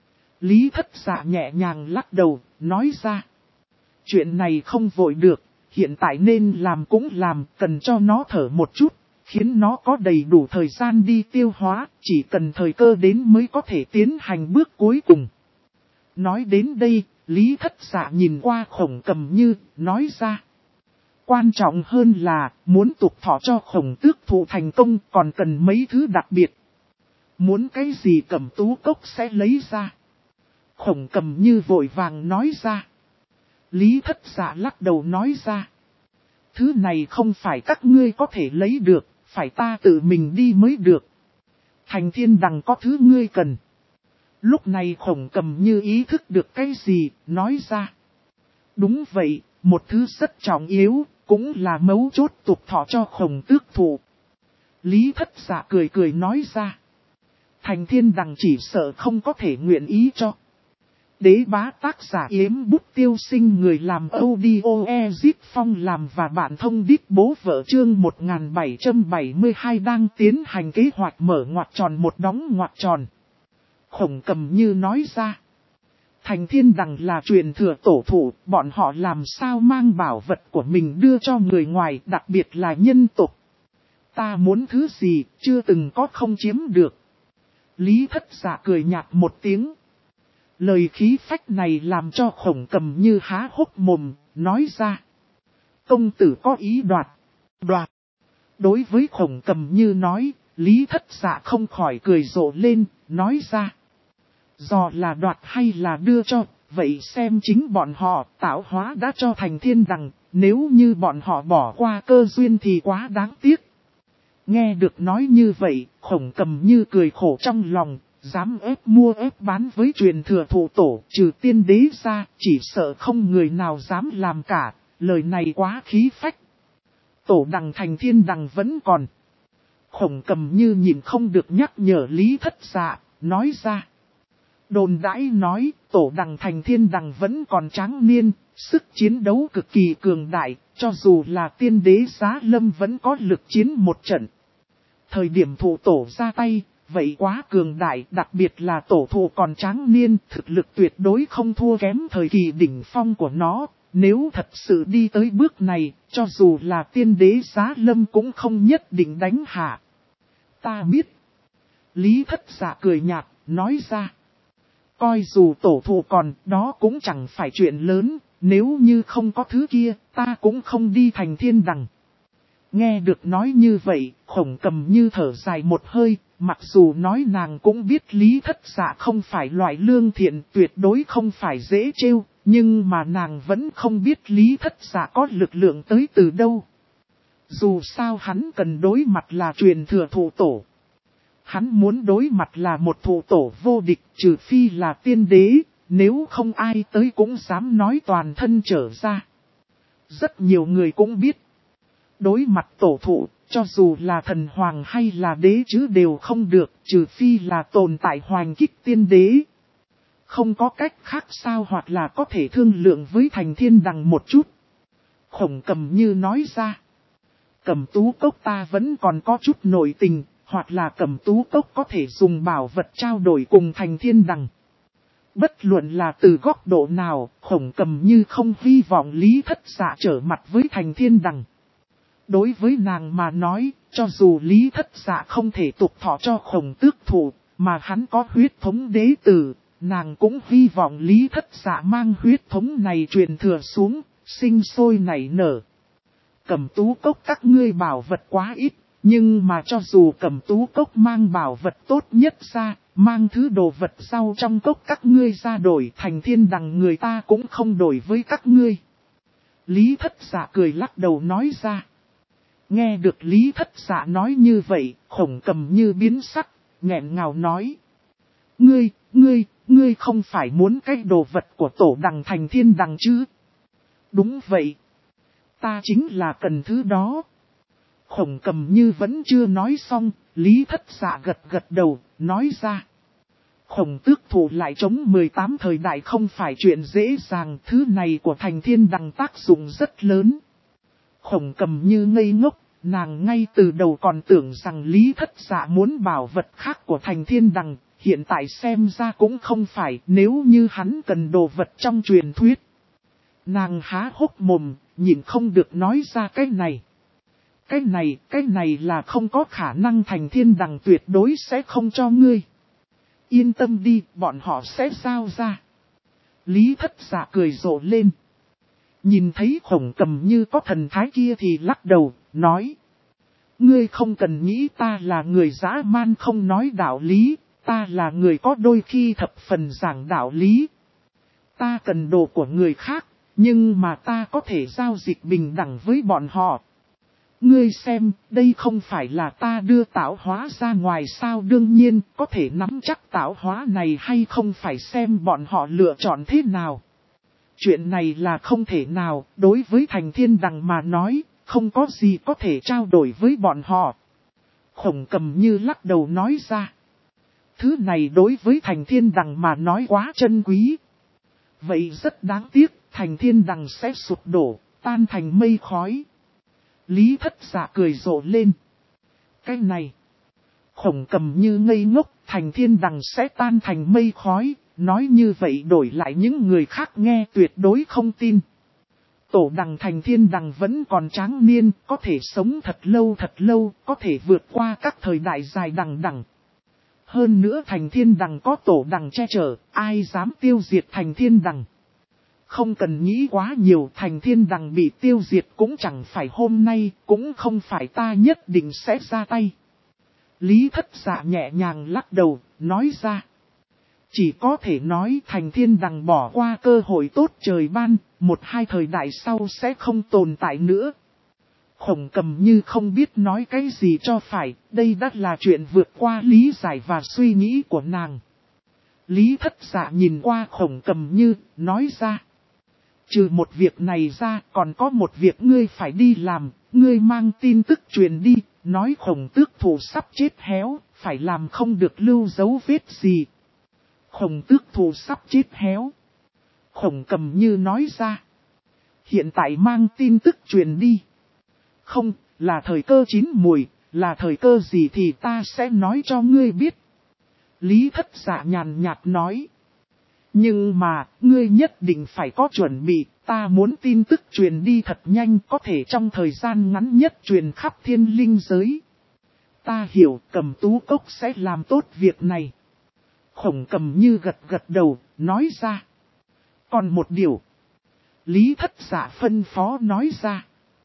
Lý Thất Dạ nhẹ nhàng lắc đầu, nói ra. Chuyện này không vội được, hiện tại nên làm cũng làm, cần cho nó thở một chút, khiến nó có đầy đủ thời gian đi tiêu hóa, chỉ cần thời cơ đến mới có thể tiến hành bước cuối cùng. Nói đến đây, Lý Thất Dạ nhìn qua Khổng Cầm Như, nói ra. Quan trọng hơn là, muốn tục thọ cho Khổng tước thụ thành công còn cần mấy thứ đặc biệt. Muốn cái gì Cẩm Tú Cốc sẽ lấy ra. Khổng Cầm Như vội vàng nói ra. Lý Thất Dạ lắc đầu nói ra. Thứ này không phải các ngươi có thể lấy được, phải ta tự mình đi mới được. Thành thiên đằng có thứ ngươi cần. Lúc này Khổng Cầm Như ý thức được cái gì, nói ra. Đúng vậy, một thứ rất trọng yếu, cũng là mấu chốt tục thọ cho Khổng tước thụ. Lý Thất Dạ cười cười nói ra. Thành thiên đằng chỉ sợ không có thể nguyện ý cho. Đế bá tác giả Yếm Bút Tiêu Sinh, người làm audio Ezip Phong làm và bạn thông đít bố vợ chương 1772 đang tiến hành kế hoạch mở ngoặc tròn một đóng ngoặc tròn. Khổng Cầm Như nói ra. Thành thiên đằng là truyền thừa tổ thụ, bọn họ làm sao mang bảo vật của mình đưa cho người ngoài, đặc biệt là nhân tộc. Ta muốn thứ gì, chưa từng có không chiếm được. Lý Thất Dạ cười nhạt một tiếng. Lời khí phách này làm cho Khổng Cầm Như há hốc mồm, nói ra. Công tử có ý đoạt. Đối với Khổng Cầm Như nói, Lý Thất Dạ không khỏi cười rộ lên, nói ra. Do là đoạt hay là đưa cho, vậy xem chính bọn họ tạo hóa đã cho thành thiên đằng, nếu như bọn họ bỏ qua cơ duyên thì quá đáng tiếc. Nghe được nói như vậy, Khổng Cầm Như cười khổ trong lòng. Dám ép mua ép bán với truyền thừa thụ tổ, trừ tiên đế ra, chỉ sợ không người nào dám làm cả, lời này quá khí phách. Tổ đằng thành thiên đằng vẫn còn. Khổng Cầm Như nhìn không được nhắc nhở Lý Thất Dạ, nói ra. Đồn đãi nói, tổ đằng thành thiên đằng vẫn còn tráng niên, sức chiến đấu cực kỳ cường đại, cho dù là tiên đế Giá Lâm vẫn có lực chiến một trận. Thời điểm thụ tổ ra tay, vậy quá cường đại, đặc biệt là tổ thụ còn tráng niên, thực lực tuyệt đối không thua kém thời kỳ đỉnh phong của nó. Nếu thật sự đi tới bước này, cho dù là tiên đế Giá Lâm cũng không nhất định đánh hạ. Ta biết. Lý Thất Dạ cười nhạt, nói ra. Coi dù tổ thụ còn, đó cũng chẳng phải chuyện lớn, nếu như không có thứ kia, ta cũng không đi thành thiên đằng. Nghe được nói như vậy, Khổng Cầm Như thở dài một hơi, mặc dù nói nàng cũng biết Lý Thất Dạ không phải loại lương thiện, tuyệt đối không phải dễ trêu, nhưng mà nàng vẫn không biết Lý Thất Dạ có lực lượng tới từ đâu. Dù sao hắn cần đối mặt là truyền thừa thụ tổ. Hắn muốn đối mặt là một thụ tổ vô địch, trừ phi là tiên đế, nếu không ai tới cũng dám nói toàn thân trở ra. Rất nhiều người cũng biết, đối mặt tổ thụ, cho dù là thần hoàng hay là đế chứ đều không được, trừ phi là tồn tại hoành kích tiên đế. Không có cách khác sao, hoặc là có thể thương lượng với Thành Thiên Đằng một chút. Khổng Cầm Như nói ra, Cầm Tú Cốc ta vẫn còn có chút nội tình, hoặc là Cầm Tú Cốc có thể dùng bảo vật trao đổi cùng Thành Thiên Đằng. Bất luận là từ góc độ nào, Khổng Cầm Như không hy vọng Lý Thất Dạ trở mặt với Thành Thiên Đằng. Đối với nàng mà nói, cho dù Lý Thất Dạ không thể tục thọ cho Khổng Tước Thụ, mà hắn có huyết thống đế tử, nàng cũng hy vọng Lý Thất Dạ mang huyết thống này truyền thừa xuống, sinh sôi nảy nở. Cầm Tú Cốc các ngươi bảo vật quá ít, nhưng mà cho dù Cầm Tú Cốc mang bảo vật tốt nhất ra, mang thứ đồ vật sau trong cốc các ngươi ra đổi, Thành Thiên Đằng người ta cũng không đổi với các ngươi. Lý Thất Dạ cười lắc đầu nói ra. Nghe được Lý Thất Dạ nói như vậy, Khổng Cầm Như biến sắc, nghẹn ngào nói. Ngươi không phải muốn cái đồ vật của tổ đằng Thành Thiên Đằng chứ? Đúng vậy. Ta chính là cần thứ đó. Khổng Cầm Như vẫn chưa nói xong, Lý Thất Dạ gật đầu, nói ra. Khổng Tước Thụ lại chống 18 thời đại không phải chuyện dễ dàng, thứ này của Thành Thiên Đằng tác dụng rất lớn. Khổng Cầm Như ngây ngốc, nàng ngay từ đầu còn tưởng rằng Lý Thất Dạ muốn bảo vật khác của Thành Thiên Đằng, hiện tại xem ra cũng không phải, nếu như hắn cần đồ vật trong truyền thuyết. Nàng há hốc mồm, nhịn không được nói ra cái này. Cái này là không có khả năng, Thành Thiên Đằng tuyệt đối sẽ không cho ngươi. Yên tâm đi, bọn họ sẽ giao ra. Lý Thất Dạ cười rộ lên. Nhìn thấy Khổng Cầm Như có thần thái kia thì lắc đầu, nói. Ngươi không cần nghĩ ta là người dã man không nói đạo lý, ta là người có đôi khi thập phần giảng đạo lý. Ta cần đồ của người khác, nhưng mà ta có thể giao dịch bình đẳng với bọn họ. Ngươi xem, đây không phải là ta đưa tạo hóa ra ngoài sao, đương nhiên có thể nắm chắc tạo hóa này hay không phải xem bọn họ lựa chọn thế nào. Chuyện này là không thể nào, đối với Thành Thiên Đằng mà nói, không có gì có thể trao đổi với bọn họ. Khổng Cầm Như lắc đầu nói ra. Thứ này đối với Thành Thiên Đằng mà nói quá chân quý. Vậy rất đáng tiếc, Thành Thiên Đằng sẽ sụp đổ, tan thành mây khói. Lý Thất Dạ cười rộ lên. Cái này, Khổng Cầm Như ngây ngốc, Thành Thiên Đằng sẽ tan thành mây khói, nói như vậy đổi lại những người khác nghe tuyệt đối không tin. Tổ đằng Thành Thiên Đằng vẫn còn tráng niên, có thể sống thật lâu, có thể vượt qua các thời đại dài đằng đằng. Hơn nữa Thành Thiên Đằng có tổ đằng che chở, ai dám tiêu diệt Thành Thiên Đằng. Không cần nghĩ quá nhiều, Thành Thiên Đằng bị tiêu diệt cũng chẳng phải hôm nay, cũng không phải ta nhất định sẽ ra tay. Lý Thất Dạ nhẹ nhàng lắc đầu, nói ra. Chỉ có thể nói Thành Thiên Đằng bỏ qua cơ hội tốt trời ban, 1-2 thời đại sau sẽ không tồn tại nữa. Khổng Cầm Như không biết nói cái gì cho phải, đây đã là chuyện vượt qua lý giải và suy nghĩ của nàng. Lý Thất Dạ nhìn qua Khổng Cầm Như, nói ra. Trừ một việc này ra, còn có một việc ngươi phải đi làm, ngươi mang tin tức truyền đi, nói Khổng Tước Thụ sắp chết héo, phải làm không được lưu dấu vết gì. Khổng Tước Thụ sắp chết héo. Khổng Cầm Như nói ra. Hiện tại mang tin tức truyền đi. Không, là thời cơ chín mùi, là thời cơ gì thì ta sẽ nói cho ngươi biết. Lý Thất Dạ nhàn nhạt nói. Nhưng mà, ngươi nhất định phải có chuẩn bị, ta muốn tin tức truyền đi thật nhanh, có thể trong thời gian ngắn nhất truyền khắp thiên linh giới. Ta hiểu Cầm Tú Cốc sẽ làm tốt việc này. Khổng Cầm Như gật đầu, nói ra. Còn một điều. Lý Thất Dạ phân phó nói ra.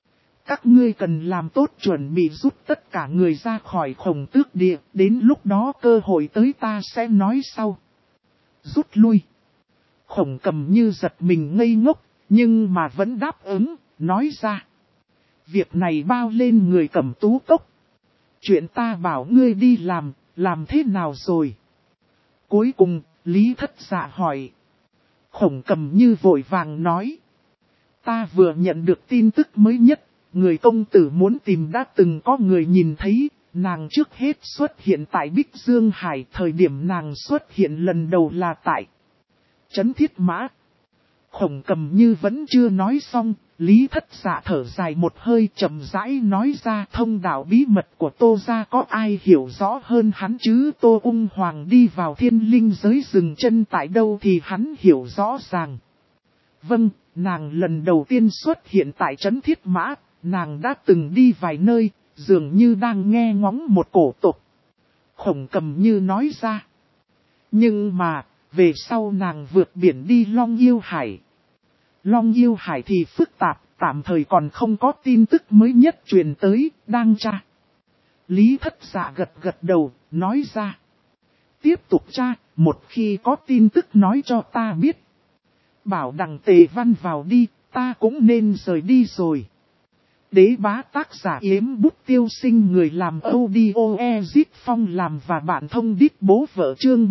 Các ngươi cần làm tốt chuẩn bị rút tất cả người ra khỏi Khổng Tước Địa, đến lúc đó cơ hội tới ta sẽ nói sau. Rút lui. Khổng Cầm Như giật mình ngây ngốc, nhưng mà vẫn đáp ứng, nói ra. Việc này bao lên người Cẩm Tú Cốc. Chuyện ta bảo ngươi đi làm thế nào rồi? Cuối cùng, Lý Thất Dạ hỏi. Khổng Cầm Như vội vàng nói. Ta vừa nhận được tin tức mới nhất, người công tử muốn tìm đã từng có người nhìn thấy, nàng trước hết xuất hiện tại Bích Dương Hải, thời điểm nàng xuất hiện lần đầu là tại Trấn Thiết Mã. Khổng Cầm Như vẫn chưa nói xong, Lý Thất Dạ thở dài một hơi chậm rãi nói ra thông đạo bí mật của Tô gia có ai hiểu rõ hơn hắn chứ. Tô Ung Hoàng đi vào thiên linh giới dừng chân tại đâu thì hắn hiểu rõ ràng. Vâng, nàng lần đầu tiên xuất hiện tại Trấn Thiết Mã, nàng đã từng đi vài nơi, dường như đang nghe ngóng một cổ tộc. Khổng Cầm Như nói ra. Nhưng mà, về sau nàng vượt biển đi Long Yêu Hải. Long Yêu Hải thì phức tạp, tạm thời còn không có tin tức mới nhất truyền tới, đang tra. Lý Thất Dạ gật gật đầu, nói ra. Tiếp tục tra, một khi có tin tức nói cho ta biết. Bảo Đằng Tề Văn vào đi, ta cũng nên rời đi rồi. Đế Bá tác giả Yếm Bút Tiêu Sinh, người làm audio Ezit Phong làm và bạn thông đít bố vợ chương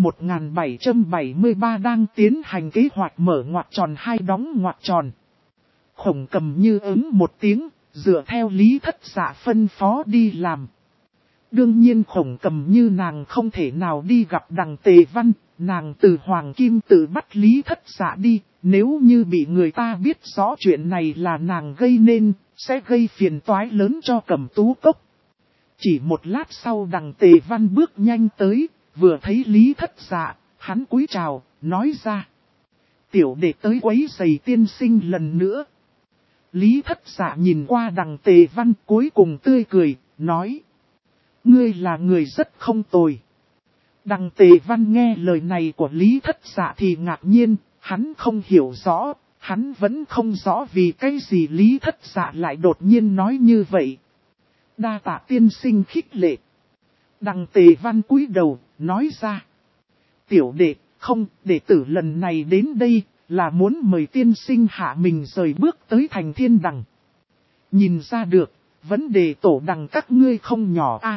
1773 đang tiến hành kế hoạch mở ngoặc tròn hai đóng ngoặc tròn. Khổng Cầm Như ứng một tiếng, dựa theo Lý Thất Dạ phân phó đi làm. Đương nhiên Khổng Cầm Như nàng không thể nào đi gặp Đằng Tề Văn, nàng từ Hoàng Kim Tự bắt Lý Thất Dạ đi, nếu như bị người ta biết rõ chuyện này là nàng gây nên, sẽ gây phiền toái lớn cho Cẩm Tú Cốc. Chỉ một lát sau Đằng Tề Văn bước nhanh tới, vừa thấy Lý Thất Dạ, hắn cúi chào, nói ra. Tiểu đệ tới quấy rầy tiên sinh lần nữa. Lý Thất Dạ nhìn qua Đằng Tề Văn cuối cùng tươi cười, nói. Ngươi là người rất không tồi. Đằng Tề Văn nghe lời này của Lý Thất Dạ thì ngạc nhiên, hắn không hiểu rõ, hắn vẫn không rõ vì cái gì Lý Thất Dạ lại đột nhiên nói như vậy. Đa tạ tiên sinh khích lệ. Đằng Tề Văn cúi đầu, nói ra. Tiểu đệ, không, đệ tử lần này đến đây, là muốn mời tiên sinh hạ mình rời bước tới thành thiên đằng. Nhìn ra được, vấn đề tổ đằng các ngươi không nhỏ a.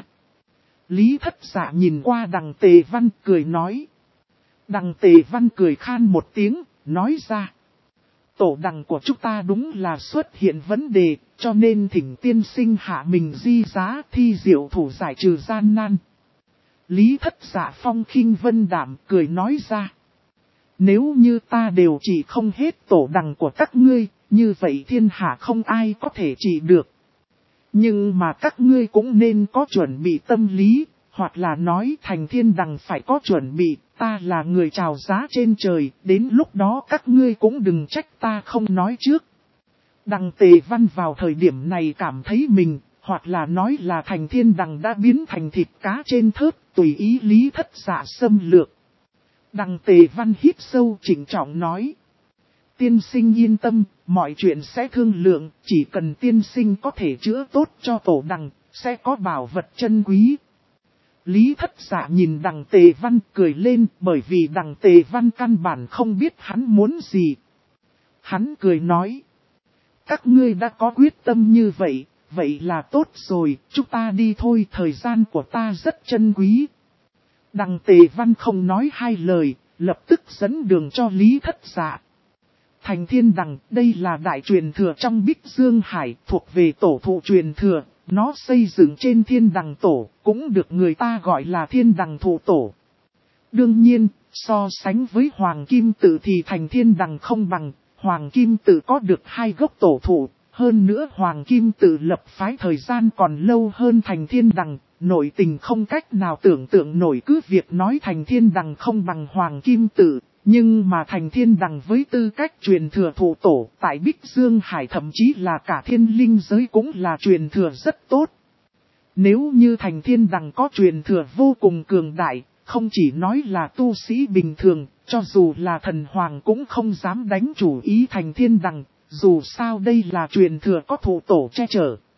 Lý Thất Dạ nhìn qua Đằng Tề Văn cười nói. Đằng Tề Văn cười khan một tiếng, nói ra. Tổ đằng của chúng ta đúng là xuất hiện vấn đề, cho nên thỉnh tiên sinh hạ mình di giá thi diệu thủ giải trừ gian nan. Lý Thất Dạ phong khinh vân đảm cười nói ra. Nếu như ta đều trị không hết tổ đằng của các ngươi, như vậy thiên hạ không ai có thể trị được. Nhưng mà các ngươi cũng nên có chuẩn bị tâm lý, hoặc là nói thành thiên đằng phải có chuẩn bị, ta là người chào giá trên trời, đến lúc đó các ngươi cũng đừng trách ta không nói trước. Đằng Tề Văn vào thời điểm này cảm thấy mình, hoặc là nói là thành thiên đằng đã biến thành thịt cá trên thớt, tùy ý Lý Thất Dạ xâm lược. Đằng Tề Văn hít sâu chỉnh trọng nói. Tiên sinh yên tâm, mọi chuyện sẽ thương lượng, chỉ cần tiên sinh có thể chữa tốt cho tổ đằng, sẽ có bảo vật chân quý. Lý Thất Dạ nhìn Đằng Tề Văn cười lên bởi vì Đằng Tề Văn căn bản không biết hắn muốn gì. Hắn cười nói. Các ngươi đã có quyết tâm như vậy, vậy là tốt rồi, chúng ta đi thôi, thời gian của ta rất chân quý. Đằng Tề Văn không nói hai lời, lập tức dẫn đường cho Lý Thất Dạ. Thành thiên đằng, đây là đại truyền thừa trong Bích Dương Hải, thuộc về tổ thụ truyền thừa, nó xây dựng trên thiên đằng tổ, cũng được người ta gọi là thiên đằng thụ tổ. Đương nhiên, so sánh với Hoàng Kim Tự thì thành thiên đằng không bằng, Hoàng Kim Tự có được hai gốc tổ thụ, hơn nữa Hoàng Kim Tự lập phái thời gian còn lâu hơn thành thiên đằng, nội tình không cách nào tưởng tượng nổi cứ việc nói thành thiên đằng không bằng Hoàng Kim Tự. Nhưng mà thành thiên đằng với tư cách truyền thừa thụ tổ tại Bích Dương Hải thậm chí là cả thiên linh giới cũng là truyền thừa rất tốt. Nếu như thành thiên đằng có truyền thừa vô cùng cường đại, không chỉ nói là tu sĩ bình thường, cho dù là thần hoàng cũng không dám đánh chủ ý thành thiên đằng, dù sao đây là truyền thừa có thụ tổ che chở,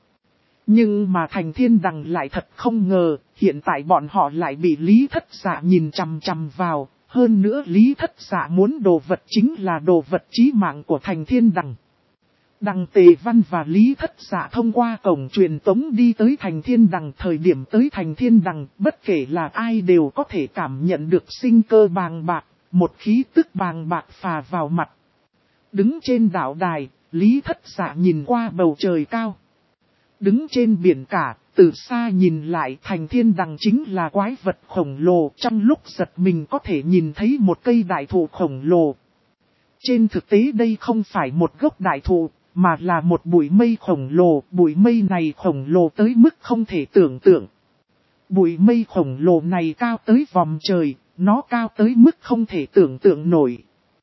Nhưng mà Thành Thiên Đằng lại thật không ngờ, hiện tại bọn họ lại bị Lý Thất Dạ nhìn chằm chằm vào. Hơn nữa Lý Thất Dạ muốn đồ vật chính là đồ vật chí mạng của Thành Thiên Đằng. Đằng Tề Văn và Lý Thất Dạ thông qua cổng truyền tống đi tới Thành Thiên Đằng. Thời điểm tới Thành Thiên Đằng, bất kể là ai đều có thể cảm nhận được sinh cơ bàng bạc, một khí tức bàng bạc phà vào mặt. Đứng trên đảo đài, Lý Thất Dạ nhìn qua bầu trời cao. Đứng trên biển cả, từ xa nhìn lại Thành Thiên Đằng chính là quái vật khổng lồ. Trong lúc giật mình có thể nhìn thấy một cây đại thụ khổng lồ. Trên thực tế đây không phải một gốc đại thụ, mà là một bụi mây khổng lồ. Bụi mây này khổng lồ tới mức không thể tưởng tượng. Bụi mây khổng lồ này cao tới vòm trời, nó cao tới mức không thể tưởng tượng nổi.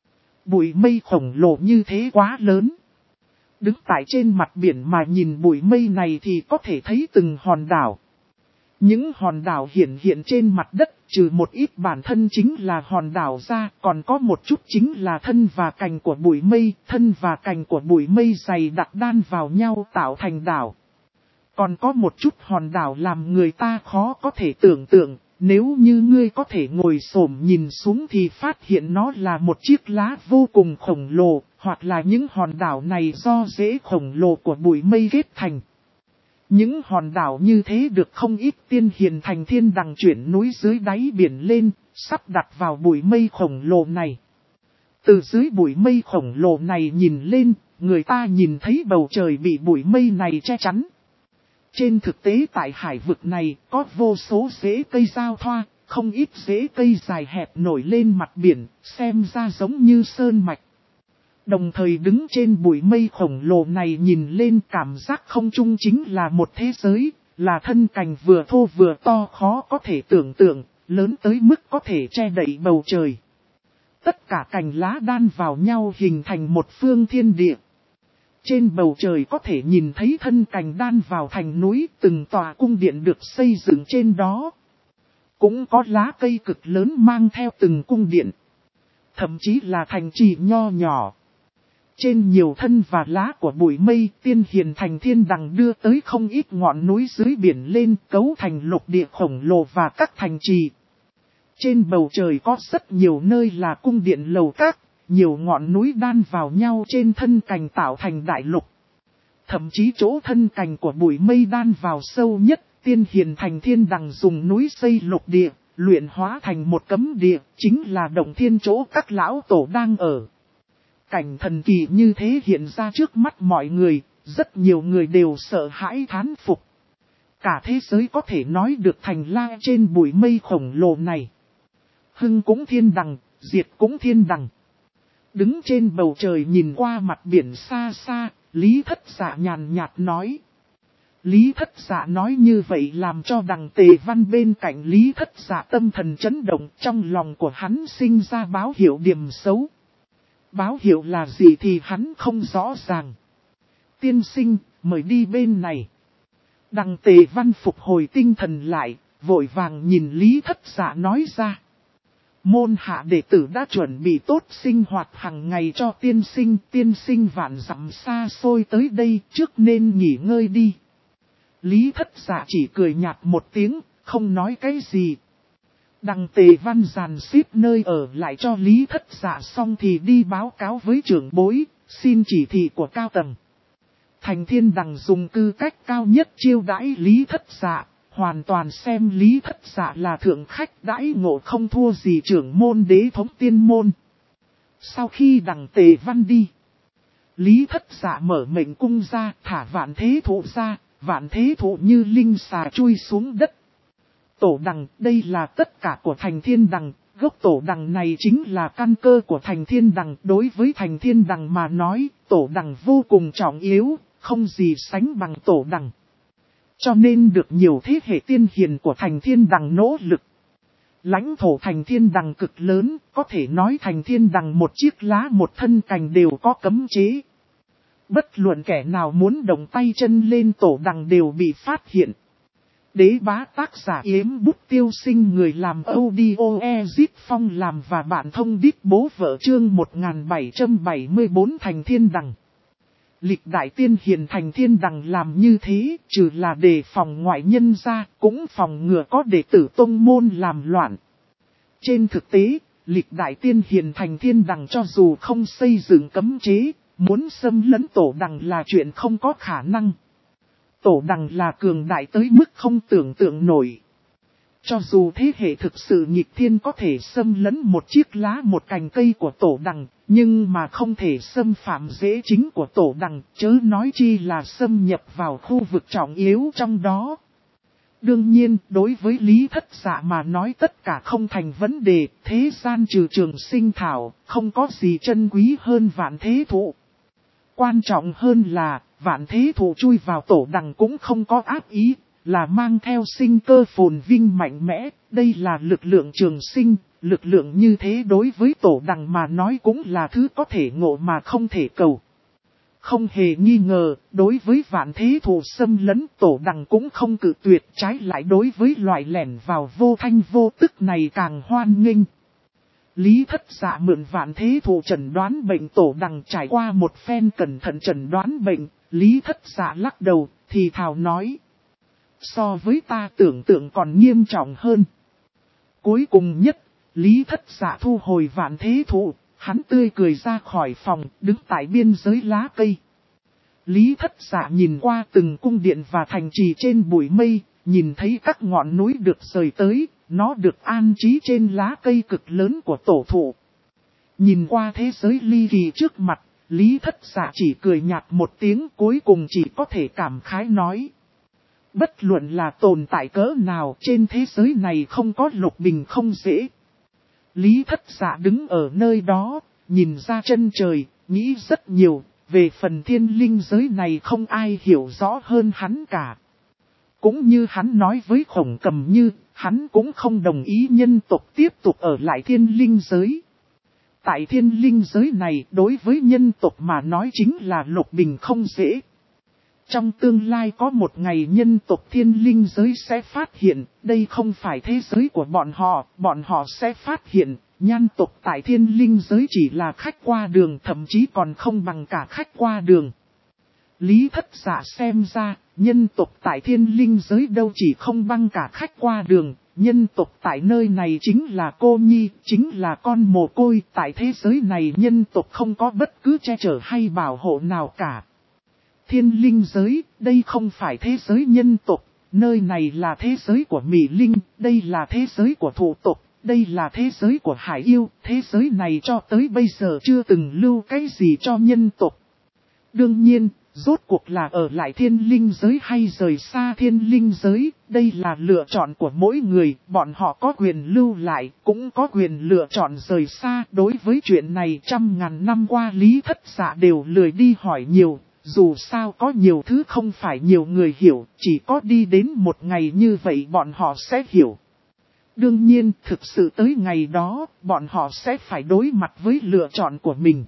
Bụi mây khổng lồ như thế quá lớn. Đứng tại trên mặt biển mà nhìn bụi mây này thì có thể thấy từng hòn đảo. Những hòn đảo hiện trên mặt đất, trừ một ít bản thân chính là hòn đảo ra, còn có một chút chính là thân và cành của bụi mây. Thân và cành của bụi mây dày đặc đan vào nhau tạo thành đảo. Còn có một chút hòn đảo làm người ta khó có thể tưởng tượng. Nếu như ngươi có thể ngồi xổm nhìn xuống thì phát hiện nó là một chiếc lá vô cùng khổng lồ, hoặc là những hòn đảo này do rễ khổng lồ của bụi mây kết thành. Những hòn đảo như thế được không ít tiên hiền Thành Thiên Đằng chuyển núi dưới đáy biển lên, sắp đặt vào bụi mây khổng lồ này. Từ dưới bụi mây khổng lồ này nhìn lên, người ta nhìn thấy bầu trời bị bụi mây này che chắn. Trên thực tế tại hải vực này có vô số rễ cây giao thoa, không ít rễ cây dài hẹp nổi lên mặt biển, xem ra giống như sơn mạch. Đồng thời đứng trên bụi mây khổng lồ này nhìn lên cảm giác không trung chính là một thế giới, là thân cành vừa thô vừa to khó có thể tưởng tượng, lớn tới mức có thể che đậy bầu trời. Tất cả cành lá đan vào nhau hình thành một phương thiên địa. Trên bầu trời có thể nhìn thấy thân cành đan vào thành núi, từng tòa cung điện được xây dựng trên đó. Cũng có lá cây cực lớn mang theo từng cung điện. Thậm chí là thành trì nho nhỏ. Trên nhiều thân và lá của bụi mây, tiên hiền Thành Thiên Đằng đưa tới không ít ngọn núi dưới biển lên cấu thành lục địa khổng lồ và các thành trì. Trên bầu trời có rất nhiều nơi là cung điện lầu các. Nhiều ngọn núi đan vào nhau trên thân cành tạo thành đại lục. Thậm chí chỗ thân cành của bụi mây đan vào sâu nhất, tiên hiền Thành Thiên Đằng dùng núi xây lục địa, luyện hóa thành một cấm địa, chính là động thiên chỗ các lão tổ đang ở. Cảnh thần kỳ như thế hiện ra trước mắt mọi người, rất nhiều người đều sợ hãi thán phục. Cả thế giới có thể nói được thành la trên bụi mây khổng lồ này. Hưng cũng thiên đằng, diệt cũng thiên đằng. Đứng trên bầu trời nhìn qua mặt biển xa xa, Lý Thất Dạ nhàn nhạt nói. Lý Thất Dạ nói như vậy làm cho Đằng Tề Văn bên cạnh Lý Thất Dạ tâm thần chấn động, trong lòng của hắn sinh ra báo hiệu điểm xấu. Báo hiệu là gì thì hắn không rõ ràng. Tiên sinh, mời đi bên này. Đằng Tề Văn phục hồi tinh thần lại, vội vàng nhìn Lý Thất Dạ nói ra. Môn hạ đệ tử đã chuẩn bị tốt sinh hoạt hàng ngày cho tiên sinh vạn dặm xa xôi tới đây trước nên nghỉ ngơi đi. Lý Thất Dạ chỉ cười nhạt một tiếng, không nói cái gì. Đằng Tề Văn dàn xếp nơi ở lại cho Lý Thất Dạ xong thì đi báo cáo với trưởng bối, xin chỉ thị của cao tầng. Thành Thiên Đằng dùng tư cách cao nhất chiêu đãi Lý Thất Dạ. Hoàn toàn xem Lý Thất Dạ là thượng khách đãi ngộ không thua gì trưởng môn đế thống tiên môn. Sau khi Đằng Tề Văn đi, Lý Thất Dạ mở mệnh cung ra, thả vạn thế thụ ra, vạn thế thụ như linh xà chui xuống đất. Tổ đằng, đây là tất cả của Thành Thiên Đằng, gốc tổ đằng này chính là căn cơ của Thành Thiên Đằng. Đối với Thành Thiên Đằng mà nói, tổ đằng vô cùng trọng yếu, không gì sánh bằng tổ đằng. Cho nên được nhiều thế hệ tiên hiền của Thành Thiên Đằng nỗ lực. Lãnh thổ Thành Thiên Đằng cực lớn, có thể nói Thành Thiên Đằng một chiếc lá một thân cành đều có cấm chế. Bất luận kẻ nào muốn động tay chân lên tổ đằng đều bị phát hiện. Đế bá tác giả Yếm Bút Tiêu Sinh, người làm audio Ezip Phong làm và bạn thông đít bố vợ chương 1774 Thành Thiên Đằng. Lịch đại tiên hiền thành thiên đằng làm như thế, trừ là để phòng ngoại nhân ra, cũng phòng ngừa có đệ tử tông môn làm loạn. Trên thực tế, lịch đại tiên hiền thành thiên đằng cho dù không xây dựng cấm chế, muốn xâm lấn tổ đằng là chuyện không có khả năng. Tổ đằng là cường đại tới mức không tưởng tượng nổi. Cho dù thế hệ thực sự nghịch thiên có thể xâm lấn một chiếc lá một cành cây của tổ đằng, nhưng mà không thể xâm phạm dễ chính của tổ đằng, chớ nói chi là xâm nhập vào khu vực trọng yếu trong đó. Đương nhiên, đối với Lý Thất Dạ mà nói tất cả không thành vấn đề, thế gian trừ trường sinh thảo, không có gì chân quý hơn vạn thế thụ. Quan trọng hơn là, vạn thế thụ chui vào tổ đằng cũng không có ác ý, là mang theo sinh cơ phồn vinh mạnh mẽ, đây là lực lượng trường sinh, lực lượng như thế đối với tổ đằng mà nói cũng là thứ có thể ngộ mà không thể cầu. Không hề nghi ngờ, đối với vạn thế thù xâm lấn tổ đằng cũng không cự tuyệt, trái lại đối với loại lẻn vào vô thanh vô tức này càng hoan nghênh. Lý Thất Dạ mượn vạn thế thù chẩn đoán bệnh tổ đằng trải qua một phen cẩn thận chẩn đoán bệnh, Lý Thất Dạ lắc đầu, thì thào nói. So với ta tưởng tượng còn nghiêm trọng hơn. Cuối cùng nhất, Lý Thất Dạ thu hồi vạn thế thụ, hắn tươi cười ra khỏi phòng, đứng tại biên giới lá cây. Lý Thất Dạ nhìn qua từng cung điện và thành trì trên bụi mây, nhìn thấy các ngọn núi được rời tới, nó được an trí trên lá cây cực lớn của tổ thụ. Nhìn qua thế giới ly kỳ trước mặt, Lý Thất Dạ chỉ cười nhạt một tiếng, cuối cùng chỉ có thể cảm khái nói. Bất luận là tồn tại cỡ nào trên thế giới này không có lục bình không dễ. Lý Thất Dạ đứng ở nơi đó, nhìn ra chân trời, nghĩ rất nhiều, về phần thiên linh giới này không ai hiểu rõ hơn hắn cả. Cũng như hắn nói với Khổng Cầm Như, hắn cũng không đồng ý nhân tộc tiếp tục ở lại thiên linh giới. Tại thiên linh giới này đối với nhân tộc mà nói chính là lục bình không dễ. Trong tương lai có một ngày nhân tộc thiên linh giới sẽ phát hiện, đây không phải thế giới của bọn họ sẽ phát hiện, nhan tộc tại thiên linh giới chỉ là khách qua đường, thậm chí còn không bằng cả khách qua đường. Lý Thất Dạ xem ra, nhân tộc tại thiên linh giới đâu chỉ không bằng cả khách qua đường, nhân tộc tại nơi này chính là cô nhi, chính là con mồ côi, tại thế giới này nhân tộc không có bất cứ che chở hay bảo hộ nào cả. Thiên linh giới, đây không phải thế giới nhân tộc, nơi này là thế giới của Mỹ Linh, đây là thế giới của thụ tộc, đây là thế giới của hải yêu, thế giới này cho tới bây giờ chưa từng lưu cái gì cho nhân tộc. Đương nhiên, rốt cuộc là ở lại thiên linh giới hay rời xa thiên linh giới, đây là lựa chọn của mỗi người, bọn họ có quyền lưu lại, cũng có quyền lựa chọn rời xa. Đối với chuyện này 100.000 năm qua Lý Thất Dạ đều lười đi hỏi nhiều. Dù sao có nhiều thứ không phải nhiều người hiểu, chỉ có đi đến một ngày như vậy bọn họ sẽ hiểu. Đương nhiên, thực sự tới ngày đó, bọn họ sẽ phải đối mặt với lựa chọn của mình.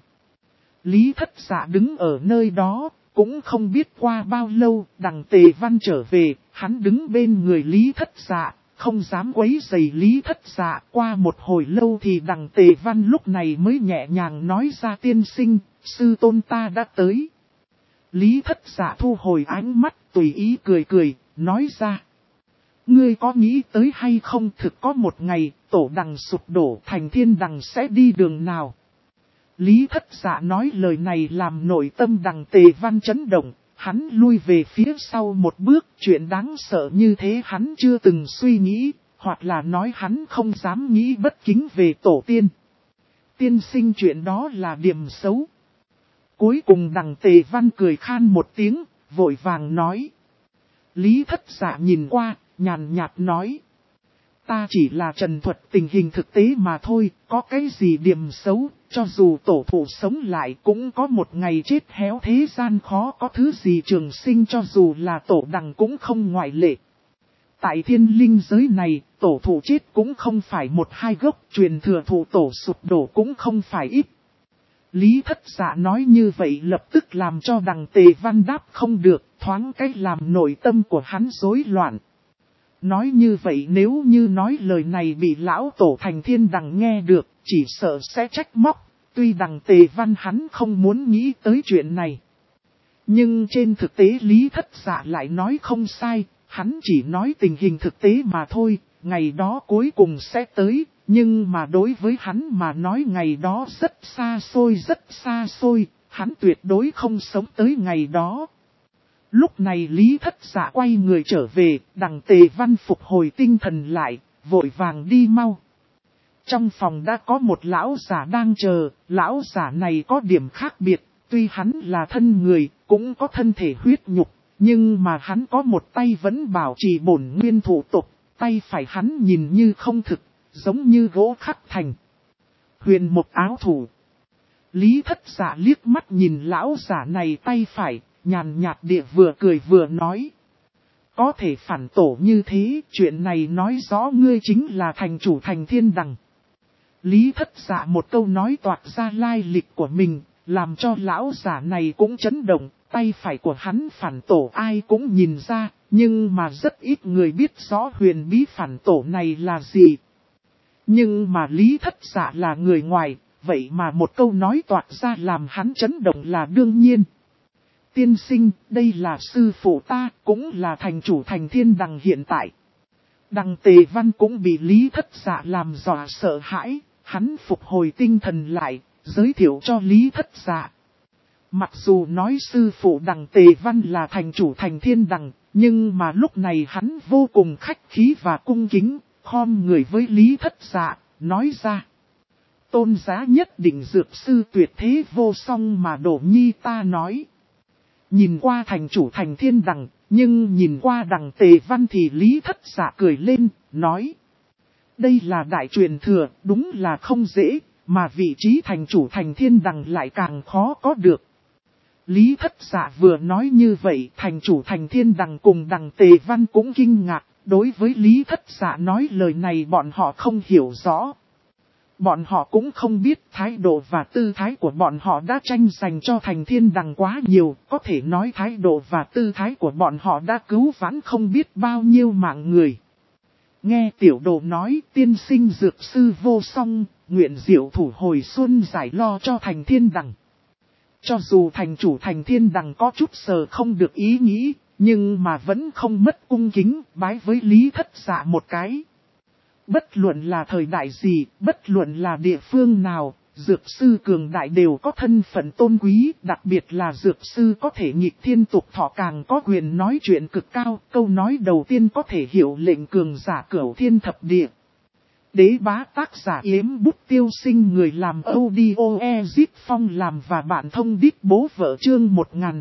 Lý Thất Dạ đứng ở nơi đó, cũng không biết qua bao lâu, đằng Tề Văn trở về, hắn đứng bên người Lý Thất Dạ, không dám quấy rầy Lý Thất Dạ. Qua một hồi lâu thì đằng Tề Văn lúc này mới nhẹ nhàng nói ra tiên sinh, sư tôn ta đã tới. Lý Thất Dạ thu hồi ánh mắt, tùy ý cười cười, nói ra. Ngươi có nghĩ tới hay không, thực có một ngày, tổ đằng sụp đổ, thành thiên đằng sẽ đi đường nào? Lý Thất Dạ nói lời này làm nội tâm đằng Tề Văn chấn động, hắn lui về phía sau một bước, chuyện đáng sợ như thế hắn chưa từng suy nghĩ, hoặc là nói hắn không dám nghĩ bất kính về tổ tiên. Tiên sinh chuyện đó là điểm xấu. Cuối cùng đằng Tề Văn cười khan một tiếng, vội vàng nói. Lý Thất Dạ nhìn qua, nhàn nhạt nói. Ta chỉ là trần thuật tình hình thực tế mà thôi, có cái gì điểm xấu, cho dù tổ thụ sống lại cũng có một ngày chết héo, thế gian khó có thứ gì trường sinh, cho dù là tổ đằng cũng không ngoại lệ. Tại thiên linh giới này, tổ thụ chết cũng không phải một hai gốc, truyền thừa thụ tổ sụp đổ cũng không phải ít. Lý Thất Dạ nói như vậy lập tức làm cho đằng Tề Văn đáp không được, thoáng cách làm nội tâm của hắn rối loạn. Nói như vậy nếu như nói lời này bị lão tổ thành thiên đằng nghe được, chỉ sợ sẽ trách móc, tuy đằng Tề Văn hắn không muốn nghĩ tới chuyện này. Nhưng trên thực tế Lý Thất Dạ lại nói không sai, hắn chỉ nói tình hình thực tế mà thôi, ngày đó cuối cùng sẽ tới, nhưng mà đối với hắn mà nói ngày đó rất xa xôi, hắn tuyệt đối không sống tới ngày đó. Lúc này Lý Thất Dạ quay người trở về, Đằng Tề Văn phục hồi tinh thần lại, vội vàng đi mau. Trong phòng đã có một lão giả đang chờ, lão giả này có điểm khác biệt, tuy hắn là thân người, cũng có thân thể huyết nhục, nhưng mà hắn có một tay vẫn bảo trì bổn nguyên thủ tục, tay phải hắn nhìn như không thực, giống như gỗ khắc thành. Huyền một áo thủ. Lý Thất Dạ liếc mắt nhìn lão giả này tay phải, nhàn nhạt địa vừa cười vừa nói. Có thể phản tổ như thế, chuyện này nói rõ ngươi chính là thành chủ Thành Thiên Đằng. Lý Thất Dạ một câu nói toạc ra lai lịch của mình, làm cho lão giả này cũng chấn động, tay phải của hắn phản tổ ai cũng nhìn ra, nhưng mà rất ít người biết rõ huyền bí phản tổ này là gì. Nhưng mà Lý Thất Dạ là người ngoài, vậy mà một câu nói toạc ra làm hắn chấn động là đương nhiên. Tiên sinh, đây là sư phụ ta, cũng là thành chủ Thành Thiên Đằng hiện tại. Đằng Tề Văn cũng bị Lý Thất Dạ làm dọa sợ hãi, hắn phục hồi tinh thần lại, giới thiệu cho Lý Thất Dạ. Mặc dù nói sư phụ Đằng Tề Văn là thành chủ Thành Thiên Đằng, nhưng mà lúc này hắn vô cùng khách khí và cung kính, khom người với Lý Thất Dạ, nói ra. Tôn giá nhất định dược sư tuyệt thế vô song mà Đỗ Nhi ta nói. Nhìn qua thành chủ Thành Thiên Đằng, nhưng nhìn qua Đằng Tề Văn thì Lý Thất Dạ cười lên, nói. Đây là đại truyền thừa, đúng là không dễ, mà vị trí thành chủ Thành Thiên Đằng lại càng khó có được. Lý Thất Dạ vừa nói như vậy, thành chủ Thành Thiên Đằng cùng Đằng Tề Văn cũng kinh ngạc, đối với Lý Thất Dạ nói lời này bọn họ không hiểu rõ. Bọn họ cũng không biết thái độ và tư thái của bọn họ đã tranh giành cho Thành Thiên Đằng quá nhiều, có thể nói thái độ và tư thái của bọn họ đã cứu vãn không biết bao nhiêu mạng người. Nghe tiểu đồ nói tiên sinh dược sư vô song, nguyện diệu thủ hồi xuân giải lo cho Thành Thiên Đằng. Cho dù thành chủ Thành Thiên Đằng có chút sờ không được ý nghĩ, nhưng mà vẫn không mất cung kính bái với Lý Thất Dạ một cái. Bất luận là thời đại gì, bất luận là địa phương nào, dược sư cường đại đều có thân phận tôn quý, đặc biệt là dược sư có thể nghịch thiên tục thọ càng có quyền nói chuyện cực cao, câu nói đầu tiên có thể hiệu lệnh cường giả cửu thiên thập địa. Đế bá tác giả Yếm Bút Tiêu Sinh, người làm audio Ezip Phong làm và bạn thông đít bố vợ chương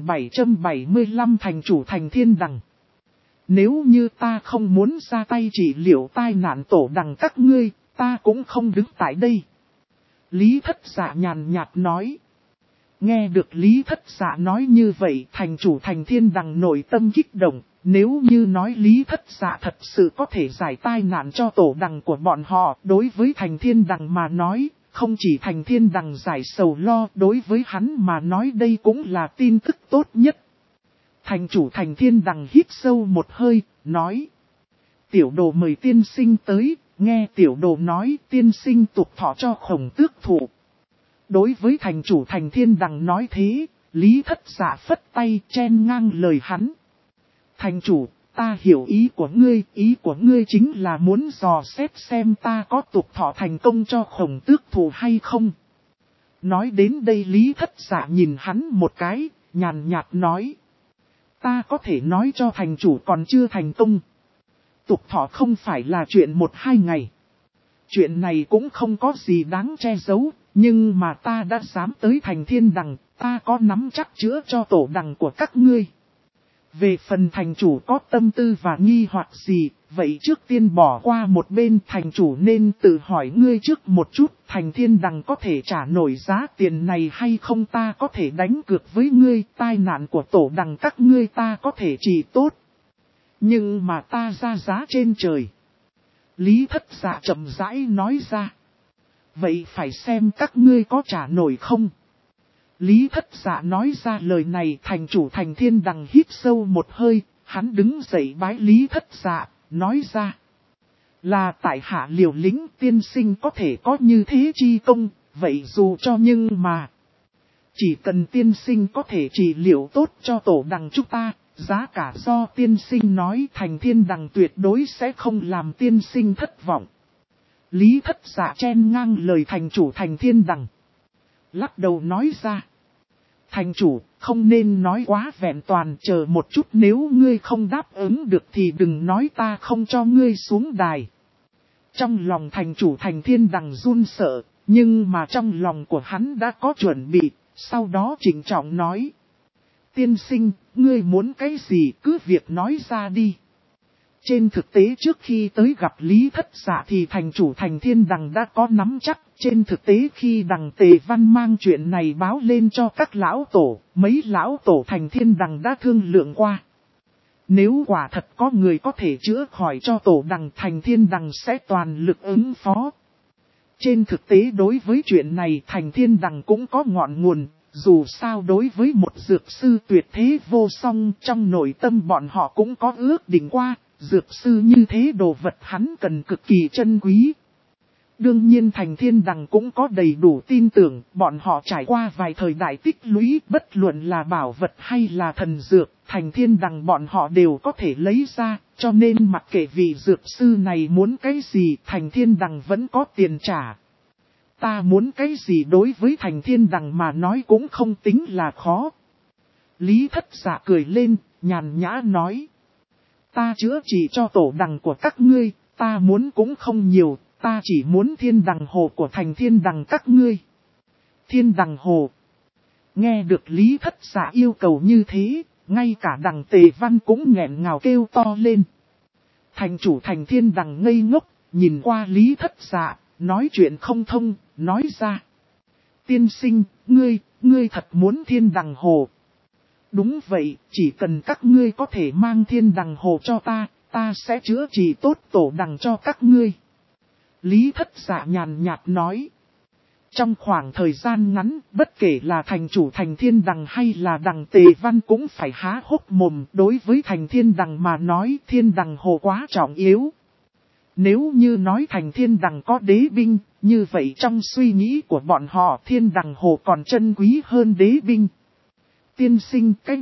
1775 thành chủ Thành Thiên Đằng. Nếu như ta không muốn ra tay trị liệu tai nạn tổ đằng các ngươi, ta cũng không đứng tại đây. Lý Thất Dạ nhàn nhạt nói. Nghe được Lý Thất Dạ nói như vậy, thành chủ Thành Thiên Đằng nội tâm kích động. Nếu như nói Lý Thất Dạ thật sự có thể giải tai nạn cho tổ đằng của bọn họ, đối với Thành Thiên Đằng mà nói, không chỉ Thành Thiên Đằng giải sầu lo, đối với hắn mà nói đây cũng là tin tức tốt nhất. Thành chủ Thành Thiên Đằng hít sâu một hơi, nói. Tiểu đồ mời tiên sinh tới, nghe tiểu đồ nói tiên sinh tục thọ cho Khổng Tước Thụ. Đối với thành chủ Thành Thiên Đằng nói thế, Lý Thất Dạ phất tay chen ngang lời hắn. Thành chủ, ta hiểu ý của ngươi chính là muốn dò xét xem ta có tục thọ thành công cho Khổng Tước Thụ hay không. Nói đến đây Lý Thất Dạ nhìn hắn một cái, nhàn nhạt nói. Ta có thể nói cho thành chủ còn chưa thành công. Tục thọ không phải là chuyện 1-2 ngày. Chuyện này cũng không có gì đáng che giấu, nhưng mà ta đã dám tới Thành Thiên Đằng, ta có nắm chắc chữa cho tổ đằng của các ngươi. Về phần thành chủ có tâm tư và nghi hoặc gì, vậy trước tiên bỏ qua một bên, thành chủ nên tự hỏi ngươi trước một chút, Thành Thiên Đằng có thể trả nổi giá tiền này hay không, ta có thể đánh cược với ngươi, tai nạn của tổ đằng các ngươi ta có thể trị tốt. Nhưng mà ta ra giá trên trời. Lý Thất Dạ chậm rãi nói ra. Vậy phải xem các ngươi có trả nổi không? Lý Thất Dạ nói ra lời này, thành chủ Thành Thiên Đằng hít sâu một hơi, hắn đứng dậy bái Lý Thất Dạ, nói ra. Là tại hạ liều lĩnh tiên sinh có thể có như thế chi công, vậy dù cho nhưng mà. Chỉ cần tiên sinh có thể trị liệu tốt cho tổ đằng chúng ta, giá cả do tiên sinh nói Thành Thiên Đằng tuyệt đối sẽ không làm tiên sinh thất vọng. Lý Thất Dạ chen ngang lời thành chủ Thành Thiên Đằng. Lắc đầu nói ra. Thành chủ, không nên nói quá vẹn toàn, chờ một chút, nếu ngươi không đáp ứng được thì đừng nói ta không cho ngươi xuống đài. Trong lòng thành chủ Thành Thiên Đằng run sợ, nhưng mà trong lòng của hắn đã có chuẩn bị, sau đó trịnh trọng nói. Tiên sinh, ngươi muốn cái gì cứ việc nói ra đi. Trên thực tế trước khi tới gặp Lý Thất Dạ thì thành chủ Thành Thiên Đằng đã có nắm chắc. Trên thực tế khi Đằng Tề Văn mang chuyện này báo lên cho các lão tổ, mấy lão tổ Thành Thiên Đằng đã thương lượng qua. Nếu quả thật có người có thể chữa khỏi cho tổ Đằng, Thành Thiên Đằng sẽ toàn lực ứng phó. Trên thực tế đối với chuyện này Thành Thiên Đằng cũng có ngọn nguồn. Dù sao đối với một dược sư tuyệt thế vô song, trong nội tâm bọn họ cũng có ước định qua, dược sư như thế đồ vật hắn cần cực kỳ trân quý. Đương nhiên Thành Thiên Đằng cũng có đầy đủ tin tưởng, bọn họ trải qua vài thời đại tích lũy, bất luận là bảo vật hay là thần dược, Thành Thiên Đằng bọn họ đều có thể lấy ra, cho nên mặc kệ vị dược sư này muốn cái gì, Thành Thiên Đằng vẫn có tiền trả. Ta muốn cái gì đối với Thành Thiên Đằng mà nói cũng không tính là khó. Lý Thất Dạ cười lên, nhàn nhã nói. Ta chữa trị cho tổ đằng của các ngươi, ta muốn cũng không nhiều, ta chỉ muốn Thiên Đằng Hồ của Thành Thiên Đằng các ngươi. Thiên Đằng Hồ. Nghe được Lý Thất Dạ yêu cầu như thế, ngay cả Đằng Tề Văn cũng nghẹn ngào kêu to lên. Thành chủ Thành Thiên Đằng ngây ngốc, nhìn qua Lý Thất Dạ, nói chuyện không thông, nói ra. Tiên sinh, ngươi thật muốn Thiên Đằng Hồ. Đúng vậy, chỉ cần các ngươi có thể mang Thiên Đằng Hồ cho ta sẽ chữa trị tốt tổ đằng cho các ngươi. Lý Thất Dạ nhàn nhạt nói. Trong khoảng thời gian ngắn, bất kể là thành chủ Thành Thiên Đằng hay là Đằng Tề Văn cũng phải há hốc mồm. Đối với Thành Thiên Đằng mà nói Thiên Đằng Hồ quá trọng yếu. Nếu như nói Thành Thiên Đằng có đế binh, như vậy trong suy nghĩ của bọn họ Thiên Đằng Hồ còn trân quý hơn đế binh. Tiên sinh, cái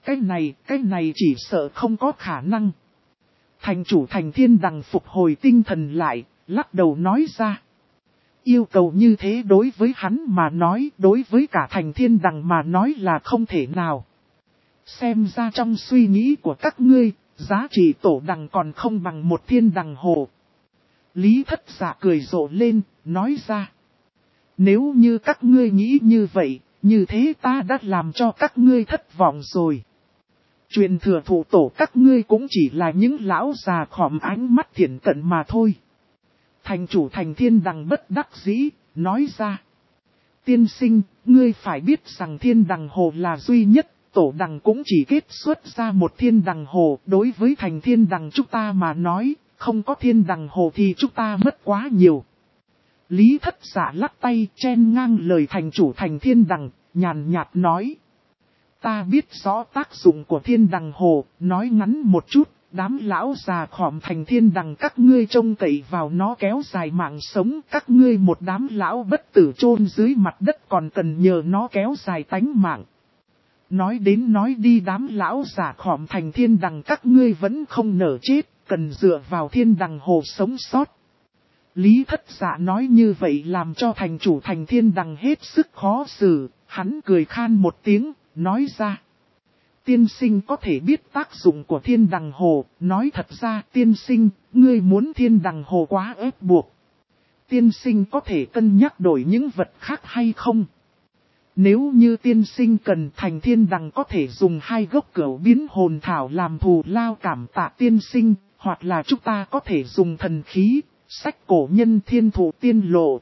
này chỉ sợ không có khả năng. Thành chủ Thành Thiên Đằng phục hồi tinh thần lại, lắc đầu nói ra. Yêu cầu như thế đối với hắn mà nói, đối với cả Thành Thiên Đằng mà nói là không thể nào. Xem ra trong suy nghĩ của các ngươi, giá trị tổ đằng còn không bằng một Thiên Đằng Hồ. Lý Thất Dạ cười rộ lên, nói ra. Nếu như các ngươi nghĩ như vậy, như thế ta đã làm cho các ngươi thất vọng rồi. Truyền thừa thủ tổ các ngươi cũng chỉ là những lão già khòm ánh mắt thiển cận mà thôi. Thành chủ Thành Thiên Đằng bất đắc dĩ, nói ra. Tiên sinh, ngươi phải biết rằng Thiên Đằng Hồ là duy nhất, tổ đằng cũng chỉ kết xuất ra một Thiên Đằng Hồ. Đối với Thành Thiên Đằng chúng ta mà nói, không có Thiên Đằng Hồ thì chúng ta mất quá nhiều. Lý Thất Dạ lắc tay chen ngang lời thành chủ Thành Thiên Đằng, nhàn nhạt nói. Ta biết rõ tác dụng của Thiên Đằng Hồ, nói ngắn một chút, đám lão già khòm Thành Thiên Đằng các ngươi trông cậy vào nó kéo dài mạng sống, các ngươi một đám lão bất tử chôn dưới mặt đất còn cần nhờ nó kéo dài tánh mạng. Nói đến nói đi đám lão già khòm Thành Thiên Đằng các ngươi vẫn không nở chết, cần dựa vào Thiên Đằng Hồ sống sót. Lý Thất Dạ nói như vậy làm cho thành chủ Thành Thiên Đằng hết sức khó xử, hắn cười khan một tiếng, nói ra. Tiên sinh có thể biết tác dụng của Thiên Đằng Hồ, nói thật ra tiên sinh, ngươi muốn Thiên Đằng Hồ quá ép buộc. Tiên sinh có thể cân nhắc đổi những vật khác hay không? Nếu như tiên sinh cần Thành Thiên Đằng có thể dùng 2 gốc cửu biến hồn thảo làm thù lao cảm tạ tiên sinh, hoặc là chúng ta có thể dùng thần khí. Sách cổ nhân thiên thủ tiên lộ.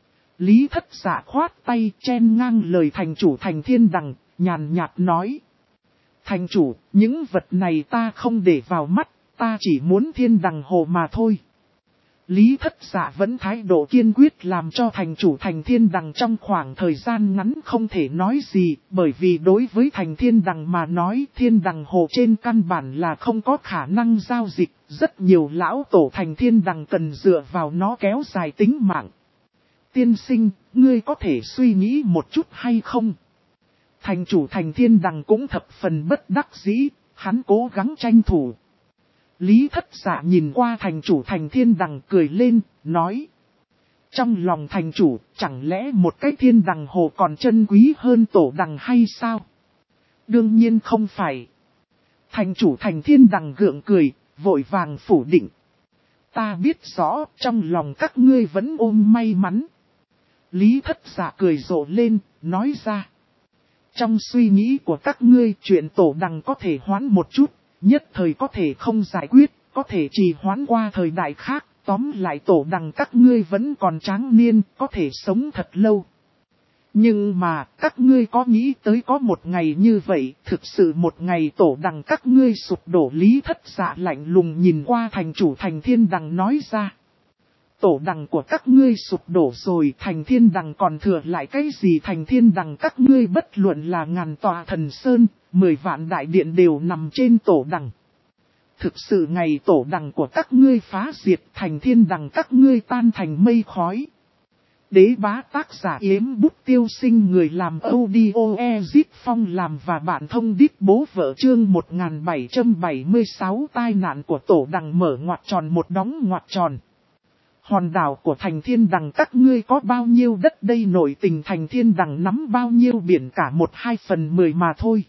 Lý Thất Dạ khoát tay chen ngang lời thành chủ Thành Thiên Đằng, nhàn nhạt nói. Thành chủ, những vật này ta không để vào mắt, ta chỉ muốn Thiên Đằng Hồ mà thôi. Lý Thất Dạ vẫn thái độ kiên quyết làm cho thành chủ Thành Thiên Đằng trong khoảng thời gian ngắn không thể nói gì, bởi vì đối với Thành Thiên Đằng mà nói Thiên Đằng Hồ trên căn bản là không có khả năng giao dịch, rất nhiều lão tổ Thành Thiên Đằng cần dựa vào nó kéo dài tính mạng. Tiên sinh, ngươi có thể suy nghĩ một chút hay không? Thành chủ Thành Thiên Đằng cũng thập phần bất đắc dĩ, hắn cố gắng tranh thủ. Lý Thất Dạ nhìn qua thành chủ Thành Thiên Đằng cười lên, nói. Trong lòng thành chủ, chẳng lẽ một cái thiên đằng hồ còn chân quý hơn tổ đằng hay sao? Đương nhiên không phải. Thành chủ Thành Thiên Đằng gượng cười, vội vàng phủ định. Ta biết rõ, trong lòng các ngươi vẫn ôm may mắn. Lý Thất Dạ cười rộ lên, nói ra. Trong suy nghĩ của các ngươi, chuyện tổ đằng có thể hoãn một chút, nhất thời có thể không giải quyết, có thể trì hoãn qua thời đại khác. Tóm lại tổ đằng các ngươi vẫn còn tráng niên, có thể sống thật lâu. Nhưng mà, các ngươi có nghĩ tới có một ngày như vậy, thực sự một ngày tổ đằng các ngươi sụp đổ. Lý Thất Dạ lạnh lùng nhìn qua thành chủ Thành Thiên Đằng nói ra. Tổ đằng của các ngươi sụp đổ rồi, Thành Thiên Đằng còn thừa lại cái gì? Thành Thiên Đằng các ngươi bất luận là ngàn tòa thần sơn, 10 vạn đại điện đều nằm trên tổ đằng. Thực sự ngày tổ đằng của các ngươi phá diệt, Thành Thiên Đằng các ngươi tan thành mây khói. Đế bá tác giả Yếm Bút Tiêu Sinh, người làm audio Ezit Phong làm và bạn thông đít bố vợ. Chương 1776 tai nạn của tổ đằng mở ngoặc tròn một đóng ngoặc tròn. Hòn đảo của Thành Thiên Đằng các ngươi có bao nhiêu đất đây? Nội tình Thành Thiên Đằng nắm bao nhiêu biển cả 1/2/10 mà thôi.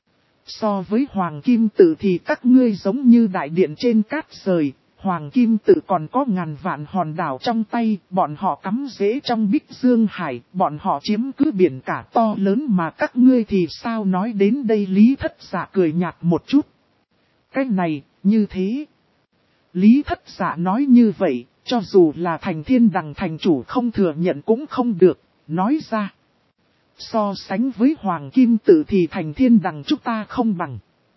So với Hoàng Kim Tự thì các ngươi giống như đại điện trên cát rời. Hoàng Kim Tự còn có ngàn vạn hòn đảo trong tay, bọn họ cắm rễ trong Bích Dương Hải, bọn họ chiếm cứ biển cả to lớn mà các ngươi thì sao? Nói đến đây Lý Thất Dạ cười nhạt một chút. Cái này, như thế. Lý Thất Dạ nói như vậy, cho dù là Thành Thiên Đằng thành chủ không thừa nhận cũng không được, nói ra. So sánh với Hoàng Kim Tự thì Thành Thiên Đằng chúng ta không bằng.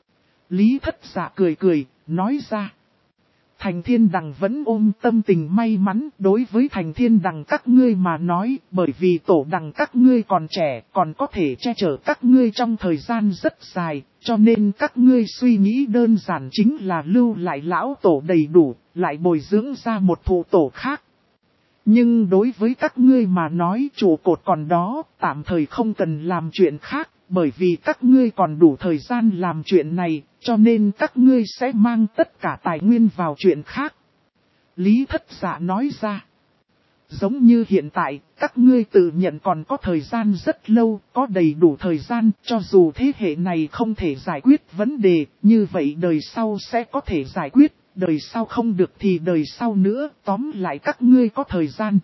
Lý Thất Dạ cười cười, nói ra. Thành Thiên Đằng vẫn ôm tâm tình may mắn đối với Thành Thiên Đằng các ngươi mà nói, bởi vì tổ đằng các ngươi còn trẻ, còn có thể che chở các ngươi trong thời gian rất dài, cho nên các ngươi suy nghĩ đơn giản chính là lưu lại lão tổ đầy đủ, lại bồi dưỡng ra một thủ tổ khác. Nhưng đối với các ngươi mà nói trụ cột còn đó, tạm thời không cần làm chuyện khác, bởi vì các ngươi còn đủ thời gian làm chuyện này, cho nên các ngươi sẽ mang tất cả tài nguyên vào chuyện khác. Lý Thất Dạ nói ra. Giống như hiện tại, các ngươi tự nhận còn có thời gian rất lâu, có đầy đủ thời gian, cho dù thế hệ này không thể giải quyết vấn đề, như vậy đời sau sẽ có thể giải quyết. Đời sau không được thì đời sau nữa, tóm lại các ngươi có thời gian.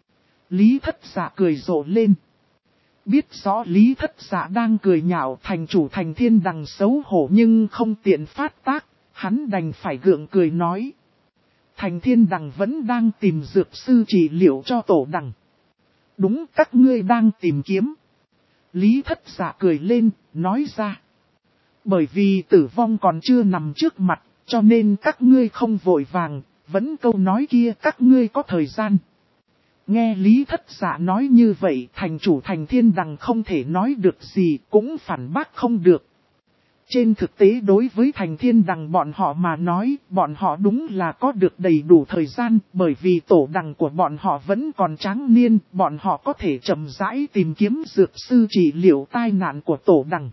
Lý Thất Dạ cười rộ lên. Biết rõ Lý Thất Dạ đang cười nhạo, thành chủ Thành Thiên Đằng xấu hổ nhưng không tiện phát tác, hắn đành phải gượng cười nói. Thành Thiên Đằng vẫn đang tìm dược sư trị liệu cho tổ đằng. Đúng, các ngươi đang tìm kiếm. Lý Thất Dạ cười lên, nói ra. Bởi vì tử vong còn chưa nằm trước mặt, cho nên các ngươi không vội vàng, vẫn câu nói kia các ngươi có thời gian. Nghe Lý Thất Dạ nói như vậy, thành chủ Thành Thiên Đằng không thể nói được gì, cũng phản bác không được. Trên thực tế đối với Thành Thiên Đằng bọn họ mà nói, bọn họ đúng là có được đầy đủ thời gian, bởi vì tổ đằng của bọn họ vẫn còn tráng niên, bọn họ có thể chậm rãi tìm kiếm dược sư trị liệu tai nạn của tổ đằng.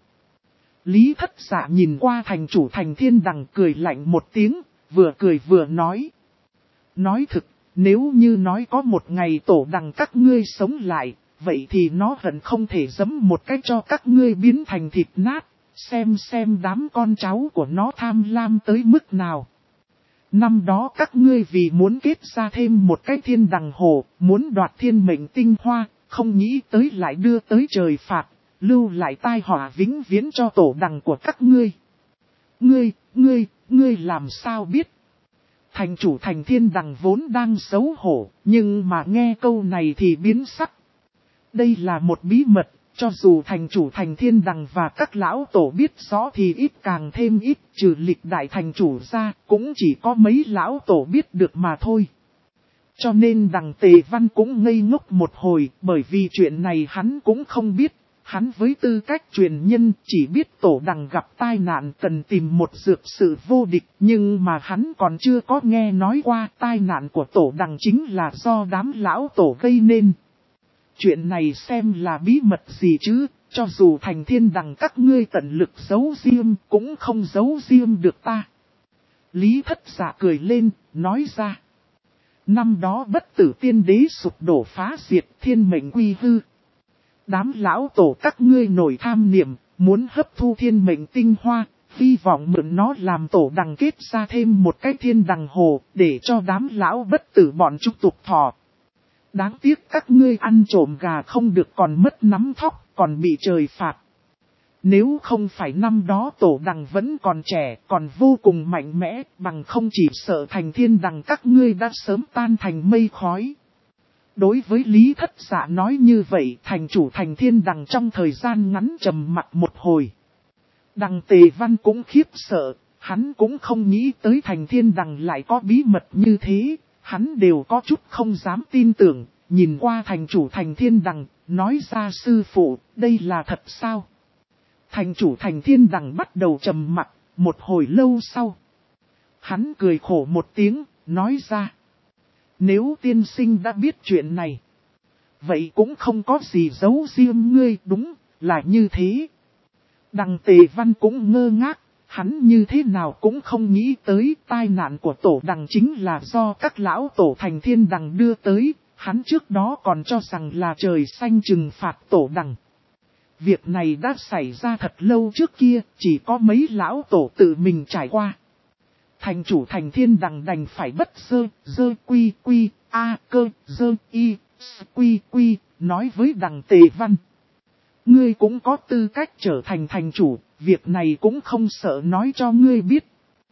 Lý Thất Dạ nhìn qua thành chủ Thành Thiên Đằng cười lạnh một tiếng, vừa cười vừa nói. Nói thực, nếu như nói có một ngày tổ đằng các ngươi sống lại, vậy thì nó vẫn không thể giẫm một cách cho các ngươi biến thành thịt nát, xem đám con cháu của nó tham lam tới mức nào. Năm đó các ngươi vì muốn kết ra thêm một cái thiên đằng hồ, muốn đoạt thiên mệnh tinh hoa, không nghĩ tới lại đưa tới trời phạt. Lưu lại tai họa vĩnh viễn cho tổ đằng của các ngươi. Ngươi làm sao biết? Thành chủ Thành Thiên Đằng vốn đang xấu hổ, nhưng mà nghe câu này thì biến sắc. Đây là một bí mật, cho dù thành chủ Thành Thiên Đằng và các lão tổ biết rõ thì ít càng thêm ít, trừ lịch đại thành chủ ra, cũng chỉ có mấy lão tổ biết được mà thôi. Cho nên Đằng Tề Văn cũng ngây ngốc một hồi, bởi vì chuyện này hắn cũng không biết. Hắn với tư cách truyền nhân chỉ biết tổ đằng gặp tai nạn cần tìm một dược sự vô địch, nhưng mà hắn còn chưa có nghe nói qua tai nạn của tổ đằng chính là do đám lão tổ gây nên. Chuyện này xem là bí mật gì chứ, Cho dù thành thiên đằng các ngươi tận lực giấu diêm cũng không giấu diêm được ta. Lý Thất Dạ cười lên, nói ra. Năm đó bất tử tiên đế sụp đổ phá diệt, thiên mệnh quy hư. Đám lão tổ các ngươi nổi tham niệm, muốn hấp thu thiên mệnh tinh hoa, hy vọng mượn nó làm tổ đằng kết ra thêm một cái thiên đằng hồ, để cho đám lão bất tử bọn chúng tục thọ. Đáng tiếc các ngươi ăn trộm gà không được còn mất nắm thóc, còn bị trời phạt. Nếu không phải năm đó tổ đằng vẫn còn trẻ, còn vô cùng mạnh mẽ, bằng không chỉ sợ thành thiên đằng các ngươi đã sớm tan thành mây khói. Đối với Lý Thất Dạ nói như vậy, thành chủ thành thiên đằng trong thời gian ngắn trầm mặt một hồi. Đằng Tề Văn cũng khiếp sợ, hắn cũng không nghĩ tới thành thiên đằng lại có bí mật như thế, hắn đều có chút không dám tin tưởng, nhìn qua thành chủ thành thiên đằng, nói ra sư phụ, đây là thật sao? Thành chủ thành thiên đằng bắt đầu trầm mặc, một hồi lâu sau. Hắn cười khổ một tiếng, nói ra. Nếu tiên sinh đã biết chuyện này, vậy cũng không có gì giấu riêng ngươi, đúng là như thế. Đằng Tề Văn cũng ngơ ngác, hắn như thế nào cũng không nghĩ tới tai nạn của tổ đằng chính là do các lão tổ thành thiên đằng đưa tới, hắn trước đó còn cho rằng là trời xanh trừng phạt tổ đằng. Việc này đã xảy ra thật lâu trước kia, chỉ có mấy lão tổ tự mình trải qua. Thành chủ thành thiên đằng đành phải bất dơ quy quy, a cơ dơ y, quy quy, nói với đằng Tề Văn. Ngươi cũng có tư cách trở thành thành chủ, việc này cũng không sợ nói cho ngươi biết.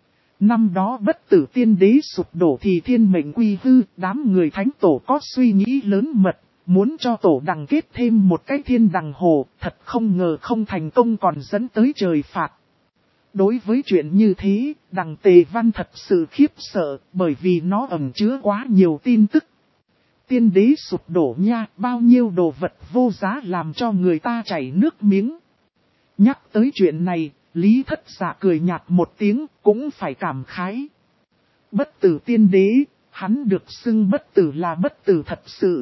Năm đó bất tử tiên đế sụp đổ thì thiên mệnh quy hư, đám người thánh tổ có suy nghĩ lớn mật, muốn cho tổ đằng kết thêm một cái thiên đằng hồ, thật không ngờ không thành công còn dẫn tới trời phạt. Đối với chuyện như thế, đằng Tề Văn thật sự khiếp sợ, bởi vì nó ẩn chứa quá nhiều tin tức. Tiên đế sụp đổ nha, bao nhiêu đồ vật vô giá làm cho người ta chảy nước miếng. Nhắc tới chuyện này, Lý Thất Dạ cười nhạt một tiếng, cũng phải cảm khái. Bất tử tiên đế, hắn được xưng bất tử là bất tử thật sự.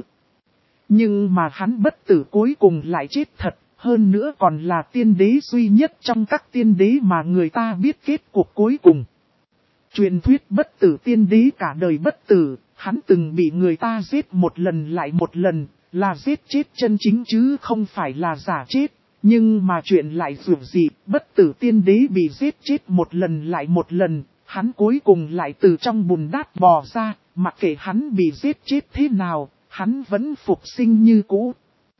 Nhưng mà hắn bất tử cuối cùng lại chết thật, hơn nữa còn là tiên đế duy nhất trong các tiên đế mà người ta biết kết cuộc cuối cùng. Truyền thuyết bất tử tiên đế cả đời bất tử, hắn từng bị người ta giết một lần lại một lần, là giết chết chân chính chứ không phải là giả chết. Nhưng mà chuyện lại dường gì, bất tử tiên đế bị giết chết một lần lại một lần, hắn cuối cùng lại từ trong bùn đát bò ra, mặc kệ hắn bị giết chết thế nào, hắn vẫn phục sinh như cũ.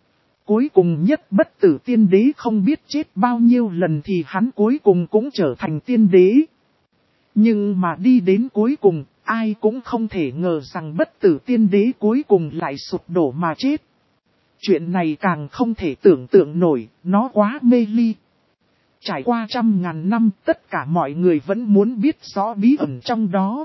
Cuối cùng nhất bất tử tiên đế không biết chết bao nhiêu lần thì hắn cuối cùng cũng trở thành tiên đế. Nhưng mà đi đến cuối cùng, ai cũng không thể ngờ rằng bất tử tiên đế cuối cùng lại sụp đổ mà chết. Chuyện này càng không thể tưởng tượng nổi, nó quá mê ly. Trải qua 100.000 năm, tất cả mọi người vẫn muốn biết rõ bí ẩn trong đó.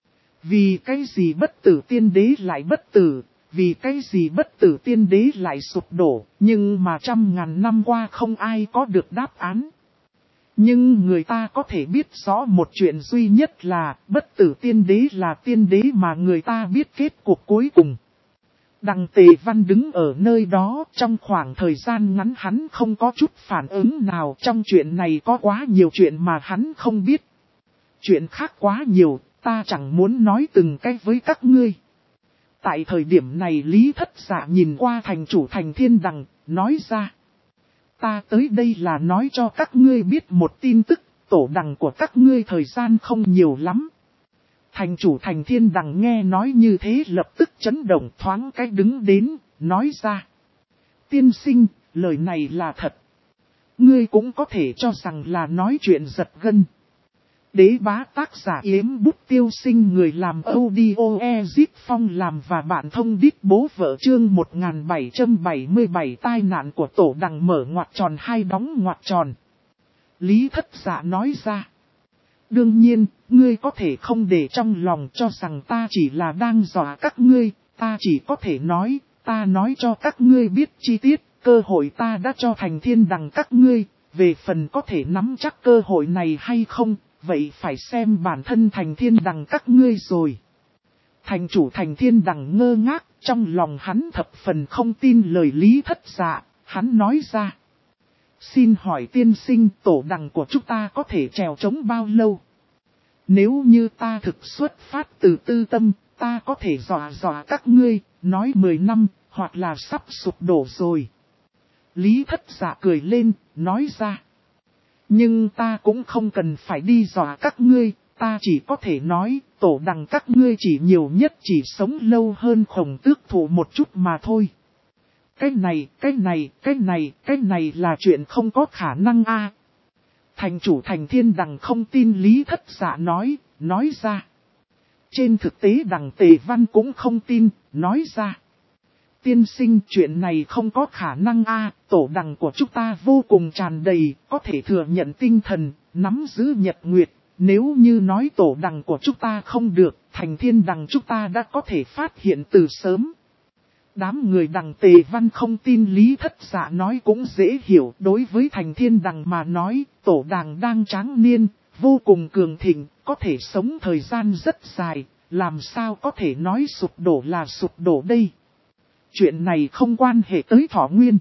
Vì cái gì bất tử tiên đế lại bất tử, vì cái gì bất tử tiên đế lại sụp đổ, nhưng mà 100.000 năm qua không ai có được đáp án. Nhưng người ta có thể biết rõ một chuyện duy nhất là bất tử tiên đế là tiên đế mà người ta biết kết cuộc cuối cùng. Đằng Tề Văn đứng ở nơi đó, trong khoảng thời gian ngắn hắn không có chút phản ứng nào, trong chuyện này có quá nhiều chuyện mà hắn không biết. Chuyện khác quá nhiều, ta chẳng muốn nói từng cái với các ngươi. Tại thời điểm này Lý Thất Dạ nhìn qua thành chủ thành thiên đằng, nói ra. Ta tới đây là nói cho các ngươi biết một tin tức, tổ đằng của các ngươi thời gian không nhiều lắm. Thành chủ thành thiên đằng nghe nói như thế lập tức chấn động thoáng cái đứng đến, nói ra. Tiên sinh, lời này là thật. Ngươi cũng có thể cho rằng là nói chuyện giật gân. Đế bá tác giả Yếm Bút Tiêu Sinh, người làm audio Ezit Phong làm và bạn thông đít bố vợ chương 1777 tai nạn của tổ đằng mở ngoặc tròn hai đóng ngoặc tròn. Lý Thất Dạ nói ra. Đương nhiên, ngươi có thể không để trong lòng cho rằng ta chỉ là đang dọa các ngươi, ta chỉ có thể nói, ta nói cho các ngươi biết chi tiết, cơ hội ta đã cho thành thiên đằng các ngươi, về phần có thể nắm chắc cơ hội này hay không, vậy phải xem bản thân thành thiên đằng các ngươi rồi. Thành chủ thành thiên đằng ngơ ngác, trong lòng hắn thập phần không tin lời Lý Thất Dạ, hắn nói ra. Xin hỏi tiên sinh tổ đằng của chúng ta có thể trèo trống bao lâu? Nếu như ta thực xuất phát từ tư tâm, ta có thể dọa các ngươi, nói 10 năm, hoặc là sắp sụp đổ rồi. Lý Thất Dạ cười lên, nói ra. Nhưng ta cũng không cần phải đi dọa các ngươi, ta chỉ có thể nói, tổ đằng các ngươi chỉ nhiều nhất chỉ sống lâu hơn Khổng Tước Thụ một chút mà thôi. Cái này là chuyện không có khả năng a. Thành chủ Thành Thiên Đằng không tin Lý Thất Dạ nói ra. Trên thực tế Đằng Tề Văn cũng không tin, nói ra. Tiên sinh chuyện này không có khả năng a, tổ đằng của chúng ta vô cùng tràn đầy, có thể thừa nhận tinh thần, nắm giữ nhật nguyệt. Nếu như nói tổ đằng của chúng ta không được, Thành Thiên Đằng chúng ta đã có thể phát hiện từ sớm. Đám người Đằng Tề Văn không tin Lý Thất Dạ nói cũng dễ hiểu. Đối với Thành Thiên Đằng mà nói, tổ đằng đang tráng niên, vô cùng cường thịnh, có thể sống thời gian rất dài, làm sao có thể nói sụp đổ là sụp đổ đây. Chuyện này không quan hệ tới thọ nguyên.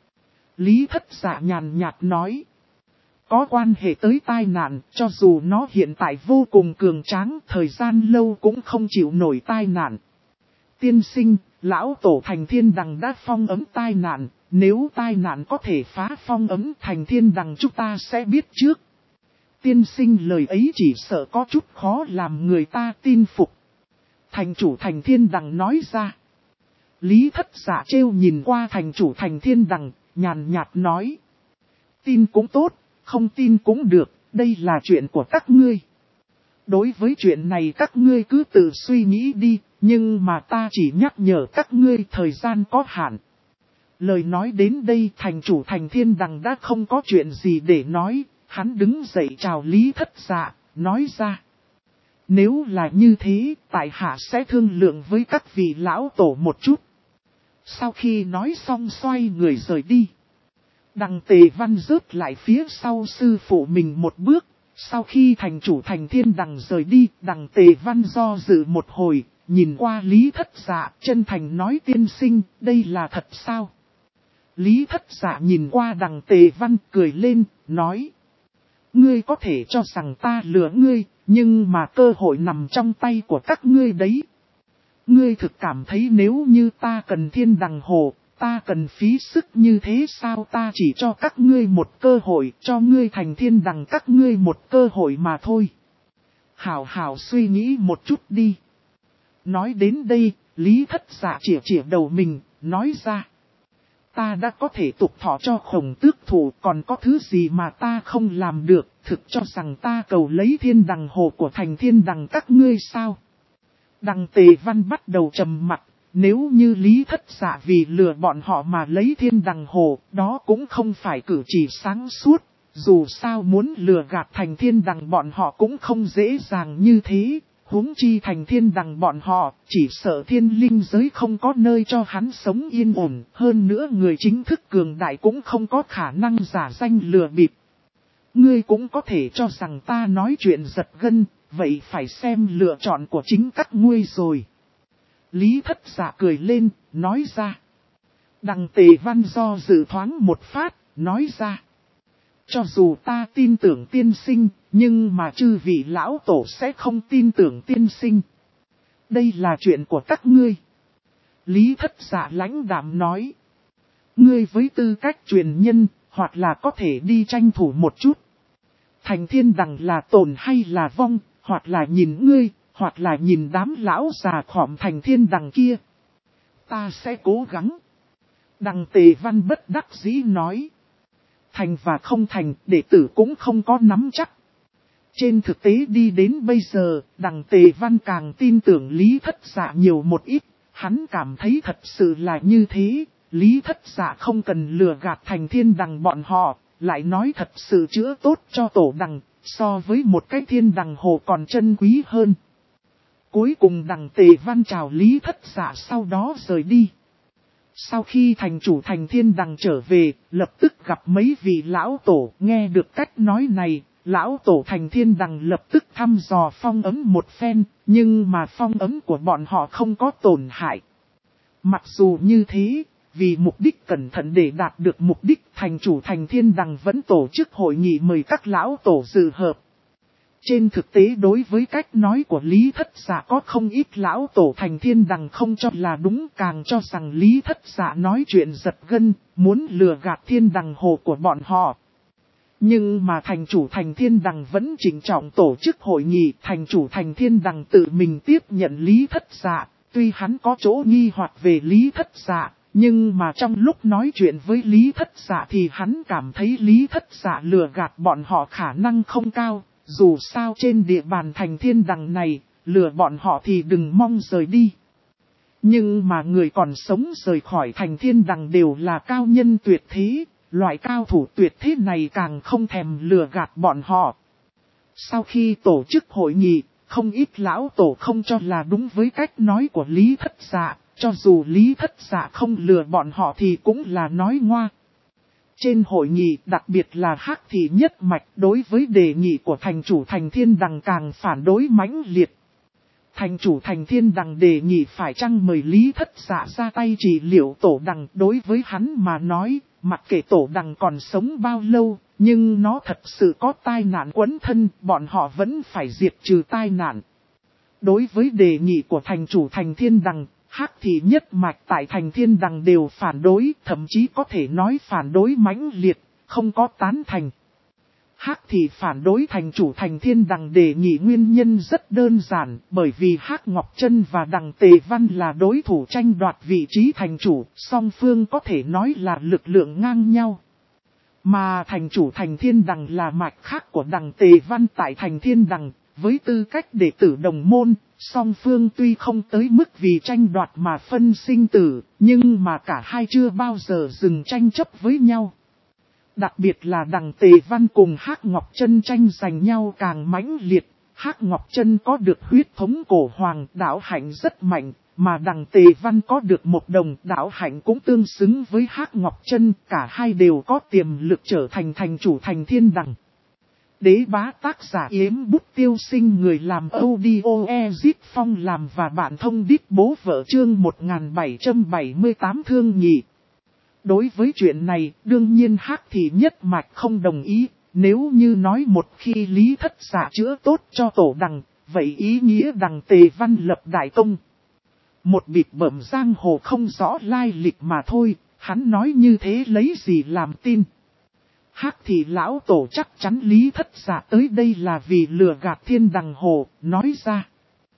Lý Thất Dạ nhàn nhạt nói. Có quan hệ tới tai nạn, cho dù nó hiện tại vô cùng cường tráng, thời gian lâu cũng không chịu nổi tai nạn. Tiên sinh, lão tổ Thành Thiên Đằng đã phong ấm tai nạn, nếu tai nạn có thể phá phong ấm Thành Thiên Đằng chúng ta sẽ biết trước. Tiên sinh lời ấy chỉ sợ có chút khó làm người ta tin phục. Thành chủ Thành Thiên Đằng nói ra. Lý Thất Dạ trêu nhìn qua thành chủ Thành Thiên Đằng, nhàn nhạt nói. Tin cũng tốt, không tin cũng được, đây là chuyện của các ngươi. Đối với chuyện này các ngươi cứ tự suy nghĩ đi, nhưng mà ta chỉ nhắc nhở các ngươi thời gian có hạn. Lời nói đến đây thành chủ Thành Thiên Đằng đã không có chuyện gì để nói, hắn đứng dậy chào Lý Thất Dạ, nói ra. Nếu là như thế, tại hạ sẽ thương lượng với các vị lão tổ một chút. Sau khi nói xong xoay người rời đi. Đằng Tề Văn rớt lại phía sau sư phụ mình một bước. Sau khi thành chủ Thành Thiên Đằng rời đi, Đằng Tề Văn do dự một hồi, nhìn qua Lý Thất Dạ, chân thành nói tiên sinh, đây là thật sao? Lý Thất Dạ nhìn qua Đằng Tề Văn cười lên, nói. Ngươi có thể cho rằng ta lừa ngươi, nhưng mà cơ hội nằm trong tay của các ngươi đấy. Ngươi thực cảm thấy nếu như ta cần Thiên Đằng Hồ, ta cần phí sức như thế sao? Ta chỉ cho các ngươi một cơ hội, cho ngươi Thành Thiên Đằng các ngươi một cơ hội mà thôi. Hảo hảo suy nghĩ một chút đi. Nói đến đây, Lý Thất Dạ chỉa đầu mình, nói ra. Ta đã có thể tục thọ cho Khổng Tước Thụ, còn có thứ gì mà ta không làm được, thực cho rằng ta cầu lấy Thiên Đằng Hồ của Thành Thiên Đằng các ngươi sao? Đằng Tề Văn bắt đầu trầm mặt, nếu như Lý Thất Dạ vì lừa bọn họ mà lấy Thiên Đằng Hồ, đó cũng không phải cử chỉ sáng suốt, dù sao muốn lừa gạt Thành Thiên Đằng bọn họ cũng không dễ dàng như thế, huống chi Thành Thiên Đằng bọn họ, chỉ sợ thiên linh giới không có nơi cho hắn sống yên ổn, hơn nữa người chính thức cường đại cũng không có khả năng giả danh lừa bịp. Ngươi cũng có thể cho rằng ta nói chuyện giật gân, vậy phải xem lựa chọn của chính các ngươi rồi. Lý Thất Dạ cười lên, nói ra. Đằng Tề Văn do dự thoáng một phát, nói ra. Cho dù ta tin tưởng tiên sinh, nhưng mà chư vị lão tổ sẽ không tin tưởng tiên sinh. Đây là chuyện của các ngươi. Lý Thất Dạ lãnh đạm nói. Ngươi với tư cách truyền nhân, hoặc là có thể đi tranh thủ một chút. Thành Thiên Đằng là tồn hay là vong, hoặc là nhìn ngươi, hoặc là nhìn đám lão già khỏm Thành Thiên Đằng kia. Ta sẽ cố gắng. Đằng Tề Văn bất đắc dĩ nói. Thành và không thành, đệ tử cũng không có nắm chắc. Trên thực tế đi đến bây giờ, Đằng Tề Văn càng tin tưởng Lý Thất Dạ nhiều một ít. Hắn cảm thấy thật sự là như thế. Lý Thất Dạ không cần lừa gạt Thành Thiên Đằng bọn họ, lại nói thật sự chữa tốt cho tổ đằng, so với một cái Thiên Đằng Hồ còn chân quý hơn. Cuối cùng Đằng Tề Văn chào Lý Thất Dạ sau đó rời đi. Sau khi thành chủ Thành Thiên Đằng trở về, lập tức gặp mấy vị lão tổ, nghe được cách nói này, lão tổ Thành Thiên Đằng lập tức thăm dò phong ấm một phen, nhưng mà phong ấm của bọn họ không có tổn hại. Mặc dù như thế, vì mục đích cẩn thận để đạt được mục đích, thành chủ Thành Thiên Đằng vẫn tổ chức hội nghị mời các lão tổ dự họp. Trên thực tế đối với cách nói của Lý Thất Dạ có không ít lão tổ Thành Thiên Đằng không cho là đúng, càng cho rằng Lý Thất Dạ nói chuyện giật gân, muốn lừa gạt Thiên Đằng Hồ của bọn họ. Nhưng mà thành chủ Thành Thiên Đằng vẫn chỉnh trọng tổ chức hội nghị, thành chủ Thành Thiên Đằng tự mình tiếp nhận Lý Thất Dạ, tuy hắn có chỗ nghi hoặc về Lý Thất Dạ, nhưng mà trong lúc nói chuyện với Lý Thất Dạ thì hắn cảm thấy Lý Thất Dạ lừa gạt bọn họ khả năng không cao, dù sao trên địa bàn Thành Thiên Đằng này, lừa bọn họ thì đừng mong rời đi. Nhưng mà người còn sống rời khỏi Thành Thiên Đằng đều là cao nhân tuyệt thế. Loại cao thủ tuyệt thế này càng không thèm lừa gạt bọn họ. Sau khi tổ chức hội nghị, không ít lão tổ không cho là đúng với cách nói của Lý Thất Dạ, cho dù Lý Thất Dạ không lừa bọn họ thì cũng là nói ngoa. Trên hội nghị, đặc biệt là Hắc Thị Nhất Mạch, đối với đề nghị của thành chủ Thành Thiên Đằng càng phản đối mãnh liệt. Thành chủ Thành Thiên Đằng đề nghị phải chăng mời Lý Thất Dạ ra tay trị liệu tổ đằng. Đối với hắn mà nói, mặc kệ tổ đằng còn sống bao lâu, nhưng nó thật sự có tai nạn quấn thân, bọn họ vẫn phải diệt trừ tai nạn. Đối với đề nghị của thành chủ Thành Thiên Đằng, Hắc Thị Nhất Mạch tại Thành Thiên Đằng đều phản đối, thậm chí có thể nói phản đối mãnh liệt, không có tán thành. Hắc Thị phản đối thành chủ Thành Thiên Đằng đề nghị nguyên nhân rất đơn giản, bởi vì Hắc Ngọc Trân và Đằng Tề Văn là đối thủ tranh đoạt vị trí thành chủ, song phương có thể nói là lực lượng ngang nhau. Mà thành chủ Thành Thiên Đằng là mạch khác của Đằng Tề Văn tại Thành Thiên Đằng, với tư cách đệ tử đồng môn, song phương tuy không tới mức vì tranh đoạt mà phân sinh tử, nhưng mà cả hai chưa bao giờ dừng tranh chấp với nhau. Đặc biệt là Đằng Tề Văn cùng Hắc Ngọc Trân tranh giành nhau càng mãnh liệt. Hắc Ngọc Trân có được huyết thống cổ hoàng, đạo hạnh rất mạnh, mà Đằng Tề Văn có được một đồng đạo hạnh cũng tương xứng với Hắc Ngọc Trân, cả hai đều có tiềm lực trở thành thành chủ Thành Thiên Đằng. Đế bá tác giả Yếm Bút Tiêu Sinh, người làm audio Ezit Phong làm và bạn thông đít bố vợ chương 1778 thương nhị. Đối với chuyện này, đương nhiên Hắc Thị Nhất Mạch không đồng ý, nếu như nói một khi Lý Thất Dạ chữa tốt cho tổ đằng, vậy ý nghĩa Đằng Tề Văn lập đại công. Một bịp bẩm giang hồ không rõ lai lịch mà thôi, hắn nói như thế lấy gì làm tin. Hắc Thị lão tổ chắc chắn Lý Thất Dạ tới đây là vì lừa gạt Thiên Đằng Hồ, nói ra.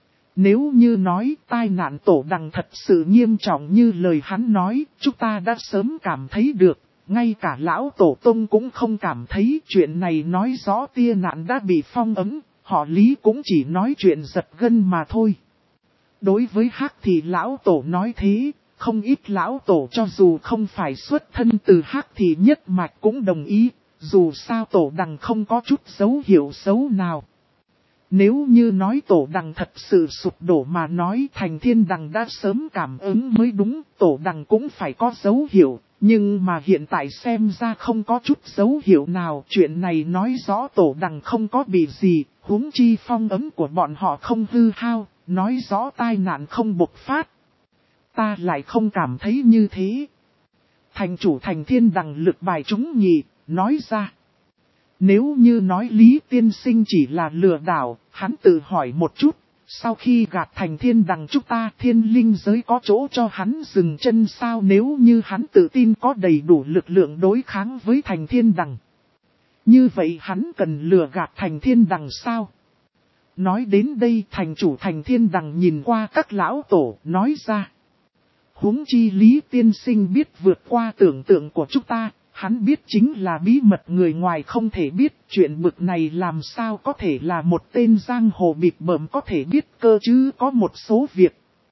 Nếu như nói tai nạn tổ đằng thật sự nghiêm trọng như lời hắn nói, chúng ta đã sớm cảm thấy được, ngay cả lão tổ tông cũng không cảm thấy. Chuyện này nói rõ tia nạn đã bị phong ấn, họ Lý cũng chỉ nói chuyện giật gân mà thôi. Đối với Hắc thì lão tổ nói thế, không ít lão tổ cho dù không phải xuất thân từ Hắc thì Nhất Mạch cũng đồng ý, dù sao tổ đằng không có chút dấu hiệu xấu nào. Nếu như nói tổ đằng thật sự sụp đổ mà nói, Thành Thiên Đằng đã sớm cảm ứng mới đúng, tổ đằng cũng phải có dấu hiệu, nhưng mà hiện tại xem ra không có chút dấu hiệu nào. Chuyện này nói rõ tổ đằng không có bị gì, huống chi phong ấn của bọn họ không hư hao, nói rõ tai nạn không bộc phát. Ta lại không cảm thấy như thế. Thành chủ Thành Thiên Đằng lực bài chúng nhị, nói ra. Nếu như nói Lý Tiên Sinh chỉ là lừa đảo, hắn tự hỏi một chút, sau khi gạt Thành Thiên Đằng chúng ta, thiên linh giới có chỗ cho hắn dừng chân sao? Nếu như hắn tự tin có đầy đủ lực lượng đối kháng với Thành Thiên Đằng, như vậy hắn cần lừa gạt Thành Thiên Đằng sao? Nói đến đây, thành chủ Thành Thiên Đằng nhìn qua các lão tổ, nói ra. Huống chi Lý Tiên Sinh biết vượt qua tưởng tượng của chúng ta. Hắn biết chính là bí mật người ngoài không thể biết, chuyện bực này làm sao có thể là một tên giang hồ bịp bợm có thể biết cơ chứ. Có một số việc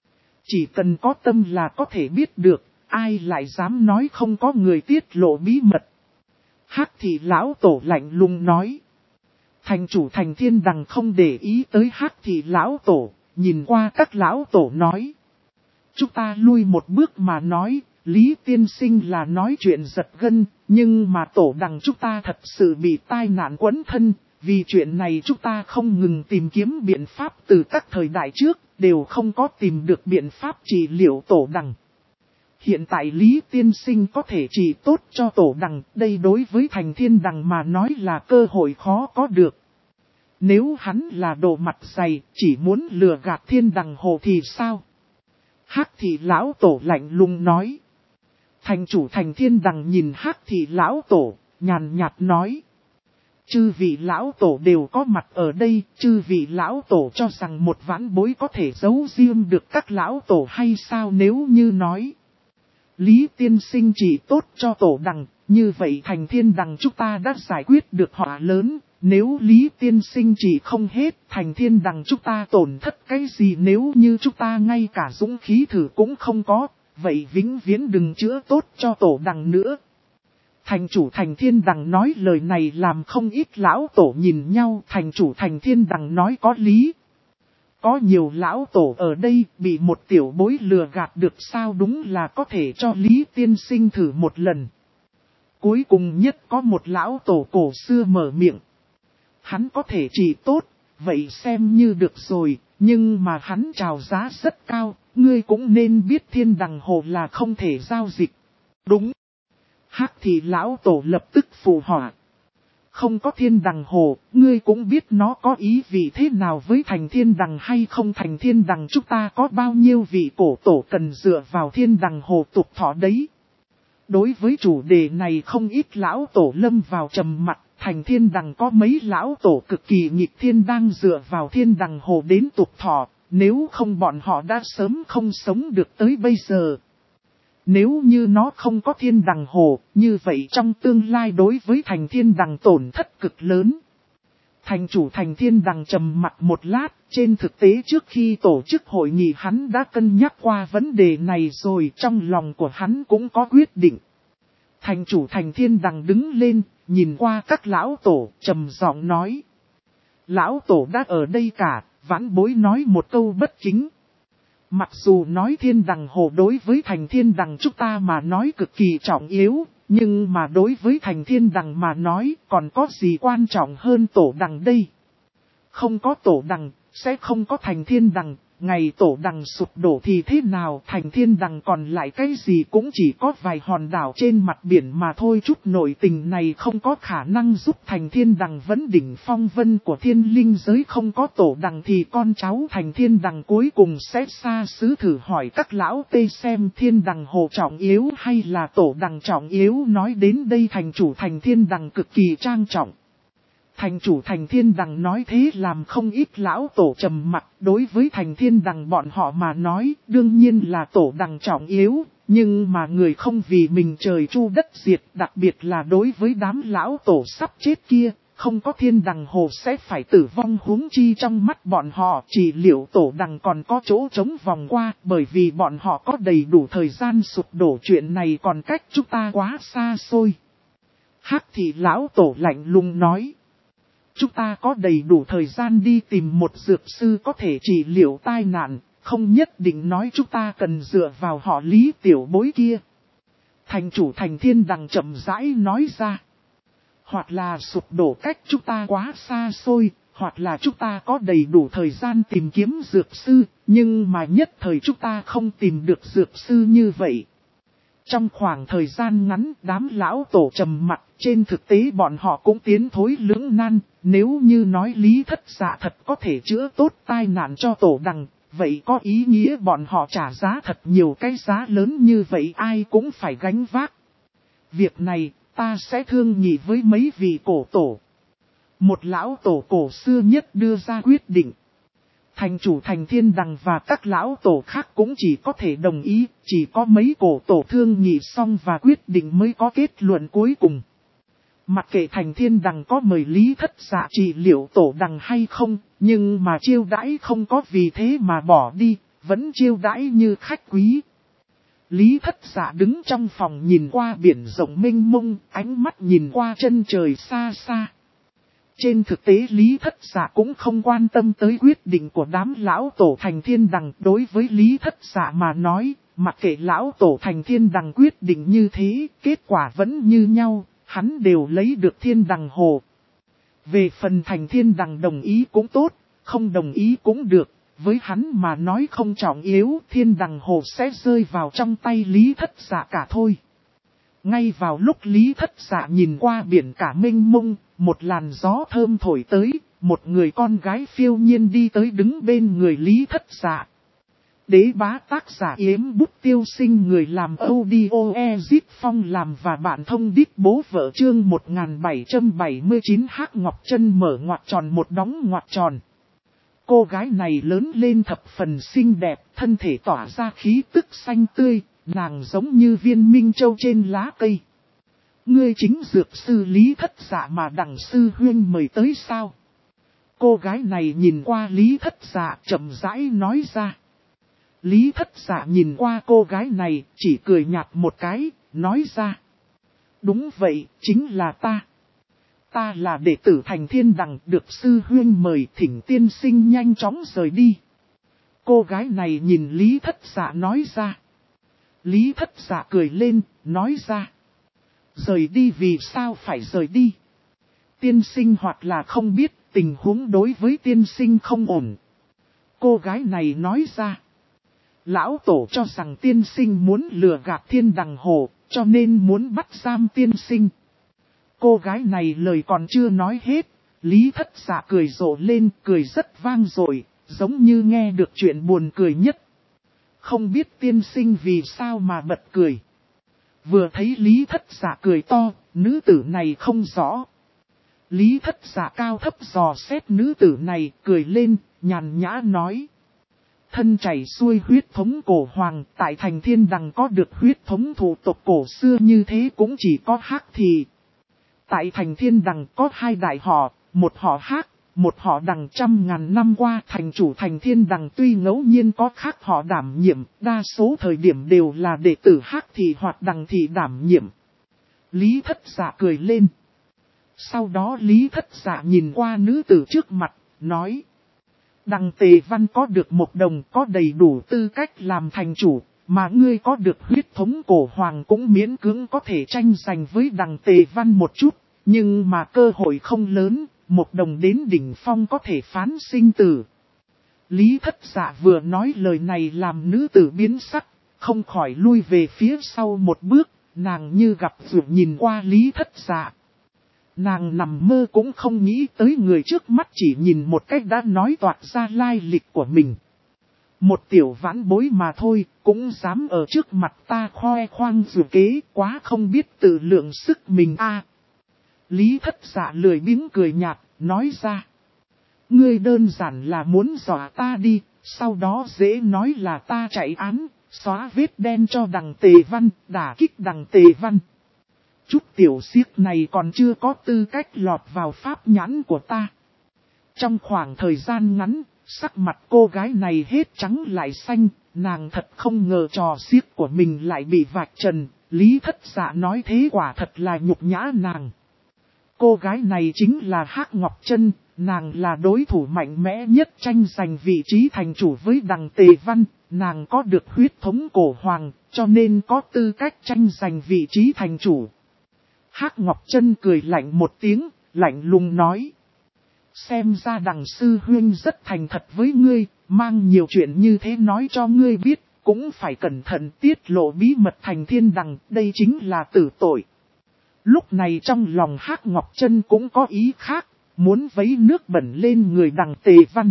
chỉ cần có tâm là có thể biết được, ai lại dám nói không có người tiết lộ bí mật. Hắc Thị lão tổ lạnh lùng nói. Thành chủ Thành Thiên Đằng không để ý tới Hắc Thị lão tổ, nhìn qua các lão tổ nói. Chúng ta lui một bước mà nói. Lý Tiên Sinh là nói chuyện giật gân, nhưng mà tổ đằng chúng ta thật sự bị tai nạn quấn thân, vì chuyện này chúng ta không ngừng tìm kiếm biện pháp từ các thời đại trước, đều không có tìm được biện pháp trị liệu tổ đằng. Hiện tại Lý Tiên Sinh có thể chỉ tốt cho tổ đằng, đây đối với Thành Thiên Đằng mà nói là cơ hội khó có được. Nếu hắn là đồ mặt dày, chỉ muốn lừa gạt Thiên Đằng Hồ thì sao? Hắc Thị Lão Tổ lạnh lùng nói. Thành chủ Thành Thiên Đằng nhìn Hắc Thị Lão Tổ, nhàn nhạt nói. Chư vị Lão Tổ đều có mặt ở đây, chư vị Lão Tổ cho rằng một vãn bối có thể giấu riêng được các Lão Tổ hay sao nếu như nói. Lý Tiên Sinh chỉ tốt cho tổ đằng, như vậy Thành Thiên Đằng chúng ta đã giải quyết được họa lớn. Nếu Lý Tiên Sinh chỉ không hết, Thành Thiên Đằng chúng ta tổn thất cái gì nếu như chúng ta ngay cả dũng khí thử cũng không có, vậy vĩnh viễn đừng chữa tốt cho tổ đằng nữa. Thành chủ Thành Thiên Đằng nói lời này làm không ít lão tổ nhìn nhau, thành chủ Thành Thiên Đằng nói có lý. Có nhiều lão tổ ở đây bị một tiểu bối lừa gạt được sao đúng là có thể cho Lý Tiên Sinh thử một lần. Cuối cùng nhất có một lão tổ cổ xưa mở miệng. Hắn có thể chỉ tốt, vậy xem như được rồi, nhưng mà hắn chào giá rất cao, ngươi cũng nên biết Thiên Đằng Hồ là không thể giao dịch. Đúng. Hắc Thị Lão Tổ lập tức phụ họa. Không có Thiên Đằng Hồ, ngươi cũng biết nó có ý vị thế nào với Thành Thiên Đằng hay không Thành Thiên Đằng chúng ta có bao nhiêu vị cổ tổ cần dựa vào Thiên Đằng Hồ tục thọ đấy. Đối với chủ đề này không ít lão tổ lâm vào trầm mặc, Thành Thiên Đằng có mấy lão tổ cực kỳ nghịch thiên đang dựa vào Thiên Đằng Hồ đến tục thọ, nếu không bọn họ đã sớm không sống được tới bây giờ. Nếu như nó không có Thiên Đằng Hồ, như vậy trong tương lai đối với Thành Thiên Đằng tổn thất cực lớn. Thành chủ Thành Thiên Đằng trầm mặc một lát, trên thực tế trước khi tổ chức hội nghị hắn đã cân nhắc qua vấn đề này rồi, trong lòng của hắn cũng có quyết định. Thành chủ Thành Thiên Đằng đứng lên, nhìn qua các lão tổ, trầm giọng nói. Lão tổ đã ở đây cả, vãn bối nói một câu bất kính. Mặc dù nói Thiên Đằng Hồ đối với Thành Thiên Đằng chúng ta mà nói cực kỳ trọng yếu, nhưng mà đối với Thành Thiên Đằng mà nói còn có gì quan trọng hơn tổ đằng đây. Không có tổ đằng, sẽ không có Thành Thiên Đằng, ngày tổ đằng sụp đổ thì thế nào Thành Thiên Đằng còn lại cái gì cũng chỉ có vài hòn đảo trên mặt biển mà thôi chút nội tình này không có khả năng giúp Thành Thiên Đằng vấn đỉnh phong vân của thiên linh giới không có tổ đằng thì con cháu Thành Thiên Đằng cuối cùng sẽ xa xứ thử hỏi các lão tê xem Thiên Đằng Hồ trọng yếu hay là tổ đằng trọng yếu nói đến đây thành chủ Thành Thiên Đằng cực kỳ trang trọng. Thành chủ Thành Thiên Đằng nói thế làm không ít lão tổ trầm mặc đối với Thành Thiên Đằng bọn họ mà nói đương nhiên là tổ đằng trọng yếu, nhưng mà người không vì mình trời chu đất diệt đặc biệt là đối với đám lão tổ sắp chết kia, không có Thiên Đằng Hồ sẽ phải tử vong huống chi trong mắt bọn họ chỉ liệu tổ đằng còn có chỗ trống vòng qua bởi vì bọn họ có đầy đủ thời gian sụp đổ chuyện này còn cách chúng ta quá xa xôi. Hắc Thị Lão Tổ lạnh lùng nói. Chúng ta có đầy đủ thời gian đi tìm một dược sư có thể trị liệu tai nạn, không nhất định nói chúng ta cần dựa vào họ Lý tiểu bối kia. Thành chủ Thành Thiên Đằng chậm rãi nói ra. Hoặc là sụp đổ cách chúng ta quá xa xôi, hoặc là chúng ta có đầy đủ thời gian tìm kiếm dược sư, nhưng mà nhất thời chúng ta không tìm được dược sư như vậy. Trong khoảng thời gian ngắn đám lão tổ trầm mặt, trên thực tế bọn họ cũng tiến thối lưỡng nan, nếu như nói Lý Thất Dạ thật có thể chữa tốt tai nạn cho tổ đằng, vậy có ý nghĩa bọn họ trả giá thật nhiều cái giá lớn như vậy ai cũng phải gánh vác. Việc này ta sẽ thương nghị với mấy vị cổ tổ. Một lão tổ cổ xưa nhất đưa ra quyết định. Thành chủ Thành Thiên Đằng và các lão tổ khác cũng chỉ có thể đồng ý, chỉ có mấy cổ tổ thương nghị xong và quyết định mới có kết luận cuối cùng. Mặc kệ Thành Thiên Đằng có mời Lý Thất Dạ trị liệu tổ đằng hay không, nhưng mà chiêu đãi không có vì thế mà bỏ đi, vẫn chiêu đãi như khách quý. Lý Thất Dạ đứng trong phòng nhìn qua biển rộng mênh mông, ánh mắt nhìn qua chân trời xa xa. Trên thực tế Lý Thất Dạ cũng không quan tâm tới quyết định của đám lão tổ Thành Thiên Đằng. Đối với Lý Thất Dạ mà nói, mặc kệ lão tổ Thành Thiên Đằng quyết định như thế, kết quả vẫn như nhau, hắn đều lấy được Thiên Đằng Hồ. Về phần Thành Thiên Đằng đồng ý cũng tốt, không đồng ý cũng được, với hắn mà nói không trọng yếu, thiên đằng hồ sẽ rơi vào trong tay Lý Thất Dạ cả thôi. Ngay vào lúc Lý Thất Dạ nhìn qua biển cả mênh mông, một làn gió thơm thổi tới, một người con gái phiêu nhiên đi tới đứng bên người Lý Thất Dạ. Đế bá tác giả Yếm Bút Tiêu Sinh, người làm audio Ezit Phong làm và bạn thông đít bố vợ, chương 1779. Hắc Ngọc Trân mở ngoặc tròn một đóng ngoặc tròn. Cô gái này lớn lên thập phần xinh đẹp, thân thể tỏa ra khí tức xanh tươi, nàng giống như viên minh châu trên lá cây. Ngươi chính dược sư Lý Thất Dạ mà đằng sư huynh mời tới sao? Cô gái này nhìn qua Lý Thất Dạ chậm rãi nói ra. Lý Thất Dạ nhìn qua cô gái này, chỉ cười nhạt một cái, nói ra. Đúng vậy, chính là ta. Ta là đệ tử Thành Thiên Đằng, được sư huynh mời, thỉnh tiên sinh nhanh chóng rời đi. Cô gái này nhìn Lý Thất Dạ nói ra. Lý Thất Dạ cười lên, nói ra. Rời đi, vì sao phải rời đi? Tiên sinh hoặc là không biết, tình huống đối với tiên sinh không ổn. Cô gái này nói ra. Lão tổ cho rằng tiên sinh muốn lừa gạt Thiên Đằng hồ, cho nên muốn bắt giam tiên sinh. Cô gái này lời còn chưa nói hết, Lý Thất Dạ cười rộ lên, cười rất vang dội, giống như nghe được chuyện buồn cười nhất. Không biết tiên sinh vì sao mà bật cười. Vừa thấy Lý Thất Dạ cười to, nữ tử này không rõ. Lý Thất Dạ cao thấp dò xét nữ tử này, cười lên, nhàn nhã nói. Thân chảy xuôi huyết thống cổ hoàng, tại Thành Thiên Đằng có được huyết thống thủ tộc cổ xưa như thế cũng chỉ có Hắc thì. Tại Thành Thiên Đằng có hai đại họ, một họ Hắc, một họ Đằng. 100.000 năm qua thành chủ Thành Thiên Đằng tuy ngẫu nhiên có khác họ đảm nhiệm, đa số thời điểm đều là đệ tử Hắc thì hoặc Đằng thì đảm nhiệm. Lý Thất Dạ cười lên. Sau đó Lý Thất Dạ nhìn qua nữ tử trước mặt, nói. Đằng Tề Văn có được một đồng, có đầy đủ tư cách làm thành chủ, mà ngươi có được huyết thống cổ hoàng cũng miễn cưỡng có thể tranh giành với đằng Tề Văn một chút, nhưng mà cơ hội không lớn, một đồng đến đỉnh phong có thể phán sinh tử. Lý Thất Dạ vừa nói lời này làm nữ tử biến sắc, không khỏi lui về phía sau một bước, nàng như gặp dược nhìn qua Lý Thất Dạ. Nàng nằm mơ cũng không nghĩ tới người trước mắt chỉ nhìn một cách đã nói toạc ra lai lịch của mình. Một tiểu vãn bối mà thôi, cũng dám ở trước mặt ta khoe khoang dù kế, quá không biết tự lượng sức mình a. Lý Thất Dạ lười biếng cười nhạt, nói ra. Ngươi đơn giản là muốn dọa ta đi, sau đó dễ nói là ta chạy án, xóa vết đen cho đằng Tề Văn, đả kích đằng Tề Văn. Chút tiểu xiếc này còn chưa có tư cách lọt vào pháp nhãn của ta. Trong khoảng thời gian ngắn, sắc mặt cô gái này hết trắng lại xanh, nàng thật không ngờ trò xiếc của mình lại bị vạch trần, Lý Thất Dạ nói thế quả thật là nhục nhã nàng. Cô gái này chính là Hắc Ngọc Trân, nàng là đối thủ mạnh mẽ nhất tranh giành vị trí thành chủ với đằng Tề Văn, nàng có được huyết thống cổ hoàng, cho nên có tư cách tranh giành vị trí thành chủ. Hắc Ngọc Trân cười lạnh một tiếng, lạnh lùng nói. Xem ra đằng sư huynh rất thành thật với ngươi, mang nhiều chuyện như thế nói cho ngươi biết, cũng phải cẩn thận tiết lộ bí mật Thành Thiên Đằng, đây chính là tử tội. Lúc này trong lòng Hắc Ngọc Trân cũng có ý khác, muốn vấy nước bẩn lên người đằng Tề Văn.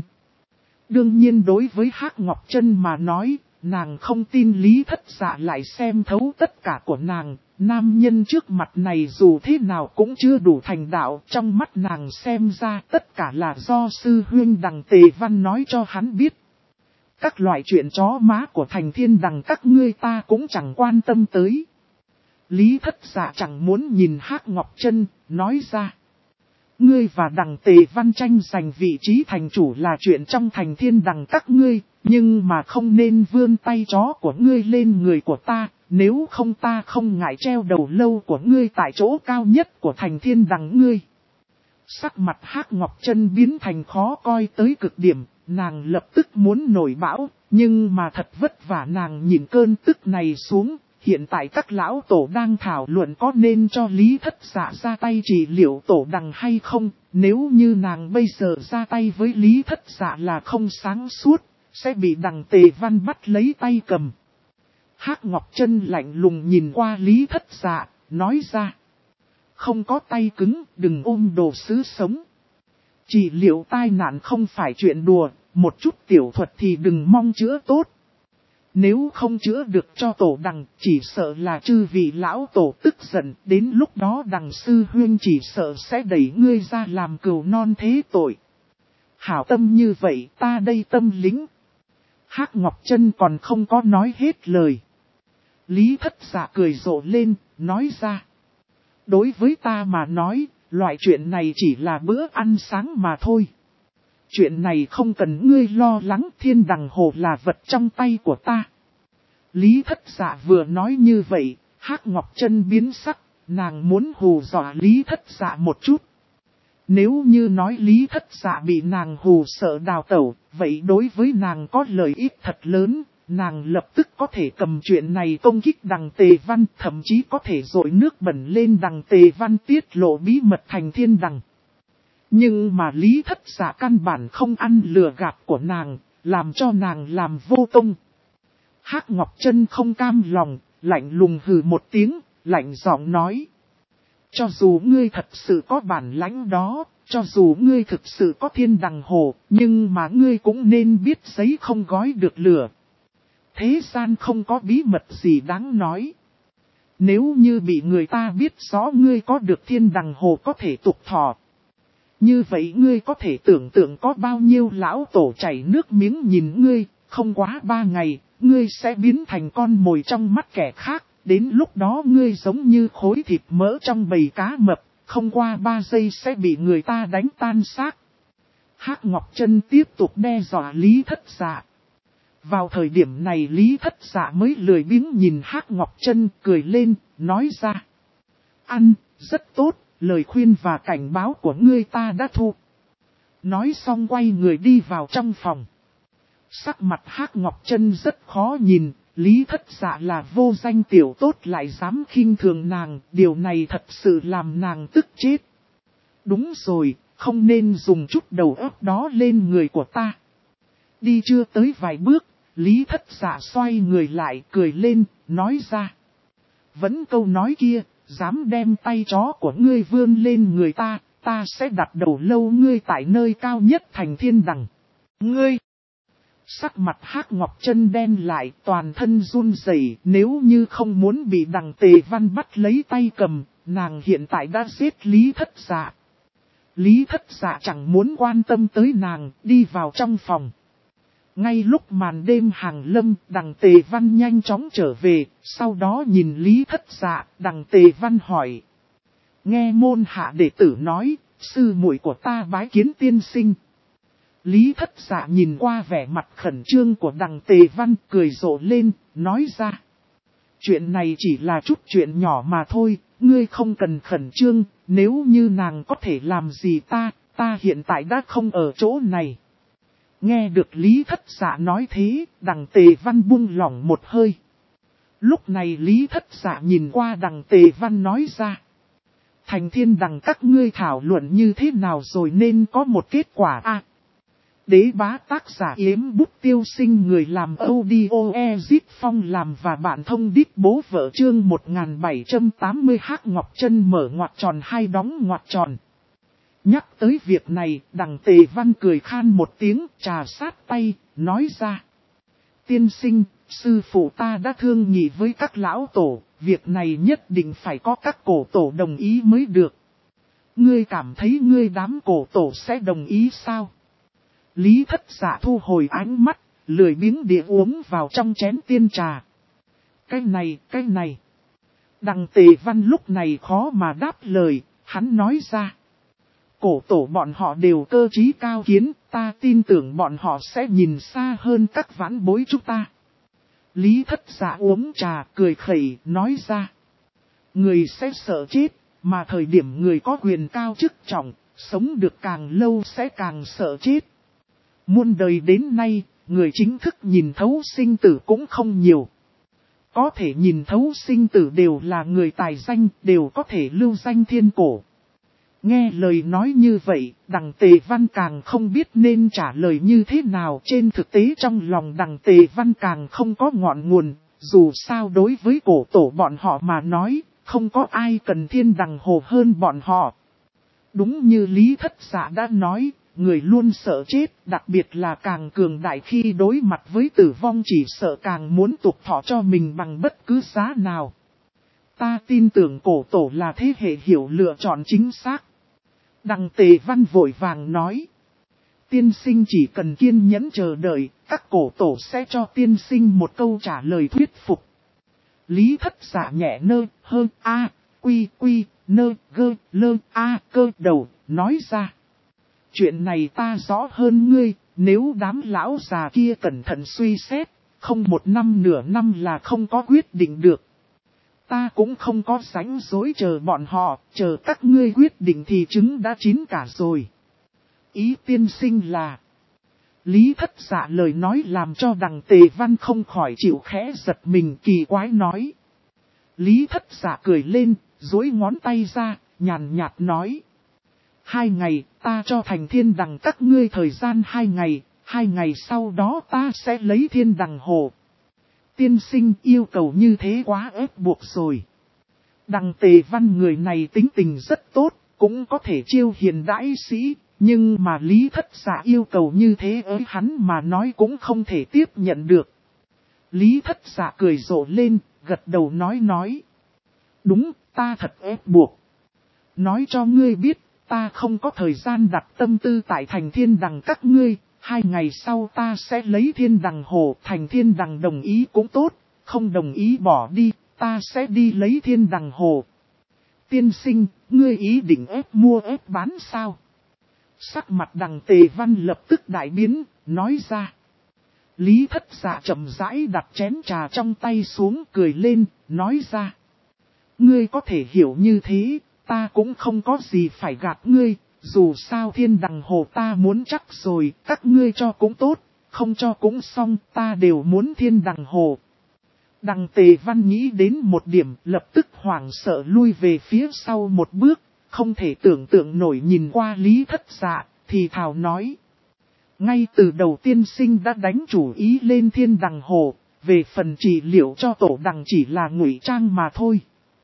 Đương nhiên đối với Hắc Ngọc Trân mà nói, nàng không tin Lý Thất Dạ lại xem thấu tất cả của nàng. Nam nhân trước mặt này dù thế nào cũng chưa đủ thành đạo, trong mắt nàng xem ra tất cả là do sư huynh đằng Tề Văn nói cho hắn biết. Các loại chuyện chó má của Thành Thiên Đằng các ngươi ta cũng chẳng quan tâm tới. Lý Thất Dạ chẳng muốn nhìn Hắc Ngọc Trân, nói ra. Ngươi và đằng Tề Văn tranh giành vị trí thành chủ là chuyện trong Thành Thiên Đằng các ngươi, nhưng mà không nên vươn tay chó của ngươi lên người của ta. Nếu không ta không ngại treo đầu lâu của ngươi tại chỗ cao nhất của Thành Thiên Đằng ngươi. Sắc mặt Hắc Ngọc Trân biến thành khó coi tới cực điểm, nàng lập tức muốn nổi bão, nhưng mà thật vất vả nàng nhìn cơn tức này xuống. Hiện tại các lão tổ đang thảo luận có nên cho Lý Thất Dạ ra tay trị liệu tổ đằng hay không, nếu như nàng bây giờ ra tay với Lý Thất Dạ là không sáng suốt. sẽ bị đằng Tề Văn bắt lấy tay cầm. Hắc Ngọc Trân lạnh lùng nhìn qua Lý Thất Dạ, nói ra. Không có tay cứng, đừng ôm đồ sứ sống. Trị liệu tai nạn không phải chuyện đùa, một chút tiểu thuật thì đừng mong chữa tốt. Nếu không chữa được cho tổ đằng, chỉ sợ là chư vị lão tổ tức giận, đến lúc đó đằng sư huynh chỉ sợ sẽ đẩy ngươi ra làm cừu non thế tội. Hảo tâm như vậy, ta đây tâm lính. Hắc Ngọc Trân còn không có nói hết lời. Lý Thất Dạ cười rộ lên, nói ra. Đối với ta mà nói, loại chuyện này chỉ là bữa ăn sáng mà thôi. Chuyện này không cần ngươi lo lắng, thiên đằng hồ là vật trong tay của ta. Lý Thất Dạ vừa nói như vậy, Hắc Ngọc Trân biến sắc, nàng muốn hù dọa Lý Thất Dạ một chút. Nếu như nói Lý Thất Dạ bị nàng hù sợ đào tẩu, vậy đối với nàng có lợi ích thật lớn, nàng lập tức có thể cầm chuyện này công kích đằng Tề Văn, thậm chí có thể dội nước bẩn lên đằng Tề Văn tiết lộ bí mật thành thiên đằng. Nhưng mà Lý Thất Dạ căn bản không ăn lừa gạt của nàng, làm cho nàng làm vô công. Hắc Ngọc Trân không cam lòng, lạnh lùng hừ một tiếng, lạnh giọng nói. Cho dù ngươi thật sự có bản lãnh đó, cho dù ngươi thực sự có thiên đằng hồ, nhưng mà ngươi cũng nên biết giấy không gói được lửa. Thế gian không có bí mật gì đáng nói. Nếu như bị người ta biết rõ ngươi có được thiên đằng hồ có thể tục thọ. Như vậy ngươi có thể tưởng tượng có bao nhiêu lão tổ chảy nước miếng nhìn ngươi, không quá 3 ngày, ngươi sẽ biến thành con mồi trong mắt kẻ khác. Đến lúc đó ngươi giống như khối thịt mỡ trong bầy cá mập, không qua 3 giây sẽ bị người ta đánh tan xác. Hắc Ngọc Trân tiếp tục đe dọa Lý Thất Dạ. Vào thời điểm này Lý Thất Dạ mới lười biếng nhìn Hắc Ngọc Trân cười lên, nói ra. Ăn, rất tốt, lời khuyên và cảnh báo của ngươi ta đã thu. Nói xong quay người đi vào trong phòng. Sắc mặt Hắc Ngọc Trân rất khó nhìn. Lý Thất Dạ là vô danh tiểu tốt lại dám khinh thường nàng, điều này thật sự làm nàng tức chết. Đúng rồi, không nên dùng chút đầu óc đó lên người của ta. Đi chưa tới vài bước, Lý Thất Dạ xoay người lại cười lên, nói ra. Vẫn câu nói kia, dám đem tay chó của ngươi vươn lên người ta, ta sẽ đặt đầu lâu ngươi tại nơi cao nhất thành thiên đằng. Ngươi! Sắc mặt Hắc Ngọc Trân đen lại, toàn thân run rẩy, nếu như không muốn bị đằng Tề Văn bắt lấy tay cầm, nàng hiện tại đã giết Lý Thất Dạ. Lý Thất Dạ chẳng muốn quan tâm tới nàng, đi vào trong phòng. Ngay lúc màn đêm hàng lâm, đằng Tề Văn nhanh chóng trở về, sau đó nhìn Lý Thất Dạ, đằng Tề Văn hỏi. Nghe môn hạ đệ tử nói, sư muội của ta bái kiến tiên sinh. Lý Thất Dạ nhìn qua vẻ mặt khẩn trương của đằng Tề Văn cười rộ lên, nói ra. Chuyện này chỉ là chút chuyện nhỏ mà thôi, ngươi không cần khẩn trương, nếu như nàng có thể làm gì ta hiện tại đã không ở chỗ này. Nghe được Lý Thất Dạ nói thế, đằng Tề Văn buông lỏng một hơi. Lúc này Lý Thất Dạ nhìn qua đằng Tề Văn nói ra. Thành thiên đằng các ngươi thảo luận như thế nào rồi nên có một kết quả a. Đế bá tác giả Yếm Bút Tiêu Sinh, người làm audio Ezit Phong làm và bạn thông đít bố vợ chương 1780. Hắc Ngọc Trân mở ngoặc tròn hai đóng ngoặc tròn. Nhắc tới việc này, đằng Tề Văn cười khan một tiếng, trà sát tay, nói ra. Tiên sinh, sư phụ ta đã thương nghị với các lão tổ, việc này nhất định phải có các cổ tổ đồng ý mới được. Ngươi cảm thấy ngươi đám cổ tổ sẽ đồng ý sao? Lý Thất Dạ thu hồi ánh mắt, lười biếng địa uống vào trong chén tiên trà. Cái này. Đằng Tề Văn lúc này khó mà đáp lời, hắn nói ra. Cổ tổ bọn họ đều cơ trí cao kiến, ta tin tưởng bọn họ sẽ nhìn xa hơn các vãn bối chúng ta. Lý Thất Dạ uống trà cười khẩy, nói ra. Người sẽ sợ chết, mà thời điểm người có quyền cao chức trọng, sống được càng lâu sẽ càng sợ chết. Muôn đời đến nay, người chính thức nhìn thấu sinh tử cũng không nhiều. Có thể nhìn thấu sinh tử đều là người tài danh, đều có thể lưu danh thiên cổ. Nghe lời nói như vậy, đằng Tề Văn càng không biết nên trả lời như thế nào. Trên thực tế trong lòng đằng Tề Văn càng không có ngọn nguồn, dù sao đối với cổ tổ bọn họ mà nói, không có ai cần thiên đằng hồ hơn bọn họ. Đúng như Lý Thất Dạ đã nói, người luôn sợ chết, đặc biệt là càng cường đại khi đối mặt với tử vong chỉ sợ càng muốn tục thọ cho mình bằng bất cứ giá nào. Ta tin tưởng cổ tổ là thế hệ hiểu lựa chọn chính xác. Đằng Tề Văn vội vàng nói. Tiên sinh chỉ cần kiên nhẫn chờ đợi, các cổ tổ sẽ cho tiên sinh một câu trả lời thuyết phục. Lý Thất Dạ nhẹ nơ, hơn a, quy quy, nơ, gơ, lơ, a, cơ đầu, nói ra. Chuyện này ta rõ hơn ngươi, nếu đám lão già kia cẩn thận suy xét, không một năm nửa năm là không có quyết định được. Ta cũng không có rảnh rỗi chờ bọn họ, chờ các ngươi quyết định thì trứng đã chín cả rồi. Ý tiên sinh là... Lý Thất Dạ lời nói làm cho đằng Tề Văn không khỏi chịu khẽ giật mình, kỳ quái nói. Lý Thất Dạ cười lên, duỗi ngón tay ra, nhàn nhạt nói. 2 ngày, ta cho thành thiên đằng các ngươi thời gian 2 ngày, 2 ngày sau đó ta sẽ lấy thiên đằng hồ. Tiên sinh yêu cầu như thế quá ép buộc rồi. Đằng Tề Văn người này tính tình rất tốt, cũng có thể chiêu hiền đãi sĩ, nhưng mà Lý Thất Dạ yêu cầu như thế với hắn mà nói cũng không thể tiếp nhận được. Lý Thất Dạ cười rộ lên, gật đầu nói. Đúng, ta thật ép buộc. Nói cho ngươi biết, ta không có thời gian đặt tâm tư tại thành thiên đằng các ngươi. 2 ngày sau ta sẽ lấy thiên đằng hồ, thành thiên đằng đồng ý cũng tốt, không đồng ý bỏ đi, ta sẽ đi lấy thiên đằng hồ. Tiên sinh, ngươi ý định ép mua ép bán sao? Sắc mặt đằng Tề Văn lập tức đại biến, nói ra. Lý Thất Dạ chậm rãi đặt chén trà trong tay xuống, cười lên, nói ra. Ngươi có thể hiểu như thế, ta cũng không có gì phải gạt ngươi. Dù sao thiên đằng hồ ta muốn chắc rồi, các ngươi cho cũng tốt, không cho cũng xong, ta đều muốn thiên đằng hồ. Đằng Tề Văn nghĩ đến một điểm, lập tức hoảng sợ lui về phía sau một bước, không thể tưởng tượng nổi nhìn qua Lý Thất Dạ, thì thào nói. Ngay từ đầu tiên sinh đã đánh chủ ý lên thiên đằng hồ, về phần trị liệu cho tổ đằng chỉ là ngụy trang mà thôi.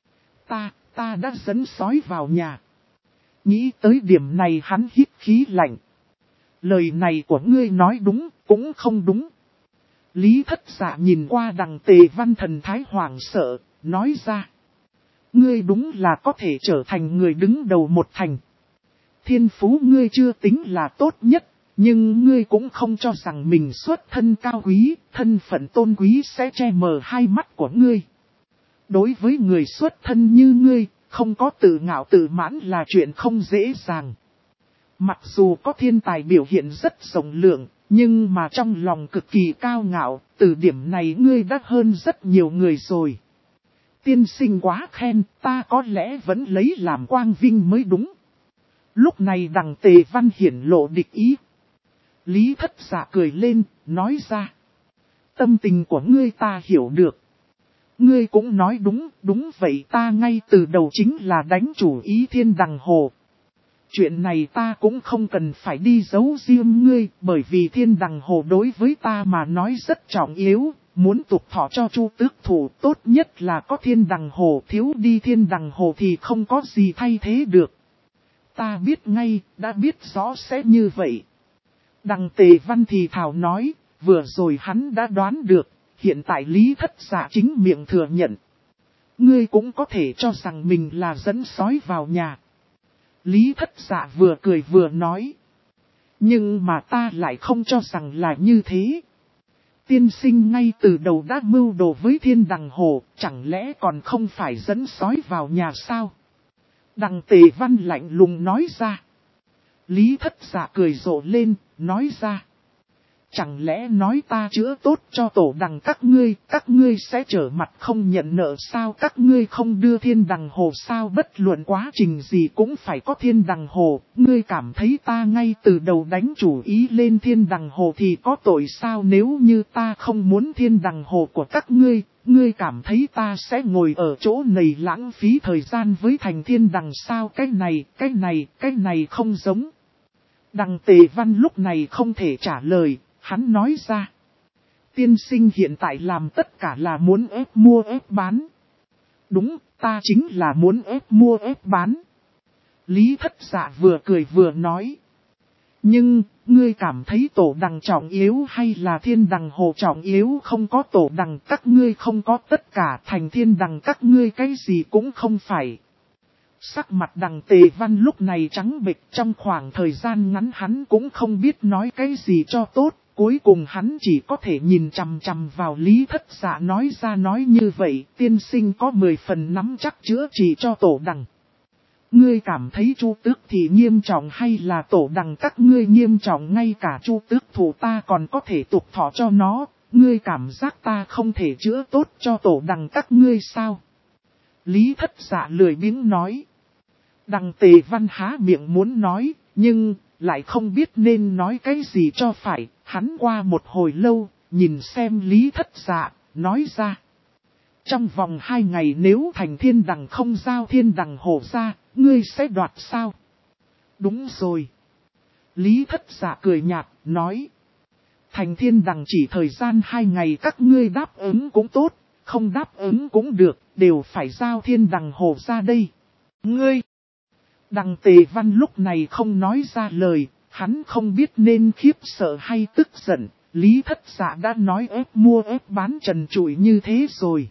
Ta đã dẫn sói vào nhà. Nghĩ tới điểm này hắn hít khí lạnh. Lời này của ngươi nói đúng, cũng không đúng. Lý Thất Dạ nhìn qua đằng Tề Văn thần thái hoảng sợ, nói ra. Ngươi đúng là có thể trở thành người đứng đầu một thành. Thiên phú ngươi chưa tính là tốt nhất, nhưng ngươi cũng không cho rằng mình xuất thân cao quý, thân phận tôn quý sẽ che mờ hai mắt của ngươi. Đối với người xuất thân như ngươi, không có tự ngạo tự mãn là chuyện không dễ dàng. Mặc dù có thiên tài biểu hiện rất rộng lượng, nhưng mà trong lòng cực kỳ cao ngạo, từ điểm này ngươi đã hơn rất nhiều người rồi. Tiên sinh quá khen, ta có lẽ vẫn lấy làm quang vinh mới đúng. Lúc này đằng Tề Văn hiển lộ địch ý. Lý Thất Dạ cười lên, nói ra. Tâm tình của ngươi ta hiểu được. Ngươi cũng nói đúng, đúng vậy, ta ngay từ đầu chính là đánh chủ ý thiên đằng hồ. Chuyện này ta cũng không cần phải đi giấu riêng ngươi, bởi vì thiên đằng hồ đối với ta mà nói rất trọng yếu, muốn tục thọ cho Chu tước thủ tốt nhất là có thiên đằng hồ, thiếu đi thiên đằng hồ thì không có gì thay thế được. Ta biết ngay, đã biết rõ sẽ như vậy. Đằng Tề Văn thì thảo nói, vừa rồi hắn đã đoán được. Hiện tại Lý Thất Dạ chính miệng thừa nhận. Ngươi cũng có thể cho rằng mình là dẫn sói vào nhà. Lý Thất Dạ vừa cười vừa nói. Nhưng mà ta lại không cho rằng là như thế. Tiên sinh ngay từ đầu đã mưu đồ với thiên đằng hồ, chẳng lẽ còn không phải dẫn sói vào nhà sao? Đằng Tề Văn lạnh lùng nói ra. Lý Thất Dạ cười rộ lên, nói ra. chẳng lẽ nói ta chữa tốt cho tổ đằng các ngươi sẽ trở mặt không nhận nợ sao? Các ngươi không đưa thiên đằng hồ sao? Bất luận quá trình gì cũng phải có thiên đằng hồ, ngươi cảm thấy ta ngay từ đầu đánh chủ ý lên thiên đằng hồ thì có tội sao? Nếu như ta không muốn thiên đằng hồ của các ngươi cảm thấy ta sẽ ngồi ở chỗ này lãng phí thời gian với thành thiên đằng sao? Cái này không giống. Đằng Tề Văn lúc này không thể trả lời, hắn nói ra. Tiên sinh hiện tại làm tất cả là muốn ép mua ép bán. Đúng, ta chính là muốn ép mua ép bán. Lý Thất Dạ vừa cười vừa nói. Nhưng, ngươi cảm thấy tổ đằng trọng yếu hay là thiên đằng hồ trọng yếu? Không có tổ đằng các ngươi không có tất cả, thành thiên đằng các ngươi cái gì cũng không phải. Sắc mặt đằng Tề Văn lúc này trắng bệch, trong khoảng thời gian ngắn hắn cũng không biết nói cái gì cho tốt. Cuối cùng hắn chỉ có thể nhìn chằm chằm vào Lý Thất Dạ nói ra nói như vậy, tiên sinh có 10 phần nắm chắc chữa trị cho tổ đằng. Ngươi cảm thấy Chu Tước thì nghiêm trọng hay là tổ đằng các ngươi nghiêm trọng? Ngay cả Chu Tước thủ ta còn có thể tục thọ cho nó, ngươi cảm giác ta không thể chữa tốt cho tổ đằng các ngươi sao? Lý Thất Dạ lười biếng nói. Đằng Tề Văn há miệng muốn nói, nhưng lại không biết nên nói cái gì cho phải. Hắn qua một hồi lâu, nhìn xem Lý Thất Dạ, nói ra. Trong vòng 2 ngày nếu thành thiên đằng không giao thiên đằng hồ ra, ngươi sẽ đoạt sao? Đúng rồi. Lý Thất Dạ cười nhạt, nói. Thành thiên đằng chỉ thời gian 2 ngày, các ngươi đáp ứng cũng tốt, không đáp ứng cũng được, đều phải giao thiên đằng hồ ra đây. Ngươi! Đằng Tề Văn lúc này không nói ra lời, hắn không biết nên khiếp sợ hay tức giận. Lý Thất Dạ đã nói ép mua ép bán trần trụi như thế rồi.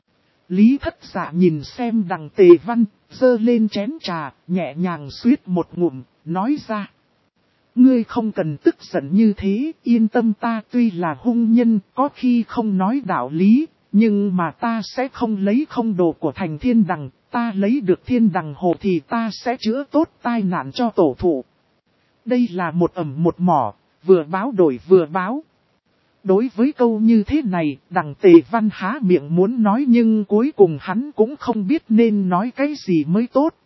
Lý Thất Dạ nhìn xem đằng Tề Văn, giơ lên chén trà, nhẹ nhàng suýt một ngụm, nói ra. Ngươi không cần tức giận như thế, yên tâm, ta tuy là hung nhân, có khi không nói đạo lý, nhưng mà ta sẽ không lấy không đồ của thành thiên đằng, ta lấy được thiên đằng hồ thì ta sẽ chữa tốt tai nạn cho tổ thụ. Đây là một ẩm một mỏ, vừa báo đổi vừa báo. Đối với câu như thế này, đằng Tề Văn há miệng muốn nói nhưng cuối cùng hắn cũng không biết nên nói cái gì mới tốt.